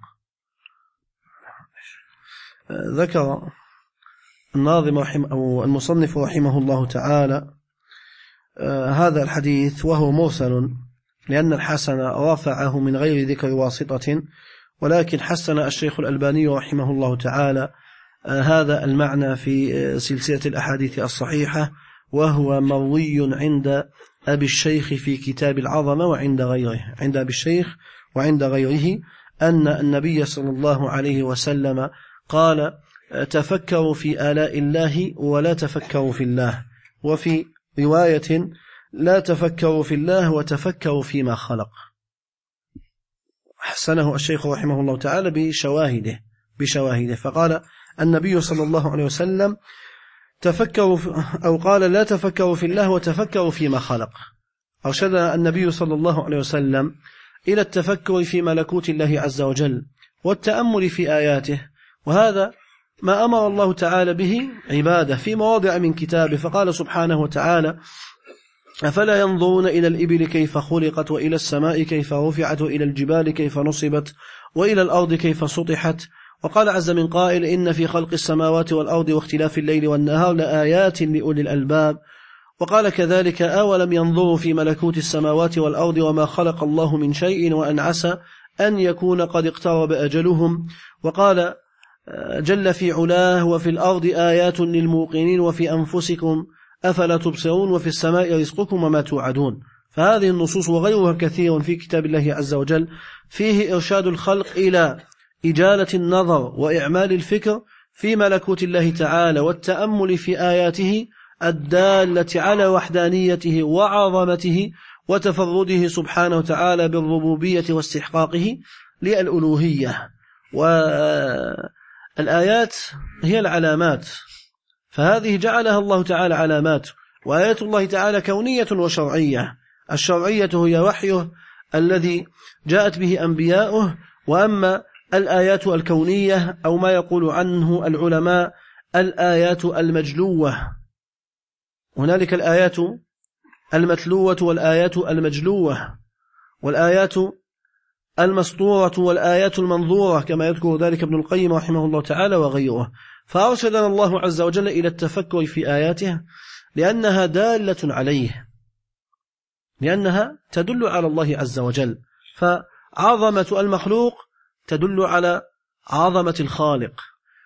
[SPEAKER 2] ذكر الناظم أو المصنف رحمه الله تعالى هذا الحديث وهو مرسل، لأن الحسن رفعه من غير ذكر واسطة، ولكن حسن الشيخ الألباني رحمه الله تعالى هذا المعنى في سلسلة الأحاديث الصحيحة، وهو مروي عند أبي الشيخ في كتاب العظمة وعند غيره، عند أبي الشيخ وعند غيره، أن النبي صلى الله عليه وسلم قال: تفكروا في آلاء الله ولا تفكروا في الله. وفي رواية: لا تفكروا في الله وتفكروا فيما خلق. حسنه الشيخ رحمه الله تعالى بشواهده، فقال النبي صلى الله عليه وسلم: تفكروا، أو قال: لا تفكروا في الله وتفكروا فيما خلق. أرشدنا النبي صلى الله عليه وسلم إلى التفكر في ملكوت الله عز وجل والتأمل في آياته، وهذا ما أمر الله تعالى به عباده في مواضع من كتابه، فقال سبحانه وتعالى: أفلا ينظرون إلى الإبل كيف خلقت، وإلى السماء كيف رفعت، وإلى الجبال كيف نصبت، وإلى الأرض كيف سطحت. وقال عز من قائل: إن في خلق السماوات والأرض واختلاف الليل والنهار لآيات لأولي الألباب. وقال كذلك: أولم ينظروا في ملكوت السماوات والأرض وما خلق الله من شيء وأن عسى أن يكون قد اقترب أجلهم. وقال جل في علاه: وفي الأرض آيات للموقنين وفي أنفسكم أفلا تبصرون وفي السماء رزقكم وما توعدون. فهذه النصوص وغيرها كثير في كتاب الله عز وجل فيه إرشاد الخلق إلى إجالة النظر وإعمال الفكر في ملكوت الله تعالى والتأمل في آياته الدالة على وحدانيته وعظمته وتفرده سبحانه وتعالى بالربوبية واستحقاقه للألوهية. والآيات هي العلامات، فهذه جعلها الله تعالى علامات، وآيات الله تعالى كونية وشرعية. الشرعية هي وحيه الذي جاءت به أنبياؤه، وأما الآيات الكونية أو ما يقول عنه العلماء الآيات المجلوة. هنالك الآيات المتلوة والآيات المجلوة، والآيات المسطورة والآيات المنظورة، كما يذكر ذلك ابن القيم رحمه الله تعالى وغيره. فأرشدنا الله عز وجل إلى التفكر في آياته لأنها دالة عليه، لأنها تدل على الله عز وجل. فعظمة المخلوق تدل على عظمة الخالق،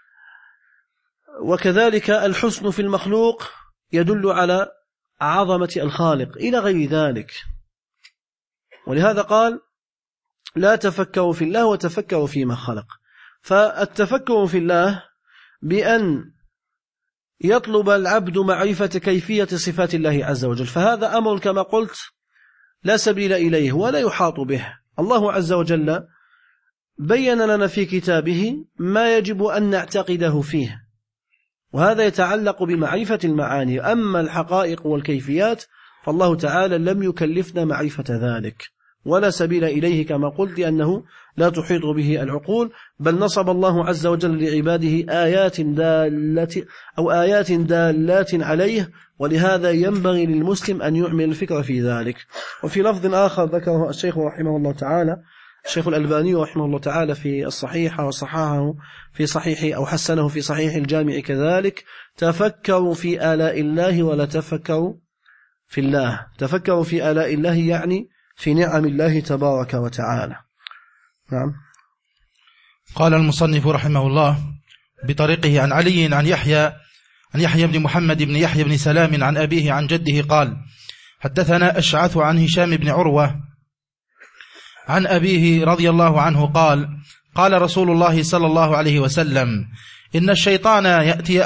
[SPEAKER 2] وكذلك الحسن في المخلوق يدل على عظمة الخالق إلى غير ذلك. ولهذا قال: لا تفكروا في الله وتفكروا فيما خلق. فالتفكر في الله بأن يطلب العبد معرفة كيفية صفات الله عز وجل، فهذا أمر كما قلت لا سبيل إليه ولا يحاط به. الله عز وجل بين لنا في كتابه ما يجب أن نعتقده فيه، وهذا يتعلق بمعرفة المعاني. أما الحقائق والكيفيات فالله تعالى لم يكلفنا معرفة ذلك ولا سبيل إليه كما قلت، لأنه لا تحيط به العقول، بل نصب الله عز وجل لعباده آيات دالات عليه، ولهذا ينبغي للمسلم أن يعمل الفكر في ذلك. وفي لفظ آخر ذكره الشيخ رحمه الله تعالى، الشيخ الألباني رحمه الله تعالى في الصحيحة وصححه في صحيح أو حسنه في صحيح الجامع كذلك: تفكروا في آلاء الله ولا تفكروا في الله. تفكروا في آلاء الله يعني في نعم الله تبارك وتعالى. نعم.
[SPEAKER 1] قال المصنف رحمه الله بطريقه عن علي عن يحيى بن محمد بن يحيى بن سلام عن أبيه عن جده قال: حدثنا أشعث عن هشام بن عروة عن أبيه رضي الله عنه قال: قال رسول الله صلى الله عليه وسلم: إن الشيطان يأتي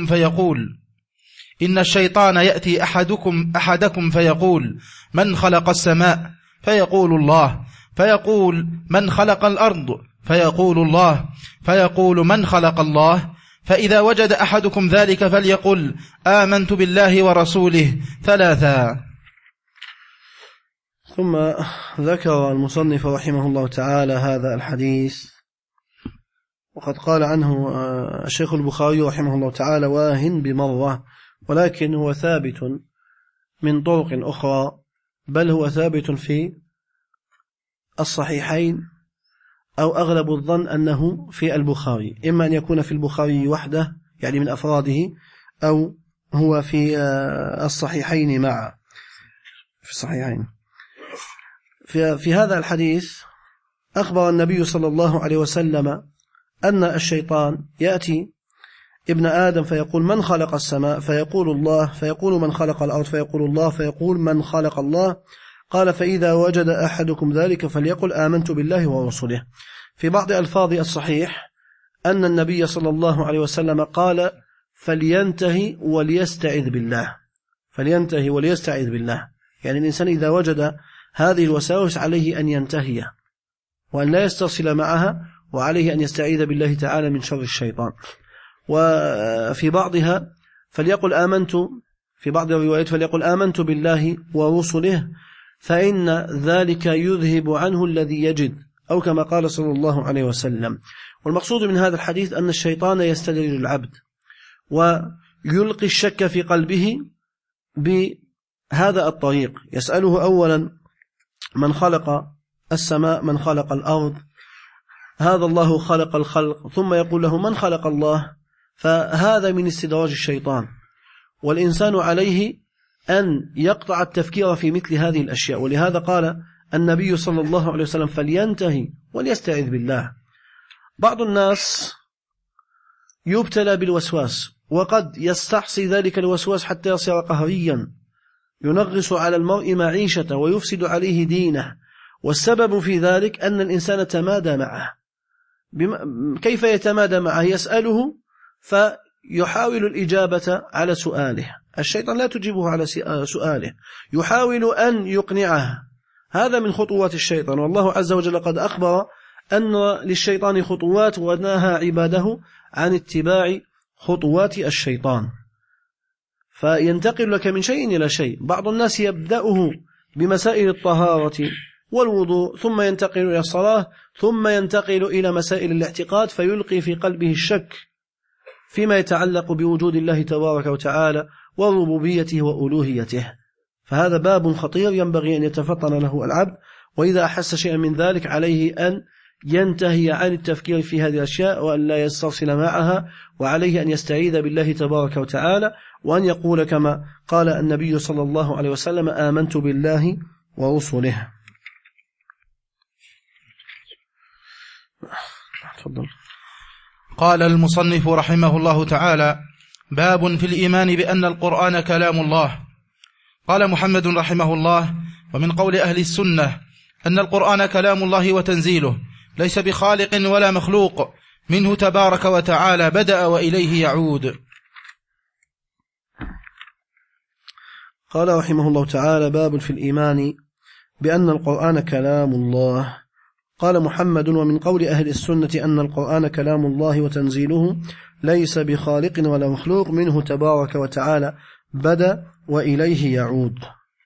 [SPEAKER 1] أحدكم فيقول: من خلق السماء؟ فيقول: الله. فيقول: من خلق الأرض؟ فيقول: الله. فيقول: من خلق الله؟ فإذا وجد أحدكم ذلك فليقل: آمنت بالله ورسوله 3.
[SPEAKER 2] ثم ذكر المصنف رحمه الله تعالى هذا الحديث، وقد قال عنه الشيخ البخاري رحمه الله تعالى: واهن بمرة، ولكن هو ثابت من طرق أخرى، بل هو ثابت في الصحيحين، أو أغلب الظن أنه في البخاري، إما أن يكون في البخاري وحده يعني من أفراده، أو هو في الصحيحين معا، في الصحيحين. في هذا الحديث أخبر النبي صلى الله عليه وسلم أن الشيطان يأتي ابن آدم فيقول: من خلق السماء؟ فيقول: الله. فيقول: من خلق الأرض؟ فيقول: الله. فيقول: من خلق الله؟ قال: فإذا وجد أحدكم ذلك فليقل: آمنت بالله ورسوله. في بعض ألفاظ الصحيح أن النبي صلى الله عليه وسلم قال: فلينتهي وليستعذ بالله. فلينتهي وليستعذ بالله، يعني الإنسان إذا وجد هذه الوساوس عليه أن ينتهي وأن لا يستصل معها، وعليه أن يستعيذ بالله تعالى من شر الشيطان. وفي بعضها فليقل آمنت، في بعض الروايات فليقل: آمنت بالله ورسله، فإن ذلك يذهب عنه الذي يجد، أو كما قال صلى الله عليه وسلم. والمقصود من هذا الحديث أن الشيطان يستدرج العبد ويلقي الشك في قلبه بهذا الطريق، يسأله أولا: من خلق السماء؟ من خلق الأرض؟ هذا الله خلق الخلق، ثم يقول له: من خلق الله؟ فهذا من استدراج الشيطان، والإنسان عليه أن يقطع التفكير في مثل هذه الأشياء. ولهذا قال النبي صلى الله عليه وسلم: فلينتهي وليستعذ بالله. بعض الناس يبتلى بالوسواس، وقد يستحصي ذلك الوسواس حتى يصير قهريا، ينغص على المرء معيشته ويفسد عليه دينه، والسبب في ذلك أن الإنسان تمادى معه. كيف يتمادى معه؟ يسأله فيحاول الإجابة على سؤاله، الشيطان لا تجيبه على سؤاله، يحاول أن يقنعه. هذا من خطوات الشيطان، والله عز وجل قد أخبر أن للشيطان خطوات، ونهى عباده عن اتباع خطوات الشيطان، فينتقل لك من شيء إلى شيء. بعض الناس يبدأه بمسائل الطهارة والوضوء، ثم ينتقل إلى الصلاة، ثم ينتقل إلى مسائل الاعتقاد، فيلقي في قلبه الشك فيما يتعلق بوجود الله تبارك وتعالى وربوبيته وألوهيته. فهذا باب خطير ينبغي أن يتفطن له العبد، وإذا أحس شيئا من ذلك عليه أن ينتهي عن التفكير في هذه الأشياء، وأن لا يسترسل معها، وعليه أن يستعيذ بالله تبارك وتعالى، وأن يقول كما قال النبي صلى الله عليه وسلم: آمنت بالله ورسله. تفضل.
[SPEAKER 1] قال المصنف رحمه الله تعالى: باب في الإيمان بأن القرآن كلام الله. قال محمد رحمه الله: ومن قول أهل السنة أن القرآن كلام الله وتنزيله، ليس بخالق ولا مخلوق، منه تبارك وتعالى بدأ وإليه يعود.
[SPEAKER 2] قال رحمه الله تعالى: باب في الإيمان بأن القرآن كلام الله. قال محمد: ومن قول أهل السنة أن القرآن كلام الله وتنزيله، ليس بخالق ولا مخلوق، منه تبارك وتعالى بدأ وإليه يعود.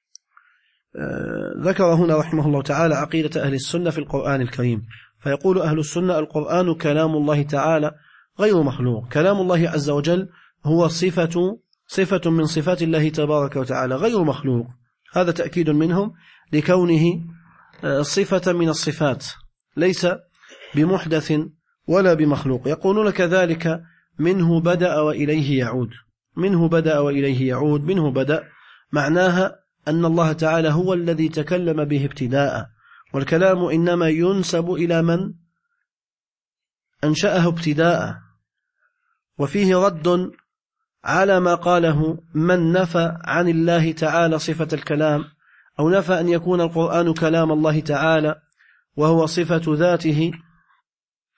[SPEAKER 2] ذكر هنا رحمه الله تعالى عقيدة أهل السنة في القرآن الكريم، فيقول أهل السنة: القرآن كلام الله تعالى غير مخلوق. كلام الله عز وجل هو صفة من صفات الله تبارك وتعالى غير مخلوق. هذا تأكيد منهم لكونه صفة من الصفات، ليس بمحدث ولا بمخلوق. يقولون كذلك: منه بدأ وإليه يعود. منه بدأ وإليه يعود، منه بدأ معناها أن الله تعالى هو الذي تكلم به ابتداء، والكلام إنما ينسب إلى من أنشأه ابتداء، وفيه رد على ما قاله من نفى عن الله تعالى صفة الكلام، أو نفى أن يكون القرآن كلام الله تعالى وهو صفة ذاته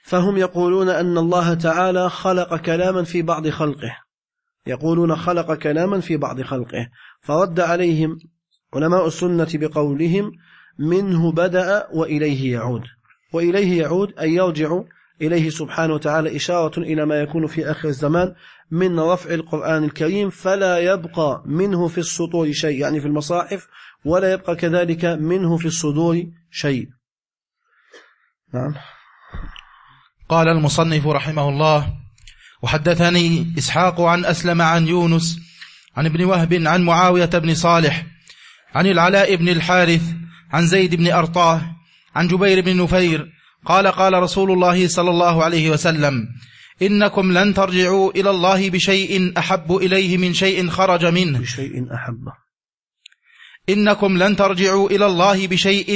[SPEAKER 2] فهم يقولون أن الله تعالى خلق كلاما في بعض خلقه، يقولون خلق كلاما في بعض خلقه، فرد عليهم علماء السنة بقولهم منه بدأ وإليه يعود. وإليه يعود أي يرجع إليه سبحانه وتعالى، إشارة إلى ما يكون في آخر الزمان من رفع القرآن الكريم، فلا يبقى منه في السطور شيء، يعني في المصاحف، ولا يبقى كذلك منه في الصدور شيء. نعم.
[SPEAKER 1] قال المصنف رحمه الله: وحدثني إسحاق عن أسلم عن يونس عن ابن وهب عن معاوية بن صالح عن العلاء بن الحارث عن زيد بن أرطاه عن جبير بن نفير قال: قال رسول الله صلى الله عليه وسلم: إنكم لن ترجعوا إلى الله بشيء أحب إليه من شيء خرج منه.
[SPEAKER 2] بشيء أحب.
[SPEAKER 1] إنكم لن ترجعوا إلى الله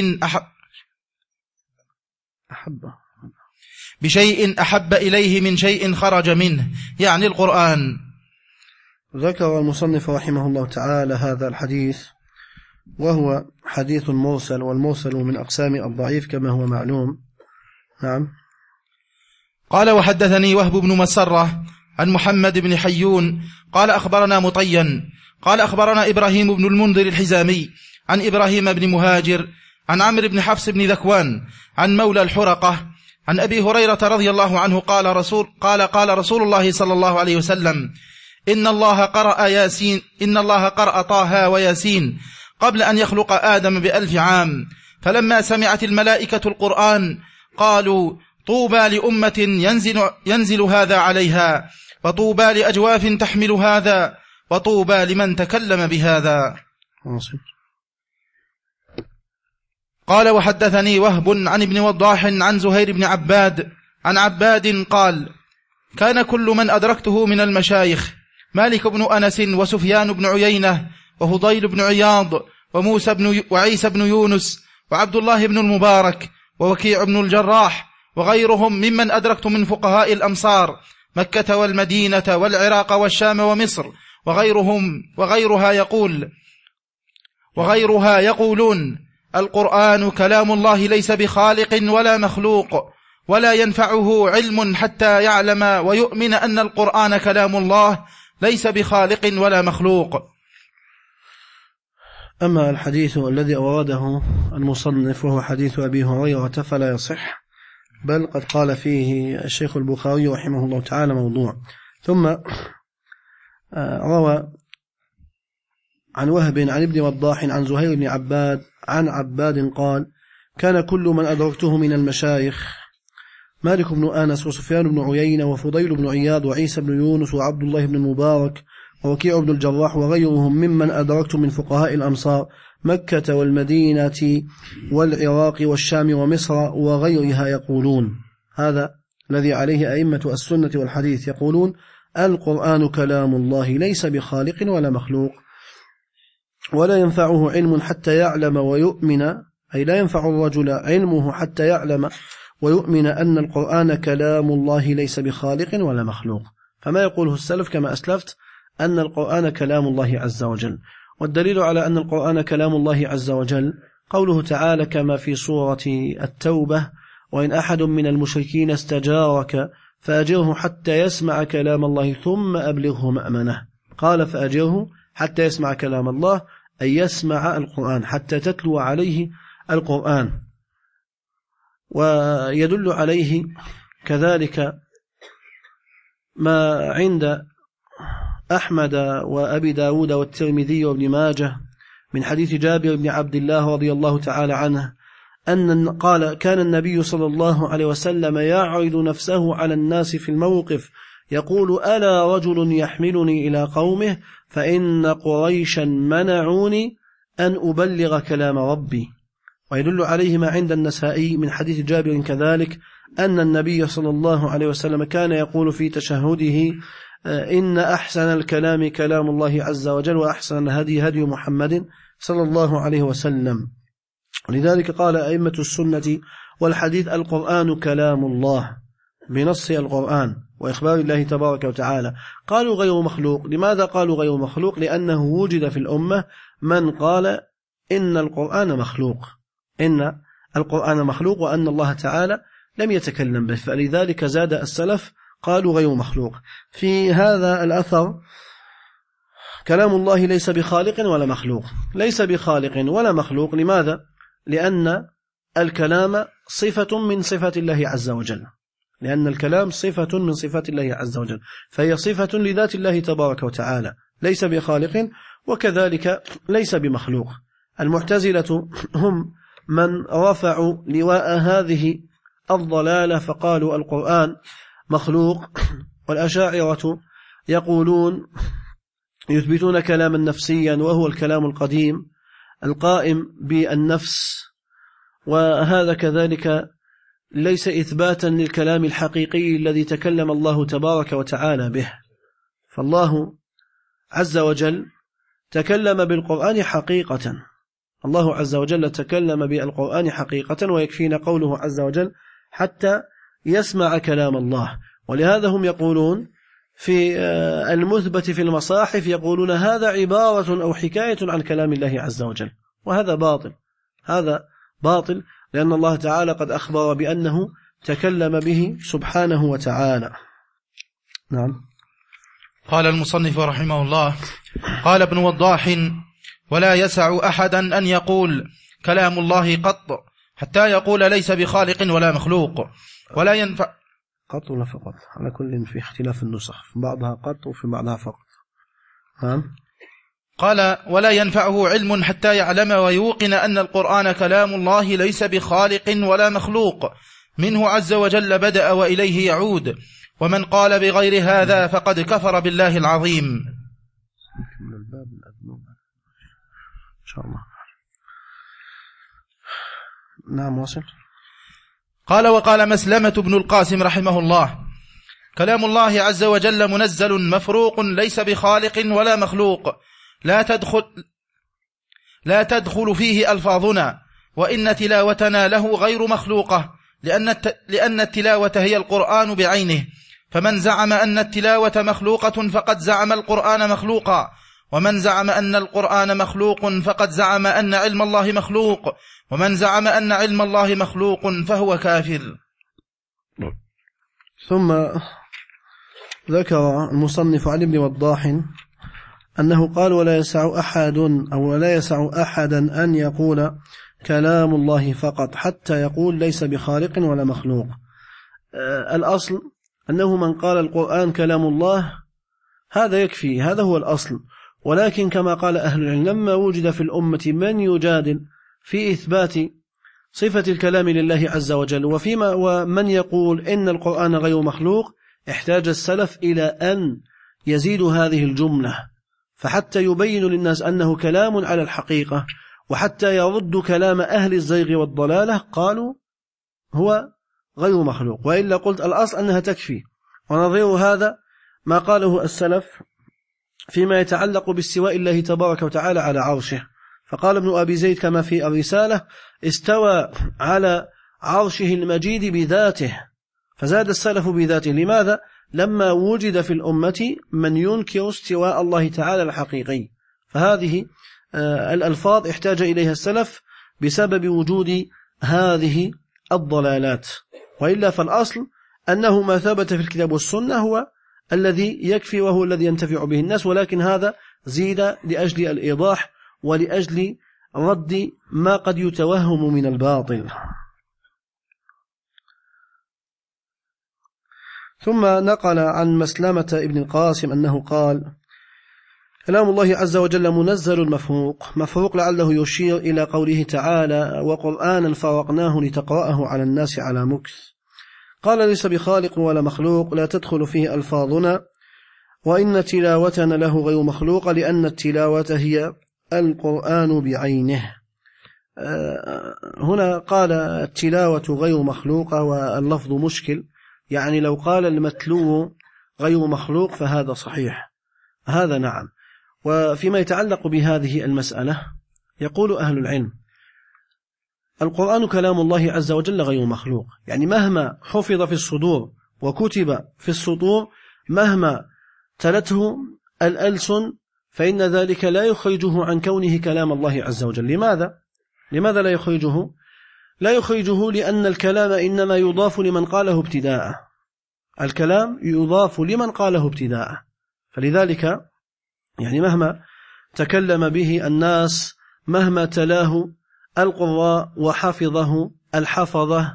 [SPEAKER 1] بشيء أحب إليه من شيء خرج منه، يعني القرآن.
[SPEAKER 2] ذكر المصنف رحمه الله تعالى هذا الحديث، وهو حديث مرسل، والمرسل من أقسام الضعيف كما هو معلوم. نعم.
[SPEAKER 1] قال: وحدثني وهب بن مسرة عن محمد بن حيون قال: أخبرنا مطين قال: أخبرنا إبراهيم بن المنذر الحزامي عن إبراهيم بن مهاجر عن عمرو بن حفص بن ذكوان عن مولى الحرقة عن أبي هريرة رضي الله عنه قال رسول الله صلى الله عليه وسلم: إن الله قرأ طه وياسين قبل أن يخلق آدم ب1000 عام، فلما سمعت الملائكة القرآن قالوا: طوبى لأمة ينزل هذا عليها، وطوبى لأجواف تحمل هذا، وطوبى لمن تكلم بهذا. قال: وحدثني وهب عن ابن وضاح عن زهير بن عباد عن عباد قال: كان كل من أدركته من المشايخ مالك بن أنس وسفيان بن عيينة وفضيل بن عياض وعيسى بن يونس وعبد الله بن المبارك ووكيع بن الجراح وغيرهم ممن أدركت من فقهاء الأمصار مكة والمدينة والعراق والشام ومصر وغيرها يقولون: القرآن كلام الله ليس بخالق ولا مخلوق، ولا ينفعه علم حتى يعلم ويؤمن أن القرآن كلام الله ليس بخالق ولا مخلوق.
[SPEAKER 2] أما الحديث الذي أورده المصنف وهو حديث أبي هريرة فلا يصح، بل قد قال فيه الشيخ البخاري رحمه الله تعالى موضوع. ثم روى عن وهب عن ابن وضاح عن زهير بن عباد عن عباد قال: كان كل من أدركته من المشايخ مالك بن أنس وسفيان بن عيينة وفضيل بن عياض وعيسى بن يونس وعبد الله بن المبارك ووكيع بن الجراح وغيرهم ممن أدركت من فقهاء الأمصار مكة والمدينة والعراق والشام ومصر وغيرها يقولون، هذا الذي عليه أئمة السنة والحديث، يقولون: القرآن كلام الله ليس بخالق ولا مخلوق، ولا ينفعه علم حتى يعلم ويؤمن، أي لا ينفع الرجل علمه حتى يعلم ويؤمن أن القرآن كلام الله ليس بخالق ولا مخلوق. فما يقوله السلف كما أسلفت أن القرآن كلام الله عز وجل. والدليل على أن القرآن كلام الله عز وجل قوله تعالى كما في سورة التوبة: وإن أحد من المشركين استجارك فأجره حتى يسمع كلام الله ثم أبلغه مأمنه. قال: فأجره حتى يسمع كلام الله، أي يسمع القرآن، حتى تتلو عليه القرآن. ويدل عليه كذلك ما عند أحمد وأبي داود والترمذي وابن ماجه من حديث جابر بن عبد الله رضي الله تعالى عنه أن قال: كان النبي صلى الله عليه وسلم يعرض نفسه على الناس في الموقف يقول: ألا رجل يحملني إلى قومه فإن قريشا منعوني أن أبلغ كلام ربي. ويدل عليه ما عند النسائي من حديث جابر كذلك أن النبي صلى الله عليه وسلم كان يقول في تشهده: إن أحسن الكلام كلام الله عز وجل، وأحسن الهدي هدي محمد صلى الله عليه وسلم. لذلك قال أئمة السنة والحديث: القرآن كلام الله، بنص القرآن وإخبار الله تبارك وتعالى. قالوا غير مخلوق. لماذا قالوا غير مخلوق؟ لأنه وجد في الأمة من قال إن القرآن مخلوق، إن القرآن مخلوق، وأن الله تعالى لم يتكلم به، فلذلك زاد السلف قالوا غير مخلوق. في هذا الأثر كلام الله ليس بخالق ولا مخلوق، ليس بخالق ولا مخلوق. لماذا؟ لأن الكلام صفة من صفات الله عز وجل، لأن الكلام صفة من صفات الله عز وجل، فهي صفة لذات الله تبارك وتعالى، ليس بخالق وكذلك ليس بمخلوق. المعتزلة هم من رفعوا لواء هذه الضلالة فقالوا القرآن مخلوق، والأشاعرة يقولون يثبتون كلاما نفسيا وهو الكلام القديم القائم بالنفس، وهذا كذلك ليس إثباتا للكلام الحقيقي الذي تكلم الله تبارك وتعالى به. فالله عز وجل تكلم بالقرآن حقيقة، الله عز وجل تكلم بالقرآن حقيقة، ويكفينا قوله عز وجل حتى يسمع كلام الله. ولهذا هم يقولون في المثبت في المصاحف يقولون هذا عبارة أو حكاية عن كلام الله عز وجل، وهذا باطل، هذا باطل، لأن الله تعالى قد أخبر بأنه تكلم به سبحانه وتعالى. نعم.
[SPEAKER 1] قال المصنف رحمه الله: قال ابن وضاح: ولا يسع أحدا أن يقول كلام الله قط حتى يقول ليس بخالق ولا مخلوق، ولا ينفع
[SPEAKER 2] قط ولا فقط، على كل في اختلاف النسخ، في بعضها قط وفي بعضها فقط. نعم.
[SPEAKER 1] قال: ولا ينفعه علم حتى يعلم ويوقن أن القرآن كلام الله ليس بخالق ولا مخلوق، منه عز وجل بدأ وإليه يعود، ومن قال بغير هذا فقد كفر بالله العظيم.
[SPEAKER 2] من الباب الأذنوب إن شاء الله. نعم واصل.
[SPEAKER 1] قال: وقال مسلمة بن القاسم رحمه الله: كلام الله عز وجل منزل مفروق ليس بخالق ولا مخلوق، لا تدخل فيه ألفاظنا، وإن تلاوتنا له غير مخلوقة، لأن التلاوة هي القرآن بعينه، فمن زعم أن التلاوة مخلوقة فقد زعم القرآن مخلوقا، ومن زعم أن القرآن مخلوق فقد زعم أن علم الله مخلوق، ومن زعم أن علم الله مخلوق فهو كافر.
[SPEAKER 2] ثم ذكر المصنف عن ابن وضاح أنه قال: ولا يسع أحدا أن يقول كلام الله فقط حتى يقول ليس بخالق ولا مخلوق. الأصل أنه من قال القرآن كلام الله هذا يكفي، هذا هو الأصل. ولكن كما قال أهل العلم لما وجد في الأمة من يجادل في إثبات صفة الكلام لله عز وجل ومن يقول إن القرآن غير مخلوق، احتاج السلف إلى أن يزيدوا هذه الجملة، فحتى يبين للناس أنه كلام على الحقيقة، وحتى يرد كلام أهل الزيغ والضلالة قالوا هو غير مخلوق. وإلا قلت الأصل أنها تكفي. ونظير هذا ما قاله السلف فيما يتعلق باستواء الله تبارك وتعالى على عرشه، فقال ابن أبي زيد كما في الرسالة: استوى على عرشه المجيد بذاته، فزاد السلف بذاته. لماذا؟ لما وجد في الأمة من ينكر استواء الله تعالى الحقيقي، فهذه الألفاظ احتاج إليها السلف بسبب وجود هذه الضلالات. وإلا فالأصل أنه ما ثبت في الكتاب والسنة هو الذي يكفي وهو الذي ينتفع به الناس، ولكن هذا زيد لأجل الإيضاح ولأجل رد ما قد يتوهم من الباطل. ثم نقل عن مسلمة ابن القاسم أنه قال: كلام الله عز وجل منزل مفروق لعله يشير إلى قوله تعالى: وقرآنا فرقناه لتقرأه على الناس على مكث. قال: ليس بخالق ولا مخلوق، لا تدخل فيه ألفاظنا، وإن تلاوتنا له غير مخلوق، لأن التلاوة هي القرآن بعينه. هنا قال التلاوة غير مخلوقة واللفظ مشكل، يعني لو قال المتلو غير مخلوق فهذا صحيح، هذا نعم. وفيما يتعلق بهذه المسألة يقول أهل العلم: القرآن كلام الله عز وجل غير مخلوق، يعني مهما حفظ في الصدور وكتب في السطور، مهما تلته الألسن، فإن ذلك لا يخرجه عن كونه كلام الله عز وجل. لماذا لا يخرجه؟ لا يخرجه لأن الكلام إنما يضاف لمن قاله ابتداء. الكلام يضاف لمن قاله ابتداء، فلذلك يعني مهما تكلم به الناس، مهما تلاه القراء وحفظه الحفظة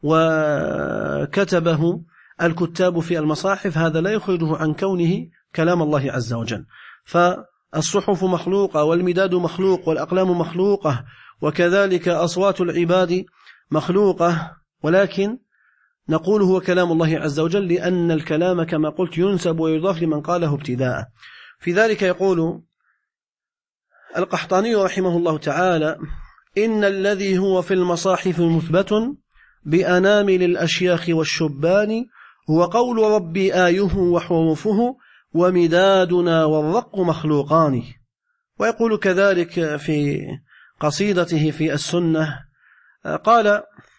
[SPEAKER 2] وكتبه الكتاب في المصاحف، هذا لا يخرجه عن كونه كلام الله عز وجل. فالصحف مخلوقة، والمداد مخلوق، والأقلام مخلوقة، وكذلك أصوات العباد مخلوقة، ولكن نقول هو كلام الله عز وجل لأن الكلام كما قلت ينسب ويضاف لمن قاله ابتداء. في ذلك يقول القحطاني رحمه الله تعالى: إن الذي هو في المصاحف مثبت بأنامل الأشياخ والشبان هو قول ربي آيه وحروفه ومدادنا والرق مخلوقان. ويقول كذلك في قصيدته في السنة قال: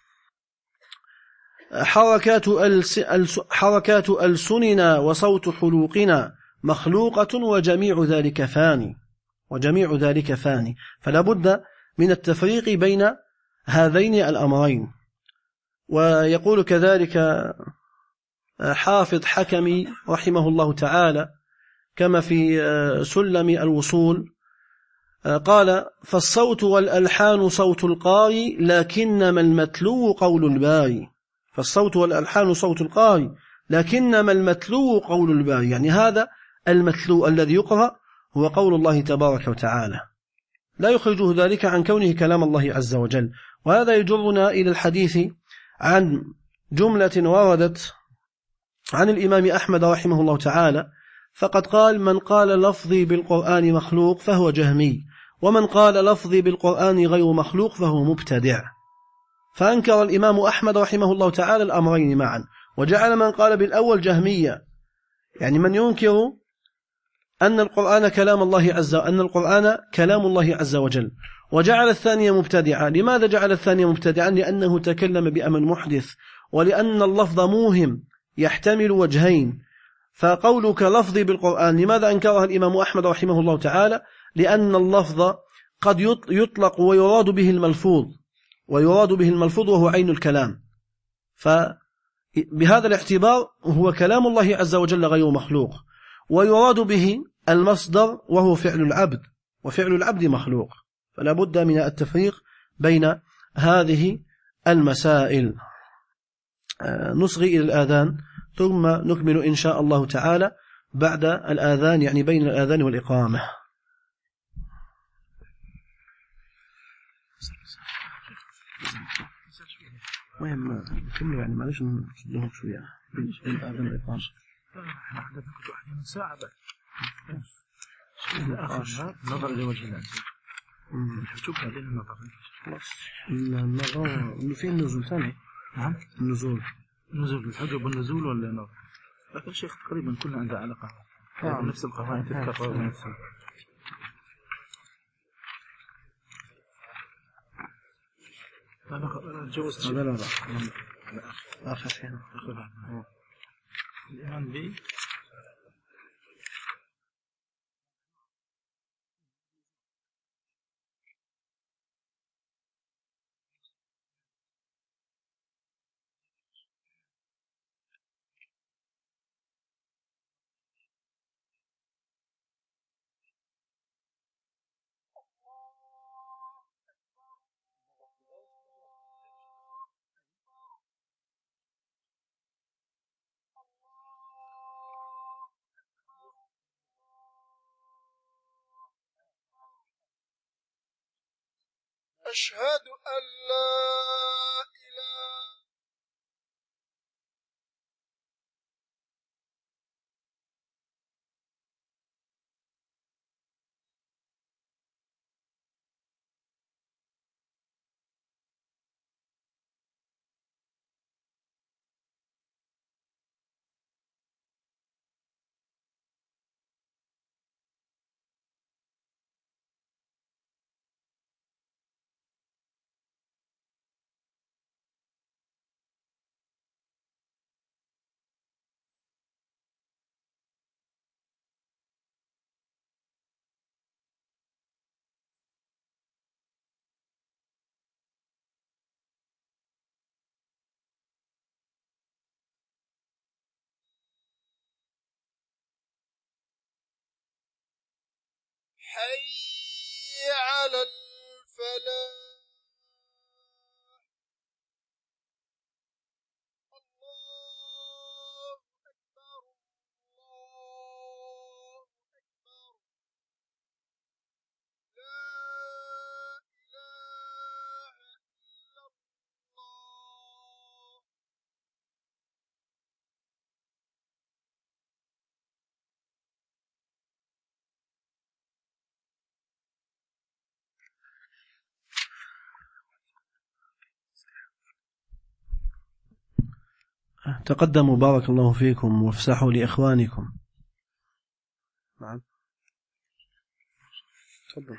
[SPEAKER 2] حركات ألسننا وصوت حلوقنا مخلوقة وجميع ذلك فاني. فلا بد من التفريق بين هذين الأمرين. ويقول كذلك حافظ حكمي رحمه الله تعالى كما في سلم الوصول قال: فالصوت والألحان صوت القاري لكنما المتلو قول الباري. فالصوت والألحان صوت القاري لكنما المتلو قول الباري، يعني هذا المتلو الذي يقرأ هو قول الله تبارك وتعالى، لا يخرجه ذلك عن كونه كلام الله عز وجل. وهذا يجرنا إلى الحديث عن جملة وردت عن الإمام أحمد رحمه الله تعالى، فقد قال: من قال لفظي بالقرآن مخلوق فهو جهمي، ومن قال لفظي بالقرآن غير مخلوق فهو مبتدع. فأنكر الإمام أحمد رحمه الله تعالى الأمرين معا، وجعل من قال بالأول جهمية، يعني من ينكر أن القرآن كلام الله عز وجل، وجعل الثانية مبتدعا. لماذا جعل الثانية مبتدعا؟ لأنه تكلم بأمر محدث، ولأن اللفظ موهم يحتمل وجهين. فقولك لفظي بالقرآن لماذا أنكرها الإمام أحمد رحمه الله تعالى؟ لأن اللفظ قد يطلق ويراد به الملفوظ وهو عين الكلام، فبهذا الاعتبار هو كلام الله عز وجل غير مخلوق، ويراد به المصدر وهو فعل العبد، وفعل العبد مخلوق. فلا بد من التفريق بين هذه المسائل. نصغي إلى الآذان ثم نكمل إن شاء الله تعالى بعد الآذان، يعني بين الآذان والإقامة. مهم نكمل يعني معلش نشدهم شوية بين الآذان والإقامة.
[SPEAKER 1] ساعة نظر إلى وجه الله. شوف بعدين النظر.
[SPEAKER 2] النظر في النزول ثاني.
[SPEAKER 1] نعم.
[SPEAKER 2] النزول
[SPEAKER 1] الحجب والنزول ولا النظر. لكن الشيخ تقريبا كلنا عنده علاقة. نفس القواعد تتكرر نفسها. أنا جوزت.
[SPEAKER 2] لا آخر شيء.
[SPEAKER 1] الإيمان به
[SPEAKER 3] أشهد أن لا حي على الفلاح الله أكبر الله أكبر لا إله إلا الله.
[SPEAKER 2] تقدموا بارك الله فيكم وافسحوا لإخوانكم. نعم. تفضل.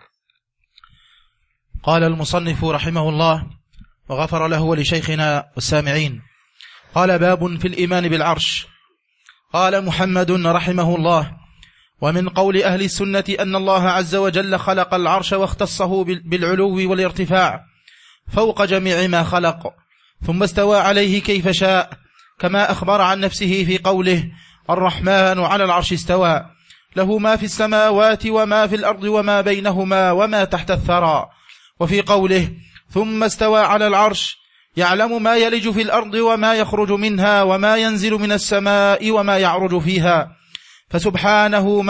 [SPEAKER 1] قال المصنف رحمه الله وغفر له ولشيخنا والسامعين. قال باب في الإيمان بالعرش. قال محمد رحمه الله: ومن قول أهل السنة أن الله عز وجل خلق العرش واختصه بالعلو والارتفاع فوق جميع ما خلق، ثم استوى عليه كيف شاء، كما أخبر عن نفسه في قوله: الرحمن على العرش استوى، له ما في السماوات وما في الأرض وما بينهما وما تحت الثرى. وفي قوله: ثم استوى على العرش، يعلم ما يلج في الأرض وما يخرج منها وما ينزل من السماء وما يعرج فيها، فسبحان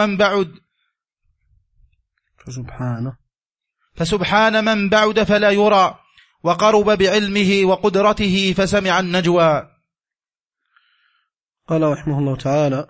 [SPEAKER 1] من بعد فلا يرى، وقرب بعلمه وقدرته فسمع النجوى.
[SPEAKER 2] قال رحمه الله تعالى: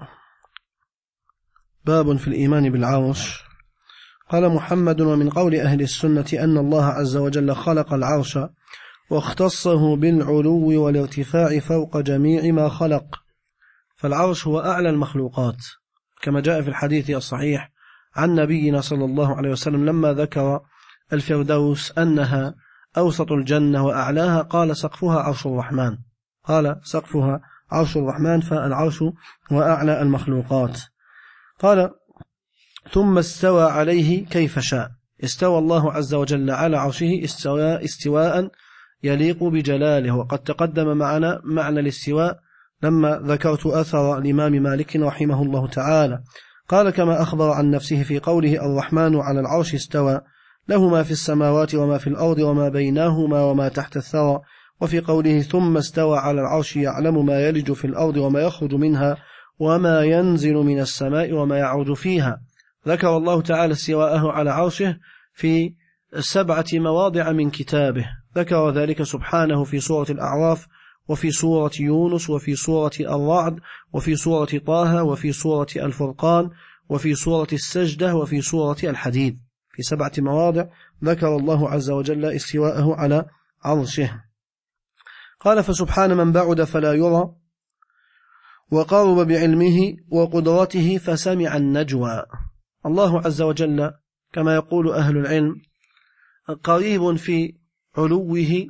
[SPEAKER 2] باب في الإيمان بالعرش. قال محمد: ومن قول أهل السنة أن الله عز وجل خلق العرش واختصه بالعلو والارتفاع فوق جميع ما خلق، فالعرش هو أعلى المخلوقات، كما جاء في الحديث الصحيح عن نبينا صلى الله عليه وسلم لما ذكر الفردوس أنها أوسط الجنة وأعلاها قال: سقفها عرش الرحمن. قال: سقفها عرش الرحمن، فالعرش هو أعلى المخلوقات. قال: ثم استوى عليه كيف شاء. استوى الله عز وجل على عرشه استواء يليق بجلاله، وقد تقدم معنا معنى الاستواء لما ذكرت أثر الإمام مالك رحمه الله تعالى. قال: كما أخبر عن نفسه في قوله: الرحمن على العرش استوى، له ما في السماوات وما في الأرض وما بينهما وما تحت الثرى. وفي قوله: ثم استوى على العرش، يعلم ما يلج في الأرض وما يخرج منها وما ينزل من السماء وما يعرج فيها. ذكر الله تعالى استواءه على عرشه في 7 مواضع من كتابه، ذكر ذلك سبحانه في سورة الأعراف، وفي سورة يونس، وفي سورة الرعد، وفي سورة طه، وفي سورة الفرقان، وفي سورة السجدة، وفي سورة الحديد. في 7 مواضع ذكر الله عز وجل استواءه على عرشه. قال: فسبحان من بعد فلا يرى، وقرب بعلمه وقدرته فسمع النجوى. الله عز وجل كما يقول أهل العلم قريب في علوه،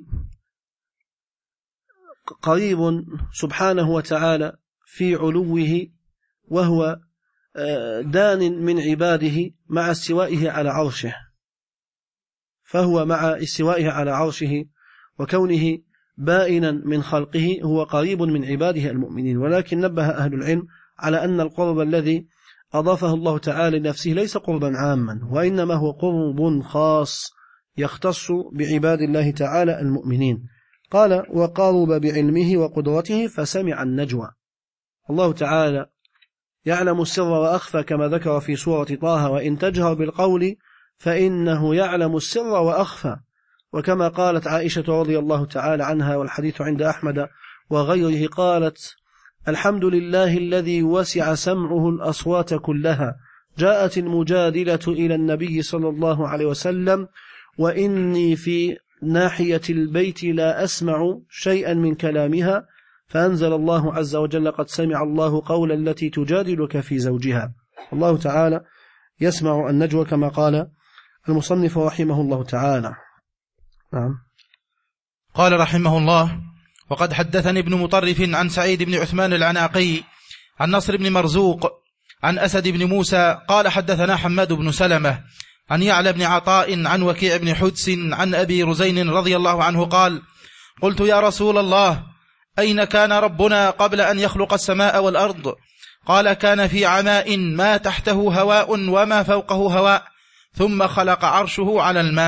[SPEAKER 2] قريب سبحانه وتعالى في علوه، وهو دان من عباده مع استوائه على عرشه، فهو مع استوائه على عرشه وكونه بائنا من خلقه هو قريب من عباده المؤمنين. ولكن نبه أهل العلم على أن القرب الذي أضافه الله تعالى لنفسه ليس قربا عاما، وإنما هو قرب خاص يختص بعباد الله تعالى المؤمنين. قال: وقرب بعلمه وقدرته فسمع النجوى. الله تعالى يعلم السر وأخفى كما ذكر في سورة طه: وإن تجهر بالقول فإنه يعلم السر وأخفى. وكما قالت عائشة رضي الله تعالى عنها، والحديث عند أحمد وغيره، قالت: الحمد لله الذي وسع سمعه الأصوات كلها. جاءت المجادلة إلى النبي صلى الله عليه وسلم: وإني في ناحية البيت لا أسمع شيئا من كلامها، فأنزل الله عز وجل: قد سمع الله قول التي تجادلك في زوجها. الله تعالى يسمع النجوى كما قال المصنف رحمه الله تعالى. نعم.
[SPEAKER 1] قال رحمه الله: وقد حدثني ابن مطرف عن سعيد بن عثمان العناقي عن نصر بن مرزوق عن أسد بن موسى قال: حدثنا حماد بن سلمة عن يعلى بن عطاء عن وكيع بن حدس عن أبي رزين رضي الله عنه قال: قلت يا رسول الله، أين كان ربنا قبل أن يخلق السماء والأرض؟ قال: كان في عماء ما تحته هواء وما فوقه هواء، ثم خلق عرشه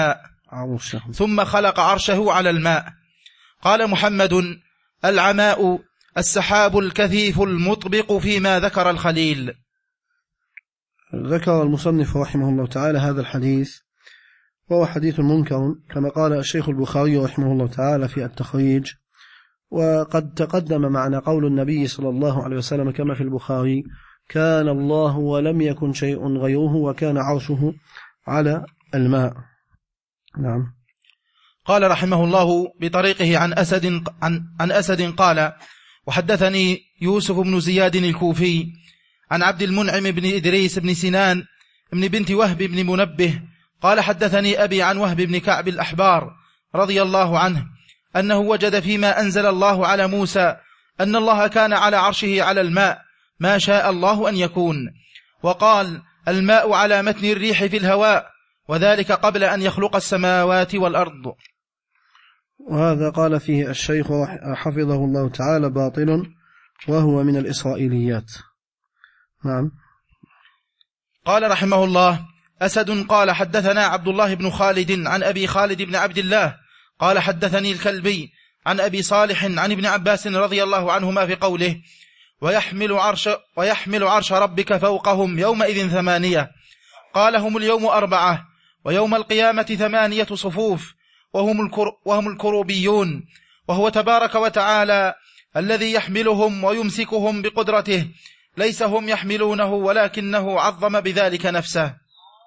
[SPEAKER 1] على الماء. قال محمد: العماء السحاب الكثيف المطبق فيما ذكر الخليل.
[SPEAKER 2] ذكر المصنف رحمه الله تعالى هذا الحديث، وهو حديث منكر كما قال الشيخ البخاري رحمه الله تعالى في التخريج، وقد تقدم معنا قول النبي صلى الله عليه وسلم كما في البخاري: كان الله ولم يكن شيء غيره وكان عرشه على الماء. نعم.
[SPEAKER 1] قال رحمه الله بطريقه عن أسد قال: وحدثني يوسف بن زياد الكوفي عن عبد المنعم بن إدريس بن سنان بن بنت وهب بن منبه قال: حدثني أبي عن وهب بن كعب الأحبار رضي الله عنه أنه وجد فيما أنزل الله على موسى أن الله كان على عرشه على الماء ما شاء الله أن يكون، وقال: الماء على متن الريح في الهواء، وذلك قبل أن يخلق السماوات والأرض.
[SPEAKER 2] وهذا قال فيه الشيخ حفظه الله تعالى باطل، وهو من الإسرائيليات. نعم.
[SPEAKER 1] قال رحمه الله: أسد قال: حدثنا عبد الله بن خالد عن أبي خالد بن عبد الله قال: حدثني الكلبي عن أبي صالح عن ابن عباس رضي الله عنهما في قوله: ويحمل عرش ربك فوقهم يومئذ 8، قال: هم اليوم 4، ويوم القيامة 8 صفوف، وهم الكروبيون، وهو تبارك وتعالى الذي يحملهم ويمسكهم بقدرته، ليس هم يحملونه ولكنه عظم بذلك نفسه.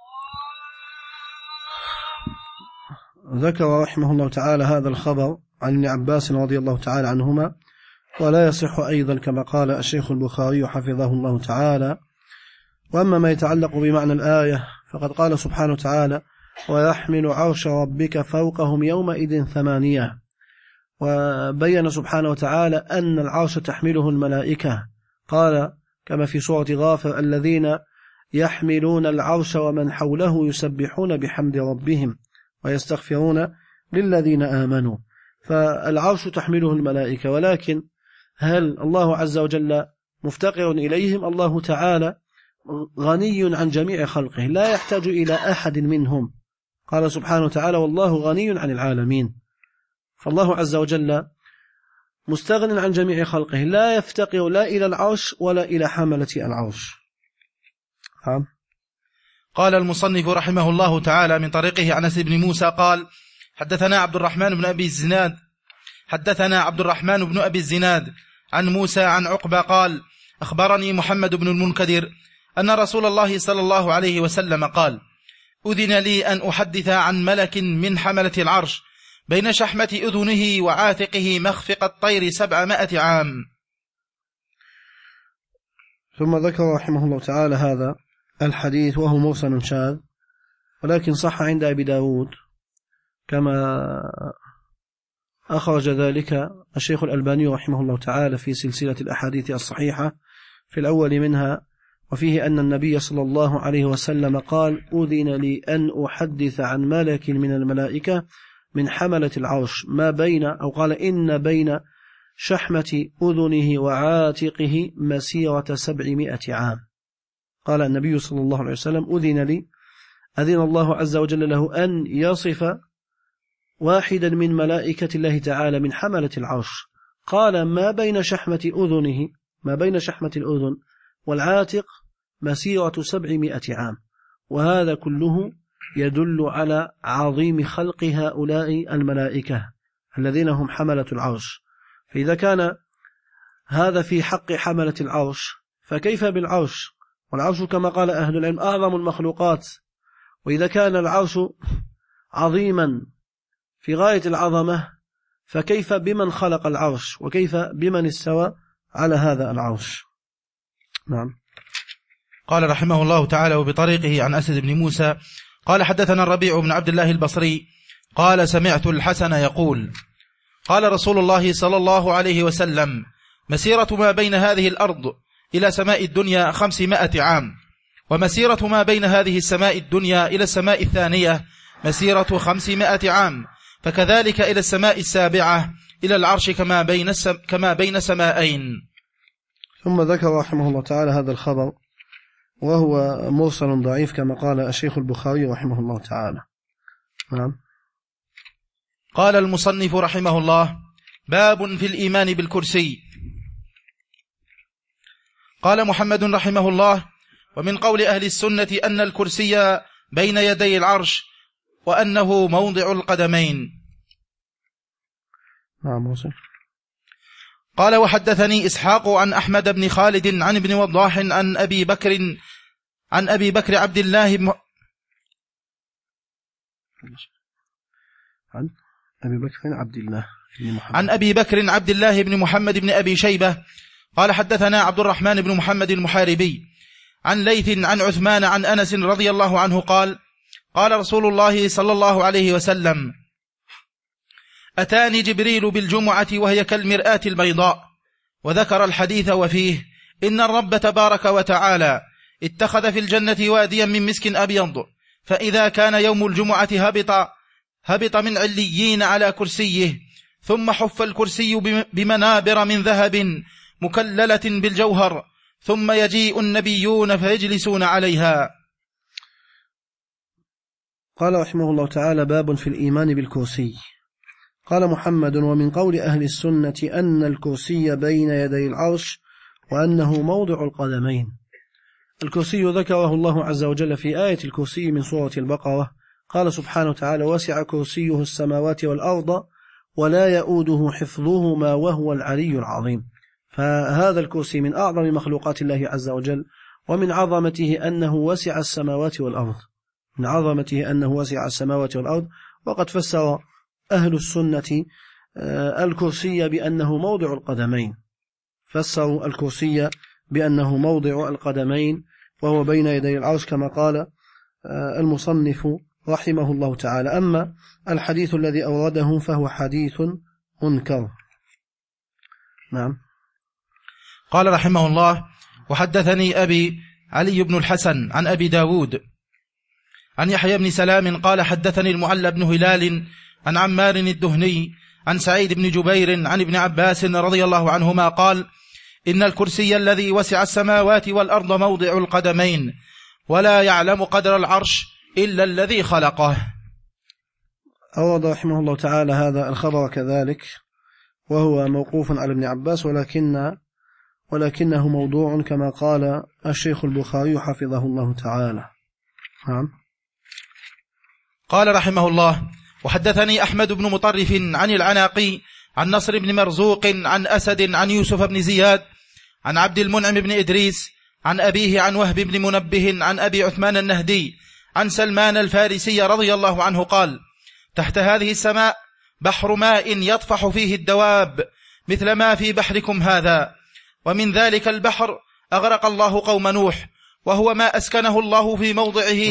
[SPEAKER 2] ذكر رحمه الله تعالى هذا الخبر عن ابن عباس رضي الله تعالى عنهما، ولا يصح أيضا كما قال الشيخ البخاري حفظه الله تعالى. وأما ما يتعلق بمعنى الآية فقد قال سبحانه وتعالى: ويحمل عرش ربك فوقهم يومئذ 8، وبين سبحانه وتعالى أن العرش تحمله الملائكة، قال كما في سورة غافر: الذين يحملون العرش ومن حوله يسبحون بحمد ربهم ويستغفرون للذين آمنوا. فالعرش تحمله الملائكة، ولكن هل الله عز وجل مفتقر إليهم؟ الله تعالى غني عن جميع خلقه، لا يحتاج إلى أحد منهم. قال سبحانه وتعالى: والله غني عن العالمين. فالله عز وجل مستغن عن جميع خلقه، لا يفتقر لا إلى العرش ولا إلى حملة العرش.
[SPEAKER 1] قال المصنف رحمه الله تعالى من طريقه عن أنس بن موسى قال: حدثنا عبد الرحمن بن أبي الزناد عن موسى عن عقبة قال: أخبرني محمد بن المنكدر أن رسول الله صلى الله عليه وسلم قال: أذن لي أن أحدث عن ملك من حملة العرش بين شحمة أذنه وعاتقه مخفق الطير 700 عام.
[SPEAKER 2] ثم ذكر رحمه الله تعالى هذا الحديث وهو مرسل شاذ، ولكن صح عند أبي داود كما أخرج ذلك الشيخ الألباني رحمه الله تعالى في سلسلة الأحاديث الصحيحة في الأول منها، وفيه أن النبي صلى الله عليه وسلم قال: أذن لي أن أحدث عن ملك من الملائكة من حملة العرش ما بين، أو قال: إن بين شحمة أذنه وعاتقه مسيرة 700 عام. قال النبي صلى الله عليه وسلم: أذن الله عز وجل له أن يصف واحدا من ملائكة الله تعالى من حملة العرش، قال: ما بين شحمة الأذن والعاتق مسيرة 700 عام. وهذا كله يدل على عظيم خلق هؤلاء الملائكة الذين هم حملة العرش. فإذا كان هذا في حق حملة العرش فكيف بالعرش؟ والعرش كما قال أهل العلم أعظم المخلوقات، وإذا كان العرش عظيما في غاية العظمة فكيف بمن خلق العرش، وكيف بمن استوى على هذا العرش. نعم.
[SPEAKER 1] قال رحمه الله تعالى وبطريقه عن أسد بن موسى قال: حدثنا الربيع بن عبد الله البصري قال: سمعت الحسن يقول: قال رسول الله صلى الله عليه وسلم: مسيرة ما بين هذه الأرض إلى سماء الدنيا 500 عام، ومسيرة ما بين هذه السماء الدنيا إلى السماء الثانية مسيرة 500 عام، فكذلك إلى السماء السابعة إلى العرش كما بين سمائين.
[SPEAKER 2] ثم ذكر رحمه الله تعالى هذا الخبر وهو مرسل ضعيف كما قال الشيخ البخاري رحمه الله تعالى. نعم.
[SPEAKER 1] قال المصنف رحمه الله: باب في الإيمان بالكرسي. قال محمد رحمه الله: ومن قول أهل السنة أن الكرسي بين يدي العرش وأنه موضع القدمين.
[SPEAKER 2] نعم.
[SPEAKER 1] قال: وحدثني إسحاق عن أحمد بن خالد عن ابن وضاح عن أبي بكر عبد الله عن أبي بكر عبد الله بن محمد بن أبي شيبة قال: حدثنا عبد الرحمن بن محمد المحاربي عن ليث عن عثمان عن أنس رضي الله عنه قال: قال رسول الله صلى الله عليه وسلم: أتاني جبريل بالجمعة وهي كالمرآة البيضاء، وذكر الحديث وفيه: إن الرب تبارك وتعالى اتخذ في الجنة واديا من مسك أبيض، فإذا كان يوم الجمعة هبط من عليين على كرسيه، ثم حف الكرسي بمنابر من ذهب مكللة بالجوهر، ثم يجيء النبيون فيجلسون عليها.
[SPEAKER 2] قال رحمه الله تعالى: باب في الإيمان بالكرسي. قال محمد: ومن قول أهل السنة أن الكرسي بين يدي العرش وأنه موضع القدمين. الكرسي ذكره الله عز وجل في آية الكرسي من سورة البقرة، قال سبحانه وتعالى: وسع كرسيه السماوات والأرض ولا يؤوده حفظهما وهو العلي العظيم. فهذا الكرسي من أعظم مخلوقات الله عز وجل، ومن عظمته أنه وسع السماوات والأرض، من عظمته أنه وسع السماوات والأرض. وقد فسر أهل السنة الكرسي بأنه موضع القدمين، فسروا الكرسي بأنه موضع القدمين وهو بين يدي العرش كما قال المصنف رحمه الله تعالى. أما الحديث الذي أورده فهو حديث منكر. نعم.
[SPEAKER 1] قال رحمه الله: وحدثني أبي علي بن الحسن عن أبي داود عن يحيى بن سلام قال: حدثني المعلى بن هلال عن عمار الدهني عن سعيد بن جبير عن ابن عباس رضي الله عنهما قال: إن الكرسي الذي وسع السماوات والأرض موضع القدمين، ولا يعلم قدر العرش إلا الذي خلقه.
[SPEAKER 2] أورد رحمه الله تعالى هذا الخبر كذلك، وهو موقوف على ابن عباس، ولكنه موضوع كما قال الشيخ البخاري حفظه الله تعالى. نعم.
[SPEAKER 1] قال رحمه الله: وحدثني أحمد بن مطرف عن العناقي عن نصر بن مرزوق عن أسد عن يوسف بن زياد عن عبد المنعم بن إدريس عن أبيه عن وهب بن منبه عن أبي عثمان النهدي عن سلمان الفارسي رضي الله عنه قال: تحت هذه السماء بحر ماء يطفح فيه الدواب مثل ما في بحركم هذا، ومن ذلك البحر أغرق الله قوم نوح، وهو ما أسكنه الله في موضعه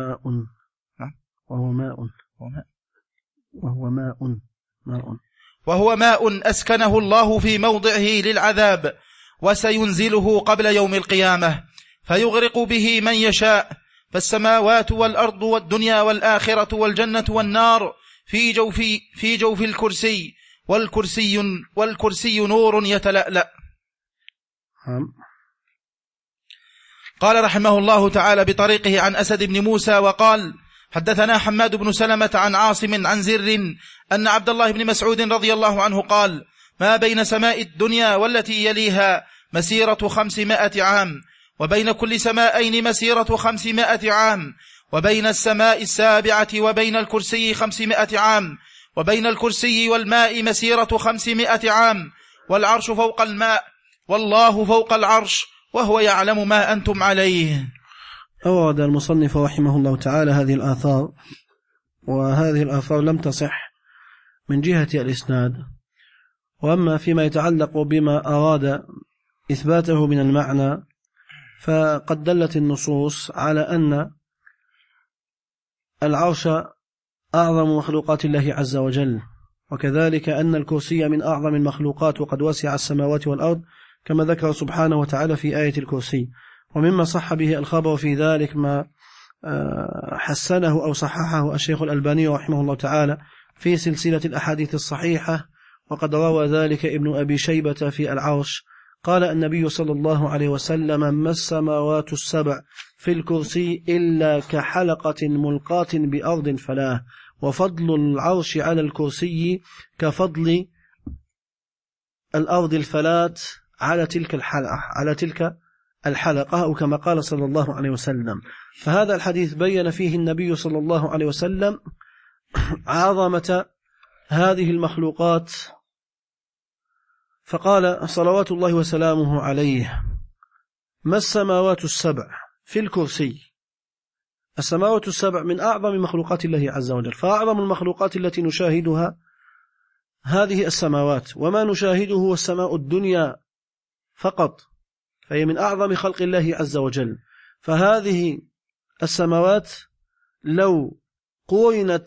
[SPEAKER 1] وهو ماء أسكنه الله في موضعه للعذاب، وسينزله قبل يوم القيامة فيغرق به من يشاء. فالسماوات والأرض والدنيا والآخرة والجنة والنار في جوف الكرسي، والكرسي نور يتلألأ. قال رحمه الله تعالى بطريقه عن أسد بن موسى وقال: حدثنا حماد بن سلمة عن عاصم عن زر أن عبد الله بن مسعود رضي الله عنه قال: ما بين سماء الدنيا والتي يليها مسيرة 500 عام، وبين كل سمائين مسيرة 500 عام، وبين السماء السابعة وبين الكرسي 500 عام، وبين الكرسي والماء مسيرة 500 عام، والعرش فوق الماء، والله فوق العرش، وهو يعلم ما أنتم عليه.
[SPEAKER 2] أورد المصنف رحمه الله تعالى هذه الآثار، وهذه الآثار لم تصح من جهة الإسناد. وأما فيما يتعلق بما أراد إثباته من المعنى، فقد دلت النصوص على أن العرش أعظم مخلوقات الله عز وجل، وكذلك أن الكرسي من أعظم المخلوقات وقد وسع السماوات والأرض كما ذكر سبحانه وتعالى في آية الكرسي. ومما صح به الخبر في ذلك ما حسنه أو صححه الشيخ الألباني رحمه الله تعالى في سلسلة الأحاديث الصحيحة، وقد روى ذلك ابن أبي شيبة في العرش قال النبي صلى الله عليه وسلم: ما السماوات السبع في الكرسي إلا كحلقة ملقاة بأرض فلاه، وفضل العرش على الكرسي كفضل الأرض الفلات على تلك الحلقة أو كما قال صلى الله عليه وسلم. فهذا الحديث بين فيه النبي صلى الله عليه وسلم عظمة هذه المخلوقات، فقال صلوات الله وسلامه عليه: ما السماوات السبع في الكرسي. السماوات السبع من أعظم مخلوقات الله عز وجل، فأعظم المخلوقات التي نشاهدها هذه السماوات، وما نشاهده هو السماء الدنيا فقط، فهي من أعظم خلق الله عز وجل. فهذه السماوات لو قورنت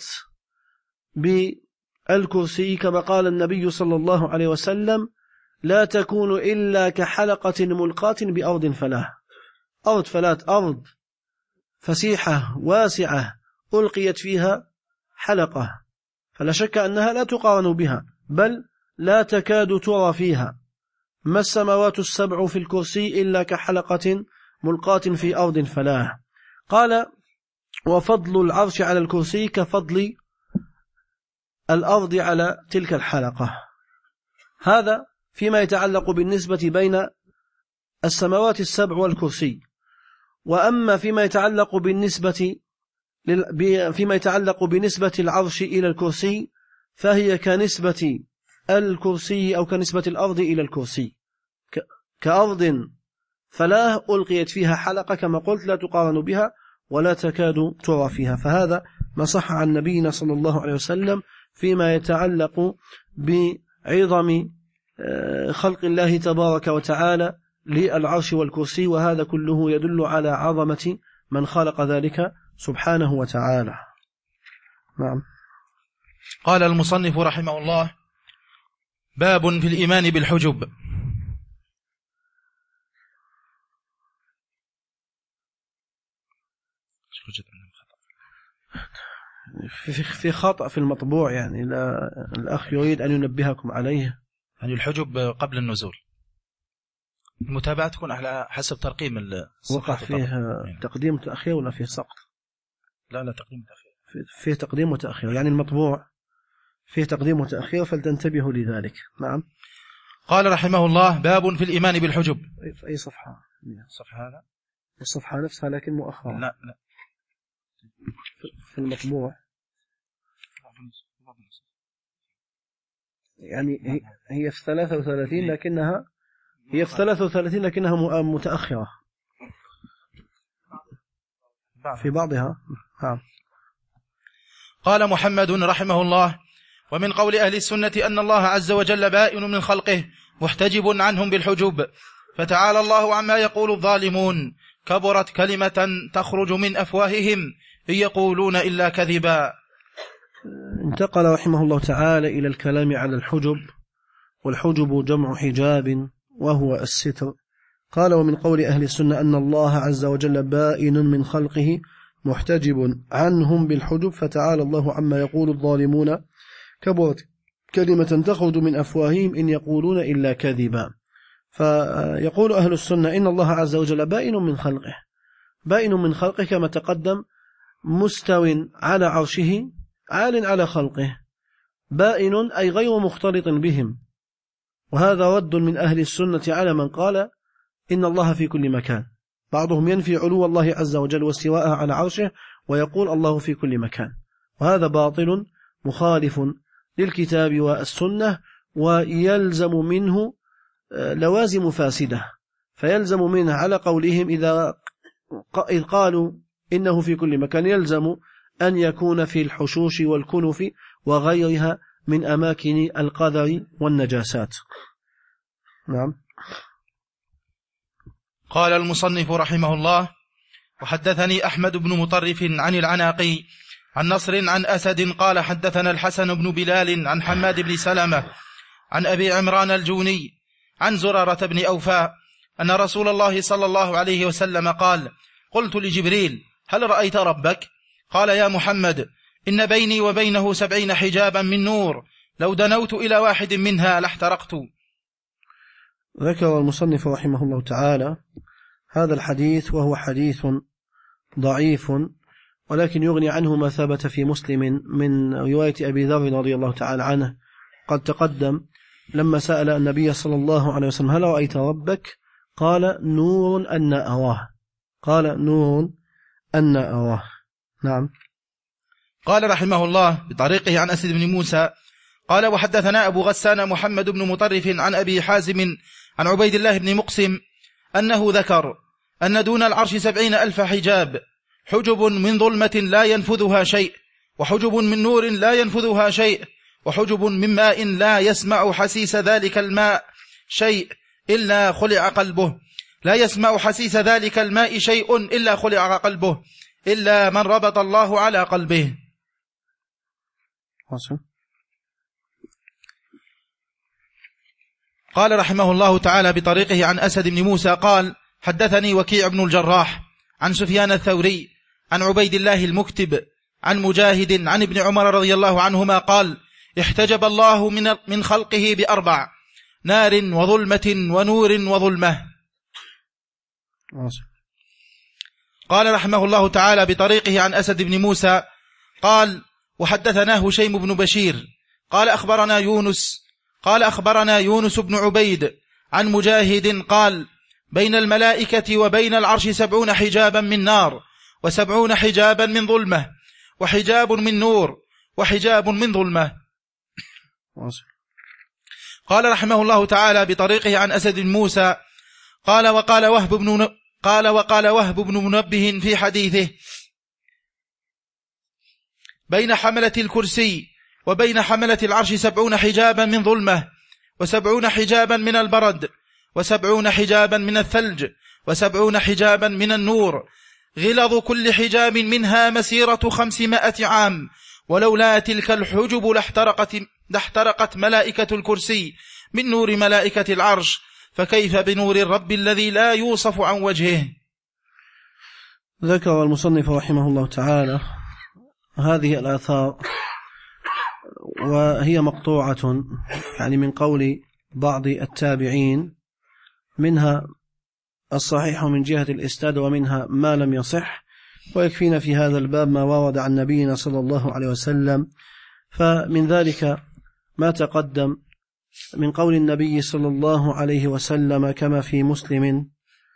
[SPEAKER 2] بالكرسي كما قال النبي صلى الله عليه وسلم لا تكون إلا كحلقة ملقاة بأرض فلاه. أرض فلات، أرض فسيحة واسعة ألقيت فيها حلقة، فلا شك أنها لا تقارن بها، بل لا تكاد ترى فيها. ما السماوات السبع في الكرسي إلا كحلقة ملقاة في أرض فلاه. قال: وفضل العرش على الكرسي كفضل الأرض على تلك الحلقة. هذا فيما يتعلق بالنسبة بين السماوات السبع والكرسي. وأما فيما يتعلق بنسبة العرش إلى الكرسي فهي كنسبة الكرسي أو كنسبة الأرض إلى الكرسي، كأرض فلاه ألقيت فيها حلقة كما قلت لا تقارن بها ولا تكاد ترى فيها. فهذا ما صح عن نبينا صلى الله عليه وسلم فيما يتعلق بعظم خلق الله تبارك وتعالى للعرش والكرسي، وهذا كله يدل على عظمة من خلق ذلك سبحانه وتعالى. نعم.
[SPEAKER 1] قال المصنف رحمه الله: باب في الإيمان بالحجب.
[SPEAKER 2] في خطأ في المطبوع، يعني الأخ يريد أن ينبهكم عليه.
[SPEAKER 1] يعني الحجب قبل النزول، المتابعة تكون على حسب ترقيم
[SPEAKER 2] وقع فيه تقديم وتأخير ولا فيه سقط؟
[SPEAKER 1] لا تقديم وتأخير،
[SPEAKER 2] فيه تقديم وتأخير، يعني المطبوع فيه تقديم وتأخير، فلتنتبهوا لذلك. نعم.
[SPEAKER 1] قال رحمه الله: باب في الإيمان بالحجب.
[SPEAKER 2] في أي صفحة؟
[SPEAKER 1] الصفحة هذا
[SPEAKER 2] الصفحة نفسها لكن مؤخرة.
[SPEAKER 1] لا
[SPEAKER 2] في المطبوع، يعني هي في 33 لكنها متأخرة في بعضها.
[SPEAKER 1] قال محمد رحمه الله: ومن قول أهل السنة أن الله عز وجل بائن من خلقه محتجب عنهم بالحجب، فتعالى الله عما يقول الظالمون، كبرت كلمة تخرج من أفواههم إن يقولون إلا كذبا.
[SPEAKER 2] انتقل رحمه الله تعالى إلى الكلام على الحجب، والحجب جمع حجاب وهو الستر. قال: ومن قول أهل السنة أن الله عز وجل بائن من خلقه محتجب عنهم بالحجب، فتعالى الله عما يقول الظالمون، كبرت كلمة تخرج من أفواههم إن يقولون إلا كذبا. فيقول أهل السنة إن الله عز وجل بائن من خلقه كما تقدم، مستو على عرشه عال على خلقه، بائن أي غير مختلط بهم. وهذا رد من أهل السنة على من قال إن الله في كل مكان. بعضهم ينفي علو الله عز وجل واستواءه على عرشه ويقول الله في كل مكان، وهذا باطل مخالف للكتاب والسنة، ويلزم منه لوازم فاسدة. فيلزم منه على قولهم إذ قالوا إنه في كل مكان، يلزم أن يكون في الحشوش والكنف وغيرها من أماكن القذر والنجاسات. نعم.
[SPEAKER 1] قال المصنف رحمه الله: وحدثني أحمد بن مطرف عن العناقي عن نصر عن أسد قال: حدثنا الحسن بن بلال عن حماد بن سلمة عن أبي عمران الجوني عن زرارة بن أوفاء أن رسول الله صلى الله عليه وسلم قال: قلت لجبريل: هل رأيت ربك؟ قال: يا محمد، إن بيني وبينه 70 حجابا من نور، لو دنوت إلى واحد منها لاحترقت.
[SPEAKER 2] ذكر المصنف رحمه الله تعالى هذا الحديث، وهو حديث ضعيف، ولكن يغني عنه ما ثبت في مسلم من رواية أبي ذر رضي الله تعالى عنه. قد تقدم لما سأل النبي صلى الله عليه وسلم: هل رأيت ربك؟ قال: نور أن أراه. قال: نور أن أراه. نعم.
[SPEAKER 1] قال رحمه الله بطريقه عن أسد بن موسى قال: وحدثنا أبو غسان محمد بن مطرف عن أبي حازم عن عبيد الله بن مقسم أنه ذكر أن دون العرش 70,000 حجاب، حجب من ظلمة لا ينفذها شيء، وحجب من نور لا ينفذها شيء، وحجب من ماء لا يسمع حسيس ذلك الماء شيء إلا خلع قلبه، لا يسمع حسيس ذلك الماء شيء إلا خلع قلبه، إلا من ربط الله على قلبه. قال رحمه الله تعالى بطريقه عن أسد بن موسى قال: حدثني وكيع بن الجراح عن سفيان الثوري عن عبيد الله المكتب عن مجاهد عن ابن عمر رضي الله عنهما قال: احتجب الله من خلقه ب4: نار وظلمة ونور وظلمة. قال رحمه الله تعالى بطريقه عن أسد بن موسى قال: وحدثنا هشيم بن بشير قال أخبرنا يونس بن عبيد عن مجاهد قال: بين الملائكة وبين العرش 70 حجابا من نار، و70 حجابا من ظلمة، وحجاب من نور، وحجاب من ظلمة. قال رحمه الله تعالى بطريقه عن أسد بن موسى قال: وقال وهب بن منبه في حديثه: بين حملة الكرسي وبين حملة العرش 70 حجابا من ظلمة، و70 حجابا من البرد، و70 حجابا من الثلج، و70 حجابا من النور، غلظ كل حجاب منها مسيرة 500 عام، ولولا تلك الحجب لاحترقت ملائكة الكرسي من نور ملائكة العرش، فكيف بنور الرب الذي لا يوصف عن وجهه.
[SPEAKER 2] ذكر المصنف رحمه الله تعالى هذه الآثار، وهي مقطوعة يعني من قول بعض التابعين، منها الصحيح من جهة الإسناد ومنها ما لم يصح، ويكفينا في هذا الباب ما ورد عن نبينا صلى الله عليه وسلم. فمن ذلك ما تقدم من قول النبي صلى الله عليه وسلم كما في مسلم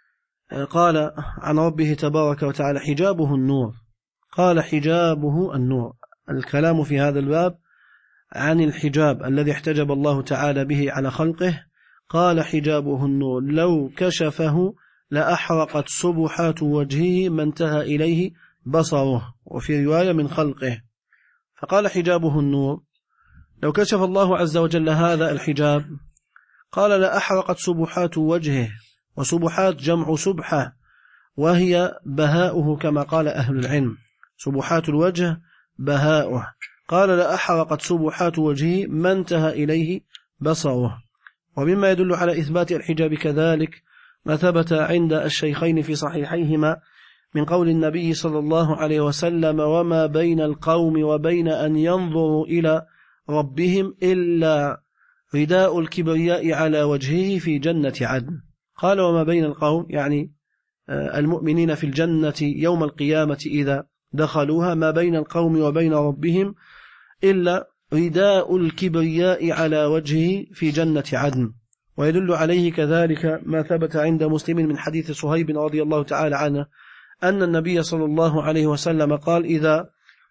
[SPEAKER 2] قال عن ربه تبارك وتعالى: حجابه النور. قال: حجابه النور. الكلام في هذا الباب عن الحجاب الذي احتجب الله تعالى به على خلقه. قال: حجابه النور، لو كشفه لأحرقت صبحات وجهه ما انتهى إليه بصره، وفي رواية من خلقه. فقال: حجابه النور، لو كشف الله عز وجل هذا الحجاب قال لأحرقت صبحات وجهه، وصبحات جمع سبحة، وهي بهاؤه كما قال أهل العلم، صبحات الوجه بهاؤه. قال: لأحرقت صبحات وجهه ما انتهى إليه بصره. ومما يدل على إثبات الحجاب كذلك ما ثبت عند الشيخين في صحيحيهما من قول النبي صلى الله عليه وسلم: وما بين القوم وبين أن ينظروا إلى ربهم إلا رداء الكبرياء على وجهه في جنة عدن. قال: وما بين القوم يعني المؤمنين في الجنة يوم القيامة إذا دخلوها، ما بين القوم وبين ربهم إلا رداء الكبرياء على وجهه في جنة عدن. ويدل عليه كذلك ما ثبت عند مسلم من حديث صهيب رضي الله تعالى عنه أن النبي صلى الله عليه وسلم قال: إذا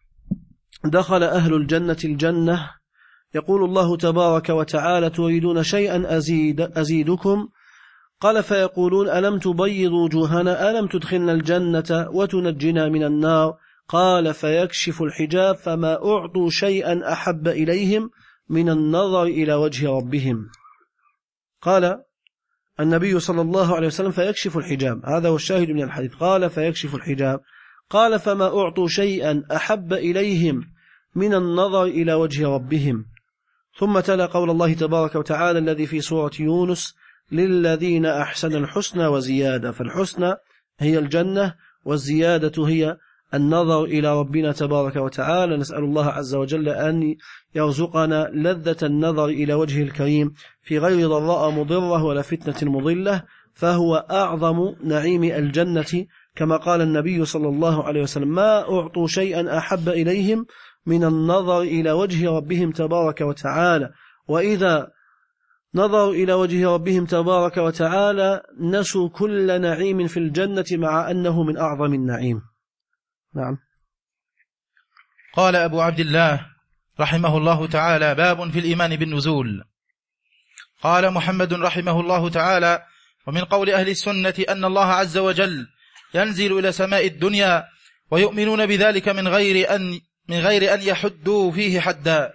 [SPEAKER 2] دخل أهل الجنة الجنة يقول الله تبارك وتعالى: تريدون شيئا أزيدكم؟ قال: فيقولون: ألم تبيض وجوهنا، ألم تدخلنا الجنة وتنجنا من النار؟ قال: فيكشف الحجاب فما أعطوا شيئا أحب إليهم من النظر إلى وجه ربهم. قال النبي صلى الله عليه وسلم: فيكشف الحجاب، هذا هو الشاهد من الحديث. قال: فيكشف الحجاب. قال: فما أعطوا شيئا أحب إليهم من النظر إلى وجه ربهم. ثم تلا قول الله تبارك وتعالى الذي في سورة يونس: للذين أحسن الحسنى وزيادة. فالحسنى هي الجنة، والزيادة هي النظر إلى ربنا تبارك وتعالى. نسأل الله عز وجل أن يرزقنا لذة النظر إلى وجهه الكريم في غير ضراء مضرة ولا فتنة مضلة، فهو أعظم نعيم الجنة، كما قال النبي صلى الله عليه وسلم: ما أعطوا شيئا أحب إليهم من النظر إلى وجه ربهم تبارك وتعالى. وإذا نظروا إلى وجه ربهم تبارك وتعالى نسوا كل نعيم في الجنة، مع أنه من أعظم النعيم. نعم.
[SPEAKER 1] قال أبو عبد الله رحمه الله تعالى: باب في الإيمان بالنزول. قال محمد رحمه الله تعالى: ومن قول أهل السنة أن الله عز وجل ينزل إلى سماء الدنيا، ويؤمنون بذلك من غير أن يحدوا فيه حدا.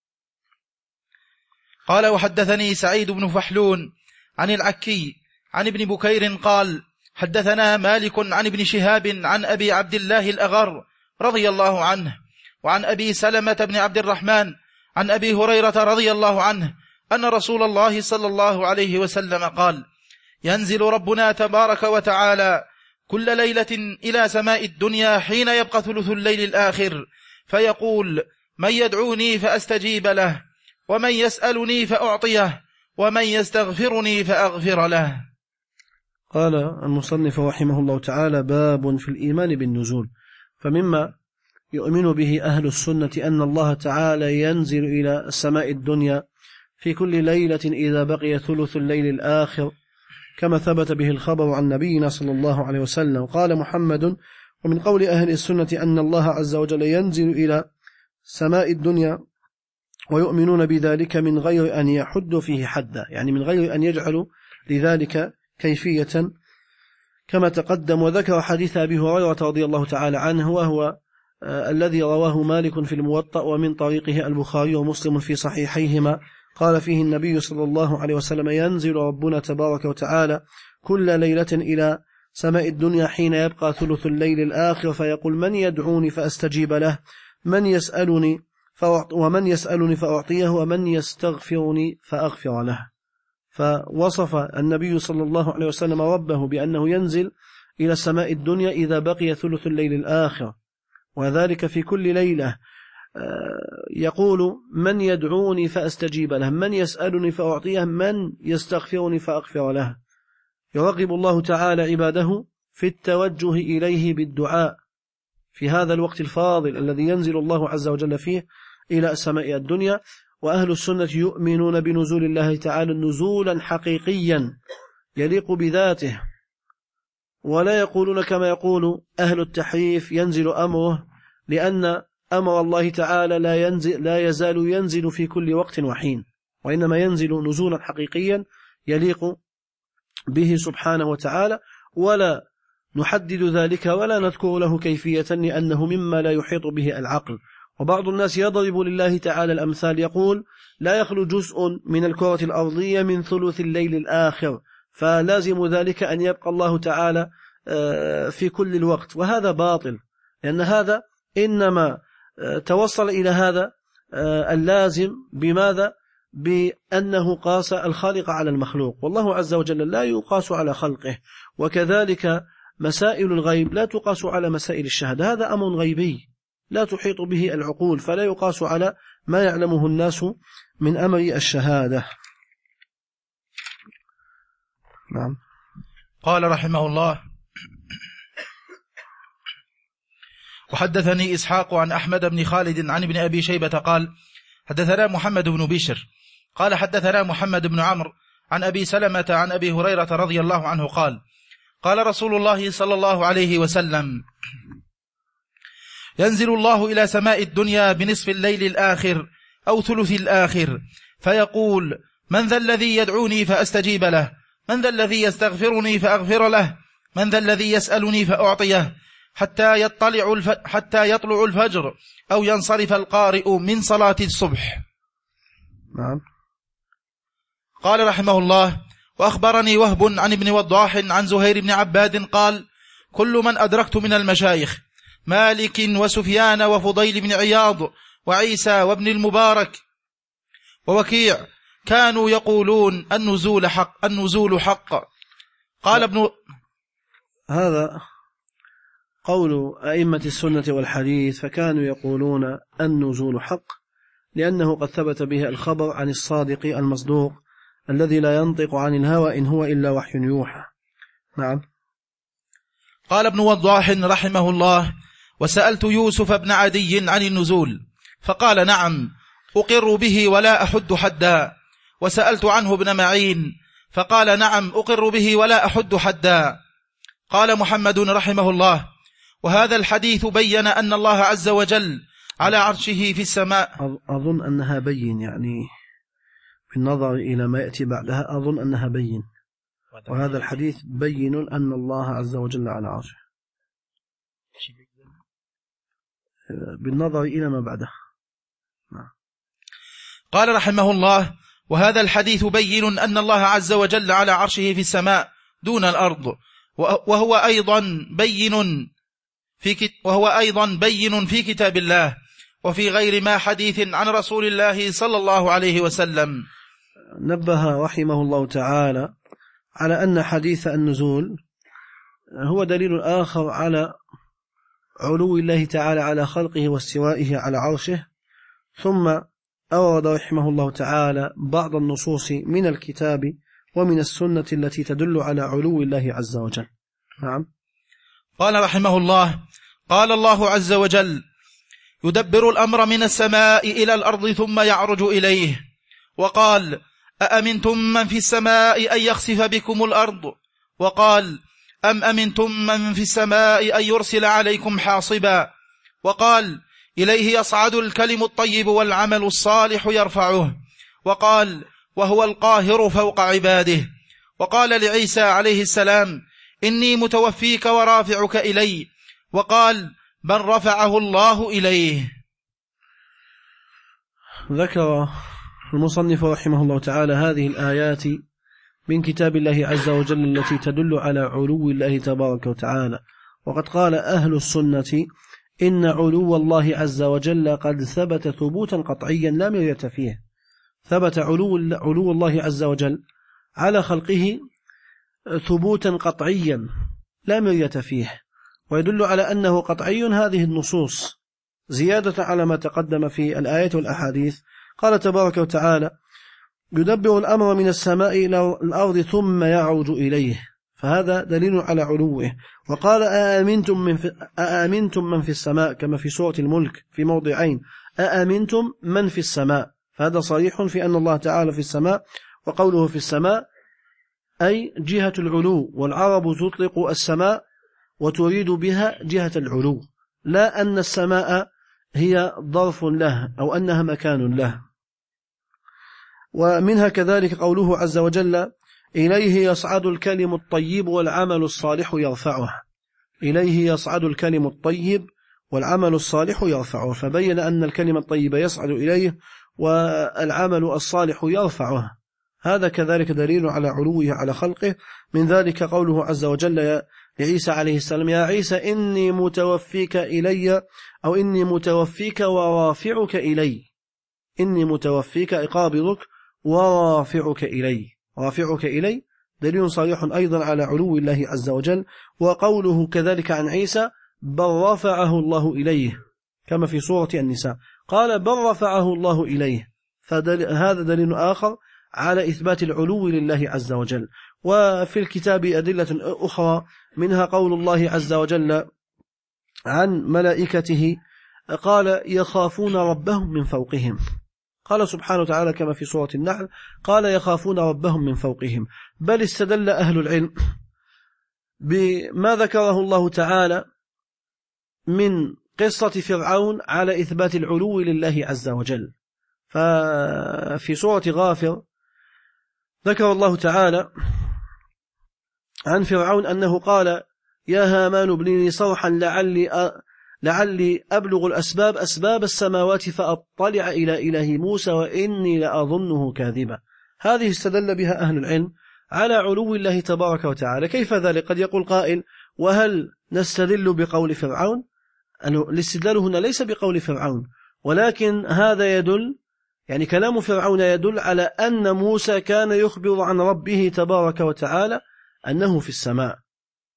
[SPEAKER 1] قال: وحدثني سعيد بن فحلون عن العكي عن ابن بكير قال: حدثنا مالك عن ابن شهاب عن أبي عبد الله الأغر رضي الله عنه، وعن أبي سلمة بن عبد الرحمن عن أبي هريرة رضي الله عنه أن رسول الله صلى الله عليه وسلم قال: ينزل ربنا تبارك وتعالى كل ليلة إلى سماء الدنيا حين يبقى ثلث الليل الآخر، فيقول: من يدعوني فأستجيب له، ومن يسألني فأعطيه، ومن يستغفرني فأغفر له.
[SPEAKER 2] قال المصنف رحمه الله تعالى: باب في الإيمان بالنزول. فمما يؤمن به أهل السنة أن الله تعالى ينزل إلى السماء الدنيا في كل ليلة إذا بقي ثلث الليل الآخر، كما ثبت به الخبر عن نبينا صلى الله عليه وسلم. قال محمد: ومن قول أهل السنة أن الله عز وجل ينزل إلى سماء الدنيا، ويؤمنون بذلك من غير أن يحدوا فيه حدا، يعني من غير أن يجعلوا لذلك كيفية، كما تقدم. وذكر حديث أبي هريرة رضي الله تعالى عنه، وهو الذي رواه مالك في الموطأ ومن طريقه البخاري ومسلم في صحيحيهما. قال فيه النبي صلى الله عليه وسلم: ينزل ربنا تبارك وتعالى كل ليلة إلى سماء الدنيا حين يبقى ثلث الليل الآخر، فيقول: من يدعوني فأستجيب له، ومن يسألني فأعطيه، ومن يستغفرني فأغفر له. فوصف النبي صلى الله عليه وسلم ربه بأنه ينزل إلى سماء الدنيا إذا بقي ثلث الليل الآخر، وذلك في كل ليلة. يقول: من يدعوني فأستجيب له، من يسألني فأعطيه، من يستغفرني فأغفر له. يرغب الله تعالى عباده في التوجه إليه بالدعاء في هذا الوقت الفاضل الذي ينزل الله عز وجل فيه إلى سماء الدنيا. وأهل السنة يؤمنون بنزول الله تعالى نزولا حقيقيا يليق بذاته، ولا يقولون كما يقول أهل التحريف ينزل أمره، لأن أمر الله تعالى لا يزال ينزل في كل وقت وحين، وإنما ينزل نزولا حقيقيا يليق به سبحانه وتعالى، ولا نحدد ذلك ولا نذكر له كيفية، لأنه مما لا يحيط به العقل. وبعض الناس يضرب لله تعالى الأمثال، يقول: لا يخلو جزء من الكرة الأرضية من ثلث الليل الآخر، فلازم ذلك أن يبقى الله تعالى في كل الوقت. وهذا باطل، لأن هذا إنما توصل إلى هذا اللازم بماذا؟ بأنه قاس الخالق على المخلوق، والله عز وجل لا يقاس على خلقه. وكذلك مسائل الغيب لا تقاس على مسائل الشهادة، هذا أمر غيبي لا تحيط به العقول، فلا يقاس على ما يعلمه الناس من أمر الشهادة. نعم.
[SPEAKER 1] قال رحمه الله: وحدثني إسحاق عن أحمد بن خالد عن ابن أبي شيبة قال: حدثنا محمد بن بشر قال: حدثنا محمد بن عمرو عن أبي سلمة عن أبي هريرة رضي الله عنه قال: قال رسول الله صلى الله عليه وسلم: ينزل الله إلى سماء الدنيا بنصف الليل الآخر أو ثلث الآخر، فيقول: من ذا الذي يدعوني فأستجيب له، من ذا الذي يستغفرني فأغفر له، من ذا الذي يسألني فأعطيه، حتى يطلع الفجر أو ينصرف القارئ من صلاة الصبح.
[SPEAKER 2] نعم.
[SPEAKER 1] قال رحمه الله: وأخبرني وهب عن ابن وضاح عن زهير بن عباد قال: كل من أدركت من المشايخ مالك وسفيان وفضيل بن عياض وعيسى وابن المبارك ووكيع كانوا يقولون النزول حق. قال ابن
[SPEAKER 2] هذا قول أئمة السنة والحديث فكانوا يقولون النزول حق، لأنه قد ثبت به الخبر عن الصادق المصدوق الذي لا ينطق عن الهوى إن هو إلا وحي يوحى. نعم.
[SPEAKER 1] قال ابن وضاح رحمه الله: وسألت يوسف بن عدي عن النزول فقال: نعم أقر به ولا أحد حدا. وسألت عنه ابن معين فقال: نعم أقر به ولا أحد حدا. قال محمد رحمه الله: وهذا الحديث بين أن الله عز وجل على عرشه في السماء.
[SPEAKER 2] أظن أنها بين، يعني بالنظر إلى ما يأتي بعدها أظن أنها بين. وهذا الحديث بين أن الله عز وجل على عرشه بالنظر إلى ما بعده.
[SPEAKER 1] قال رحمه الله: وهذا الحديث بين أن الله عز وجل على عرشه في السماء دون الأرض، وهو أيضا بين في كتاب الله وفي غير ما حديث عن رسول الله صلى الله عليه وسلم.
[SPEAKER 2] نبه رحمه الله تعالى على أن حديث النزول هو دليل آخر على علو الله تعالى على خلقه واستوائه على عرشه. ثم أورد رحمه الله تعالى بعض النصوص من الكتاب ومن السنة التي تدل على علو الله عز وجل. نعم.
[SPEAKER 1] قال رحمه الله: قال الله عز وجل: يدبر الأمر من السماء إلى الأرض ثم يعرج إليه. وقال: أأمنتم من في السماء أن يخسف بكم الأرض. وقال: أم أمنتم من في السماء أن يرسل عليكم حاصبا. وقال: إليه يصعد الكلم الطيب والعمل الصالح يرفعه. وقال: وهو القاهر فوق عباده. وقال لعيسى عليه السلام: إني متوفيك ورافعك إلي. وقال: بل رفعه الله إليه.
[SPEAKER 2] ذكر المصنف رحمه الله تعالى هذه الآيات من كتاب الله عز وجل التي تدل على علو الله تبارك وتعالى. وقد قال أهل السنة إن علو الله عز وجل قد ثبت ثبوتا قطعيا لا مرية فيه. ثبت علو الله عز وجل على خلقه ثبوتا قطعيا لا مرية فيه، ويدل على أنه قطعي هذه النصوص زيادة على ما تقدم في الآيات والأحاديث. قال تبارك وتعالى: يدبر الأمر من السماء إلى الأرض ثم يعرج إليه، فهذا دليل على علوه. وقال: أأمنتم من في السماء، كما في سورة الملك في موضعين: أأمنتم من في السماء، فهذا صريح في أن الله تعالى في السماء. وقوله في السماء أي جهة العلو، والعرب تطلق السماء وتريد بها جهة العلو، لا أن السماء هي ظرف له أو أنها مكان له. ومنها كذلك قوله عز وجل: إليه يصعد الكلم الطيب والعمل الصالح يرفعه. إليه يصعد الكلم الطيب والعمل الصالح يرفعه، فبين أن الكلمة الطيب يصعد إليه والعمل الصالح يرفعه. هذا كذلك دليل على علوه على خلقه. من ذلك قوله عز وجل لعيسى عليه السلام: يا عيسى إني متوفيك إلي، أو إني متوفيك ورافعك إلي. إني متوفيك قابضك ورافعك إلي. رافعك إلي دليل صريح أيضا على علو الله عز وجل. وقوله كذلك عن عيسى: بل رفعه الله إليه، كما في سورة النساء قال: بل رفعه الله إليه. فهذا دليل آخر على إثبات العلو لله عز وجل. وفي الكتاب أدلة أخرى، منها قول الله عز وجل عن ملائكته قال: يخافون ربهم من فوقهم. قال سبحانه وتعالى كما في سورة النحل: قال: يخافون ربهم من فوقهم. بل استدل أهل العلم بما ذكره الله تعالى من قصة فرعون على إثبات العلو لله عز وجل. ففي سورة غافر ذكر الله تعالى عن فرعون أنه قال: يا هامان ابن لي صرحا لعلي أبلغ أسباب السماوات فأطلع إلى إله موسى وإني لأظنه كاذبا. هذه استدل بها أهل العلم على علو الله تبارك وتعالى. كيف ذلك؟ قد يقول قائل: وهل نستدل بقول فرعون؟ الاستدلال هنا ليس بقول فرعون، ولكن هذا يدل، يعني كلام فرعون يدل على أن موسى كان يخبر عن ربه تبارك وتعالى أنه في السماء.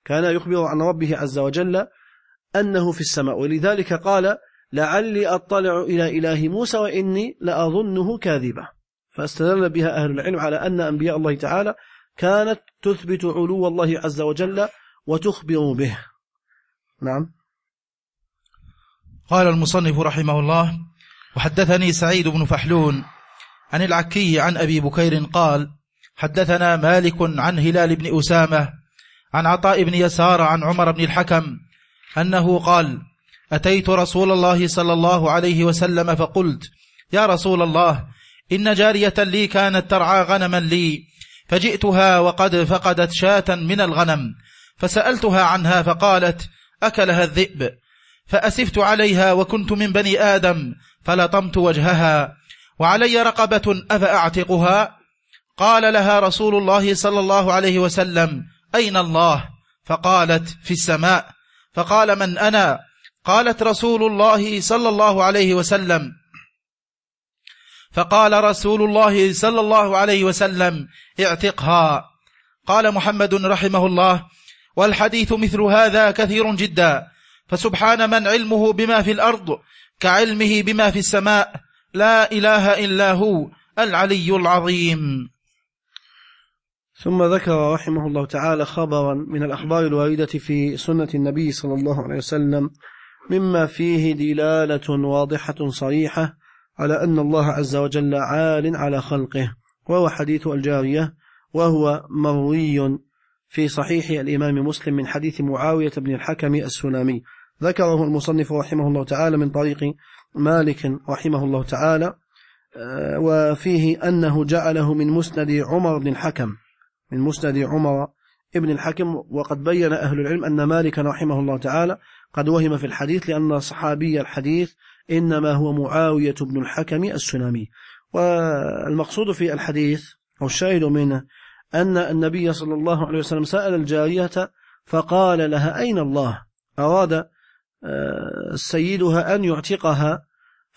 [SPEAKER 2] كان يخبر عن ربه عز وجل أنه في السماء، ولذلك قال لعلي أطلع إلى إله موسى وإني لأظنه كاذبا. فاستدل بها أهل العلم على أن أنبياء الله تعالى كانت تثبت علو الله عز وجل وتخبر به. نعم.
[SPEAKER 1] قال المصنف رحمه الله: وحدثني سعيد بن فحلون عن العكي عن أبي بكير قال: حدثنا مالك عن هلال بن أسامة عن عطاء بن يسار عن عمر بن الحكم أنه قال: أتيت رسول الله صلى الله عليه وسلم فقلت: يا رسول الله، إن جارية لي كانت ترعى غنما لي، فجئتها وقد فقدت شاة من الغنم، فسألتها عنها فقالت: أكلها الذئب. فأسفت عليها وكنت من بني آدم، فلطمت وجهها، وعلي رقبة أفأعتقها؟ قال لها رسول الله صلى الله عليه وسلم: أين الله؟ فقالت: في السماء. فقال: من أنا؟ قالت: رسول الله صلى الله عليه وسلم. فقال رسول الله صلى الله عليه وسلم: اعتقها. قال محمد رحمه الله: والحديث مثل هذا كثير جدا، فسبحان من علمه بما في الأرض كعلمه بما في السماء، لا إله إلا هو العلي العظيم.
[SPEAKER 2] ثم ذكر رحمه الله تعالى خبرا من الأخبار الواردة في سنة النبي صلى الله عليه وسلم مما فيه دلالة واضحة صريحة على أن الله عز وجل عال على خلقه، وهو حديث الجارية، وهو مروي في صحيح الإمام مسلم من حديث معاوية بن الحكم السلامي. ذكره المصنف رحمه الله تعالى من طريق مالك رحمه الله تعالى، وفيه أنه جعله من مسند عمر بن الحكم، من مسند عمر ابن الحكم. وقد بين أهل العلم أن مالك رحمه الله تعالى قد وهم في الحديث، لأن صحابي الحديث إنما هو معاوية بن الحكم السلامي. والمقصود في الحديث أو الشاهد منه أن النبي صلى الله عليه وسلم سأل الجارية فقال لها: أين الله؟ أراد سيدها أن يعتقها،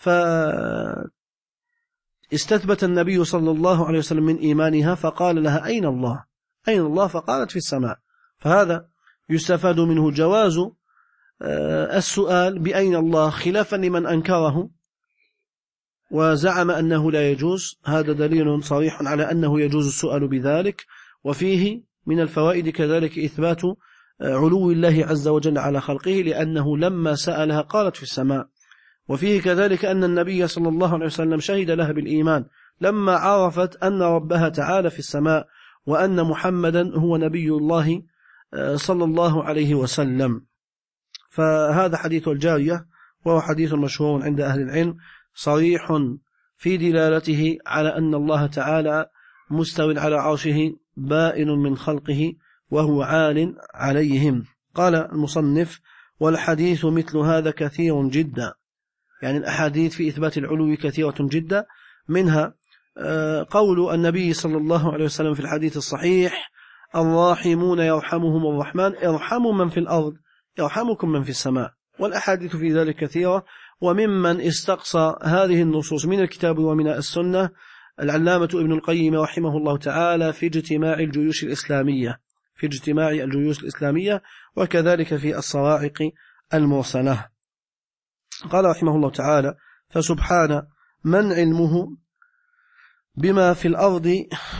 [SPEAKER 2] فاستثبت النبي صلى الله عليه وسلم من إيمانها فقال لها: أين الله؟ أين الله؟ فقالت: في السماء. فهذا يستفاد منه جواز السؤال بأين الله، خلافا لمن أنكره وزعم أنه لا يجوز. هذا دليل صريح على أنه يجوز السؤال بذلك. وفيه من الفوائد كذلك إثبات علو الله عز وجل على خلقه، لأنه لما سألها قالت: في السماء. وفيه كذلك أن النبي صلى الله عليه وسلم شهد لها بالإيمان لما عرفت أن ربها تعالى في السماء، وأن محمدا هو نبي الله صلى الله عليه وسلم. فهذا حديث الجارية، وهو حديث مشهور عند أهل العلم صريح في دلالته على أن الله تعالى مستو على عرشه بائن من خلقه وهو عال عليهم. قال المصنف: والحديث مثل هذا كثير جدا، يعني الأحاديث في إثبات العلو كثيرة جدا، منها قول النبي صلى الله عليه وسلم في الحديث الصحيح: الراحمون يرحمهم الرحمن، ارحموا من في الأرض يرحمكم من في السماء. والأحاديث في ذلك كثيرة. وممن استقصى هذه النصوص من الكتاب ومن السنة العلامة ابن القيم رحمه الله تعالى في اجتماع الجيوش الإسلامية، وكذلك في الصواعق المرسلة. قال رحمه الله تعالى: فسبحان من علمه بما في الأرض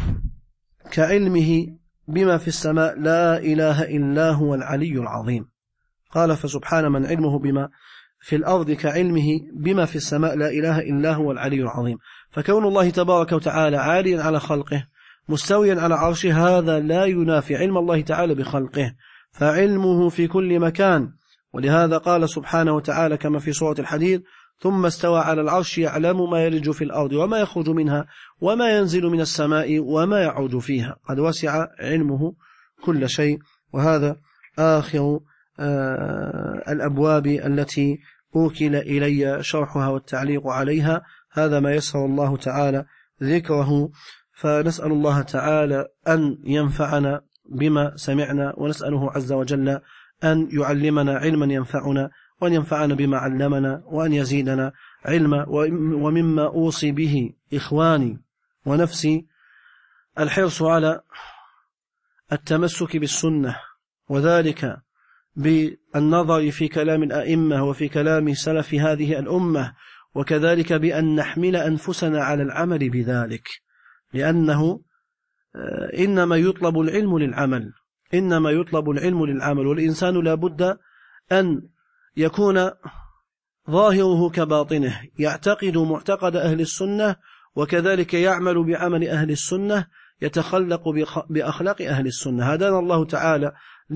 [SPEAKER 2] كعلمه بما في السماء، لا إله إلا هو العلي العظيم. قال: فسبحان من علمه بما في الأرض كعلمه بما في السماء، لا إله إلا هو العلي العظيم. فكون الله تبارك وتعالى عاليا على خلقه مستويا على عرشه، هذا لا ينافي علم الله تعالى بخلقه، فعلمه في كل مكان. ولهذا قال سبحانه وتعالى كما في سورة الحديد: ثم استوى على العرش يعلم ما يلج في الأرض وما يخرج منها وما ينزل من السماء وما يعود فيها. قد وسع علمه كل شيء. وهذا آخر الأبواب التي أوكل إلي شرحها والتعليق عليها. هذا ما يسر الله تعالى ذكره، فنسأل الله تعالى أن ينفعنا بما سمعنا، ونسأله عز وجل أن يعلمنا علما ينفعنا، وأن ينفعنا بما علمنا، وأن يزيدنا علما. ومما أوصي به إخواني ونفسي الحرص على التمسك بالسنة وذلك بالنظر في كلام الأئمة وفي كلام سلف هذه الأمة، وكذلك بأن نحمل أنفسنا على العمل بذلك، لأنه إنما يطلب العلم للعمل، والإنسان لا بد أن يكون ظاهره كباطنه، يعتقد معتقد أهل السنة، وكذلك يعمل بعمل أهل السنة، يتخلق بأخلاق أهل السنة. هدانا الله تعالى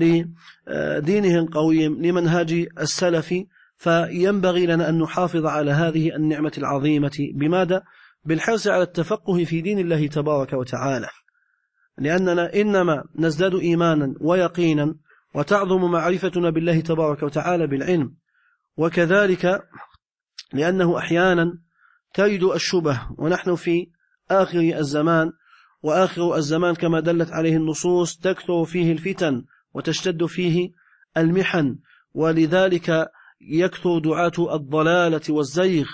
[SPEAKER 2] لدينه القويم، لمنهاج السلف، فينبغي لنا أن نحافظ على هذه النعمة العظيمة. بماذا؟ بالحرص على التفقه في دين الله تبارك وتعالى، لأننا إنما نزداد إيمانا ويقينا وتعظم معرفتنا بالله تبارك وتعالى بالعلم، وكذلك لأنه أحيانا تجد الشبه، ونحن في آخر الزمان، وآخر الزمان كما دلت عليه النصوص تكثر فيه الفتن وتشتد فيه المحن، ولذلك يكثر دعاة الضلالة والزيغ،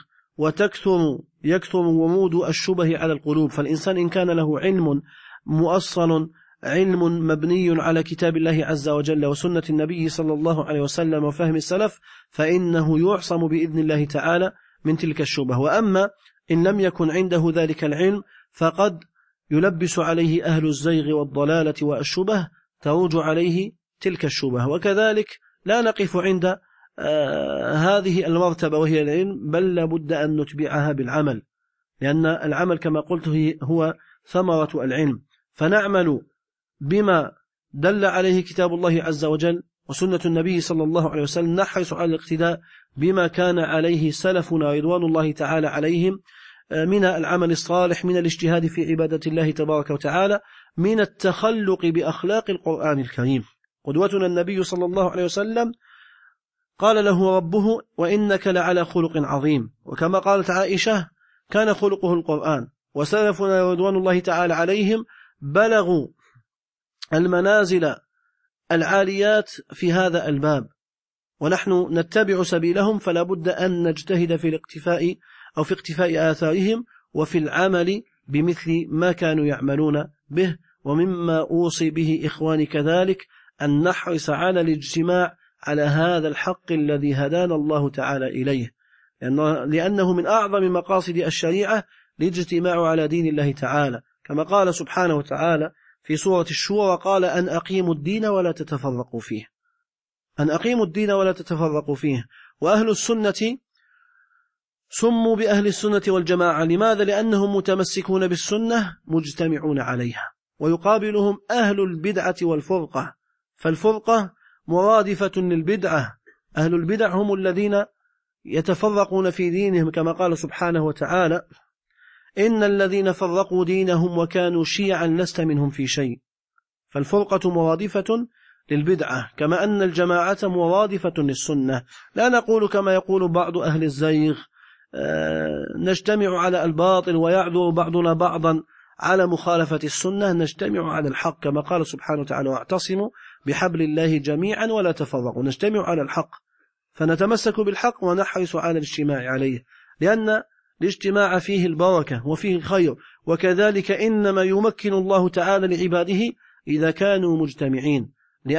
[SPEAKER 2] يكثر ومود الشبه على القلوب. فالإنسان إن كان له علم مؤصل، علم مبني على كتاب الله عز وجل وسنة النبي صلى الله عليه وسلم وفهم السلف، فإنه يعصم بإذن الله تعالى من تلك الشبه. وأما إن لم يكن عنده ذلك العلم، فقد يلبس عليه أهل الزيغ والضلالة والشبه، تروج عليه تلك الشبه. وكذلك لا نقف عند هذه المرتبة وهي العلم، بل لابد أن نتبعها بالعمل، لأن العمل كما قلت هو ثمرة العلم، فنعمل بما دل عليه كتاب الله عز وجل وسنة النبي صلى الله عليه وسلم، نحرص على الاقتداء بما كان عليه سلفنا رضوان الله تعالى عليهم من العمل الصالح، من الاجتهاد في عبادة الله تبارك وتعالى، من التخلق بأخلاق القرآن الكريم. قدوتنا النبي صلى الله عليه وسلم قال له ربه: وإنك لعلى خلق عظيم. وكما قالت عائشة: كان خلقه القرآن. وسلفنا رضوان الله تعالى عليهم بلغوا المنازل العاليات في هذا الباب، ونحن نتبع سبيلهم، فلا بد أن نجتهد في الاقتفاء أو في اقتفاء آثارهم وفي العمل بمثل ما كانوا يعملون به. ومما أوصي به إخواني كذلك أن نحرص على الاجتماع على هذا الحق الذي هدانا الله تعالى إليه، لأنه من أعظم مقاصد الشريعة الاجتماع على دين الله تعالى، كما قال سبحانه وتعالى في سورة الشورى: قال أن أقيموا الدين ولا تتفرقوا فيه. أن أقيموا الدين ولا تتفرقوا فيه. وأهل السنة سموا بأهل السنة والجماعة. لماذا؟ لأنهم متمسكون بالسنة مجتمعون عليها، ويقابلهم أهل البدعة والفرقة، فالفرقة مرادفة للبدعة. أهل البدع هم الذين يتفرقون في دينهم، كما قال سبحانه وتعالى: إن الذين فرقوا دينهم وكانوا شيعا لست منهم في شيء. فالفرقة مرادفة للبدعة، كما أن الجماعة مرادفة للسنة. لا نقول كما يقول بعض أهل الزيغ نجتمع على الباطل ويعذر بعضنا بعضا على مخالفة السنة، نجتمع على الحق، كما قال سبحانه وتعالى: واعتصموا بحبل الله جميعا ولا تفرقوا. نجتمع على الحق، فنتمسك بالحق ونحرص على الاجتماع عليه، لأن الاجتماع فيه البركة وفيه الخير، وكذلك إنما يمكن الله تعالى لعباده إذا كانوا مجتمعين،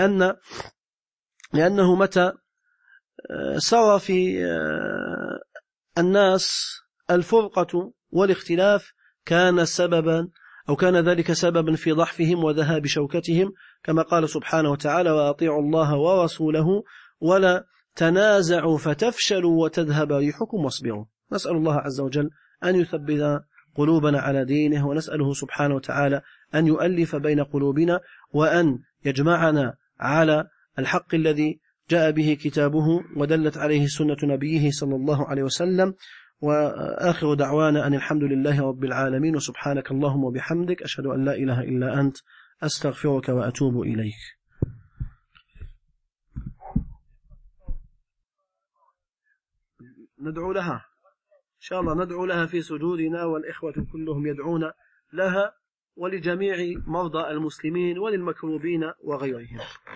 [SPEAKER 2] لأنه متى سرى في الناس الفرقة والاختلاف كان ذلك سببا في ضعفهم وذهاب شوكتهم، كما قال سبحانه وتعالى: وأطيعوا الله ورسوله ولا تنازعوا فتفشلوا وتذهب ريحكم واصبروا. نسأل الله عز وجل أن يثبت قلوبنا على دينه، ونسأله سبحانه وتعالى أن يؤلف بين قلوبنا، وأن يجمعنا على الحق الذي جاء به كتابه ودلت عليه سنة نبيه صلى الله عليه وسلم. وآخر دعوانا أن الحمد لله رب العالمين، وسبحانك اللهم وبحمدك، أشهد أن لا إله إلا أنت، أستغفرك وأتوب إليك. ندعو لها إن شاء الله، ندعو لها في سجودنا، والإخوة كلهم يدعون لها ولجميع مرضى المسلمين وللمكروبين وغيرهم.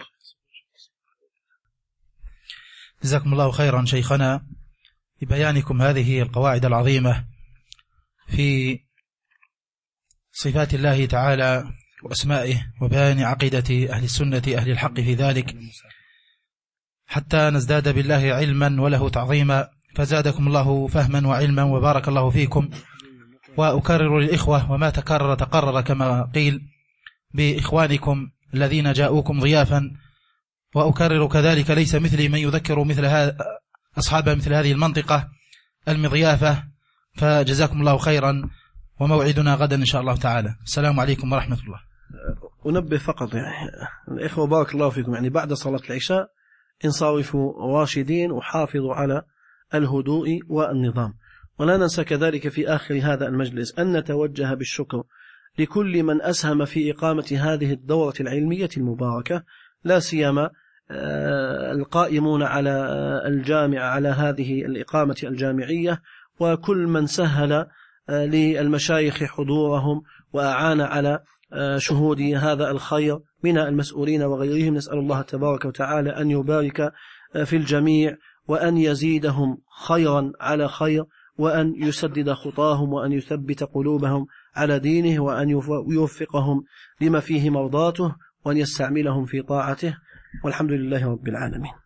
[SPEAKER 1] جزاكم الله خيرا شيخنا ببيانكم هذه القواعد العظيمة في صفات الله تعالى وأسمائه وبيان عقيدة أهل السنة أهل الحق في ذلك، حتى نزداد بالله علما وله تعظيما. فزادكم الله فهما وعلما وبارك الله فيكم. وأكرر للإخوة وما تكرر تقرر كما قيل بإخوانكم الذين جاءوكم ضيافا، وأكرر كذلك ليس مثلي من يذكر مثل أصحاب مثل هذه المنطقة المضيافة. فجزاكم الله خيرا، وموعدنا غدا إن شاء الله تعالى. السلام عليكم ورحمة الله.
[SPEAKER 2] أنبه فقط يعني الإخوة بارك الله فيكم، يعني بعد صلاة العشاء انصرفوا راشدين وحافظوا على الهدوء والنظام. ولا ننسى كذلك في آخر هذا المجلس أن نتوجه بالشكر لكل من أسهم في إقامة هذه الدورة العلمية المباركة، لا سيما القائمون على الجامعة على هذه الإقامة الجامعية، وكل من سهل للمشايخ حضورهم وأعان على شهود هذا الخير من المسؤولين وغيرهم. نسأل الله تبارك وتعالى أن يبارك في الجميع، وأن يزيدهم خيرا على خير، وأن يسدد خطاهم، وأن يثبت قلوبهم على دينه، وأن يوفقهم لما فيه مرضاته، وأن يستعملهم في طاعته. والحمد لله رب العالمين.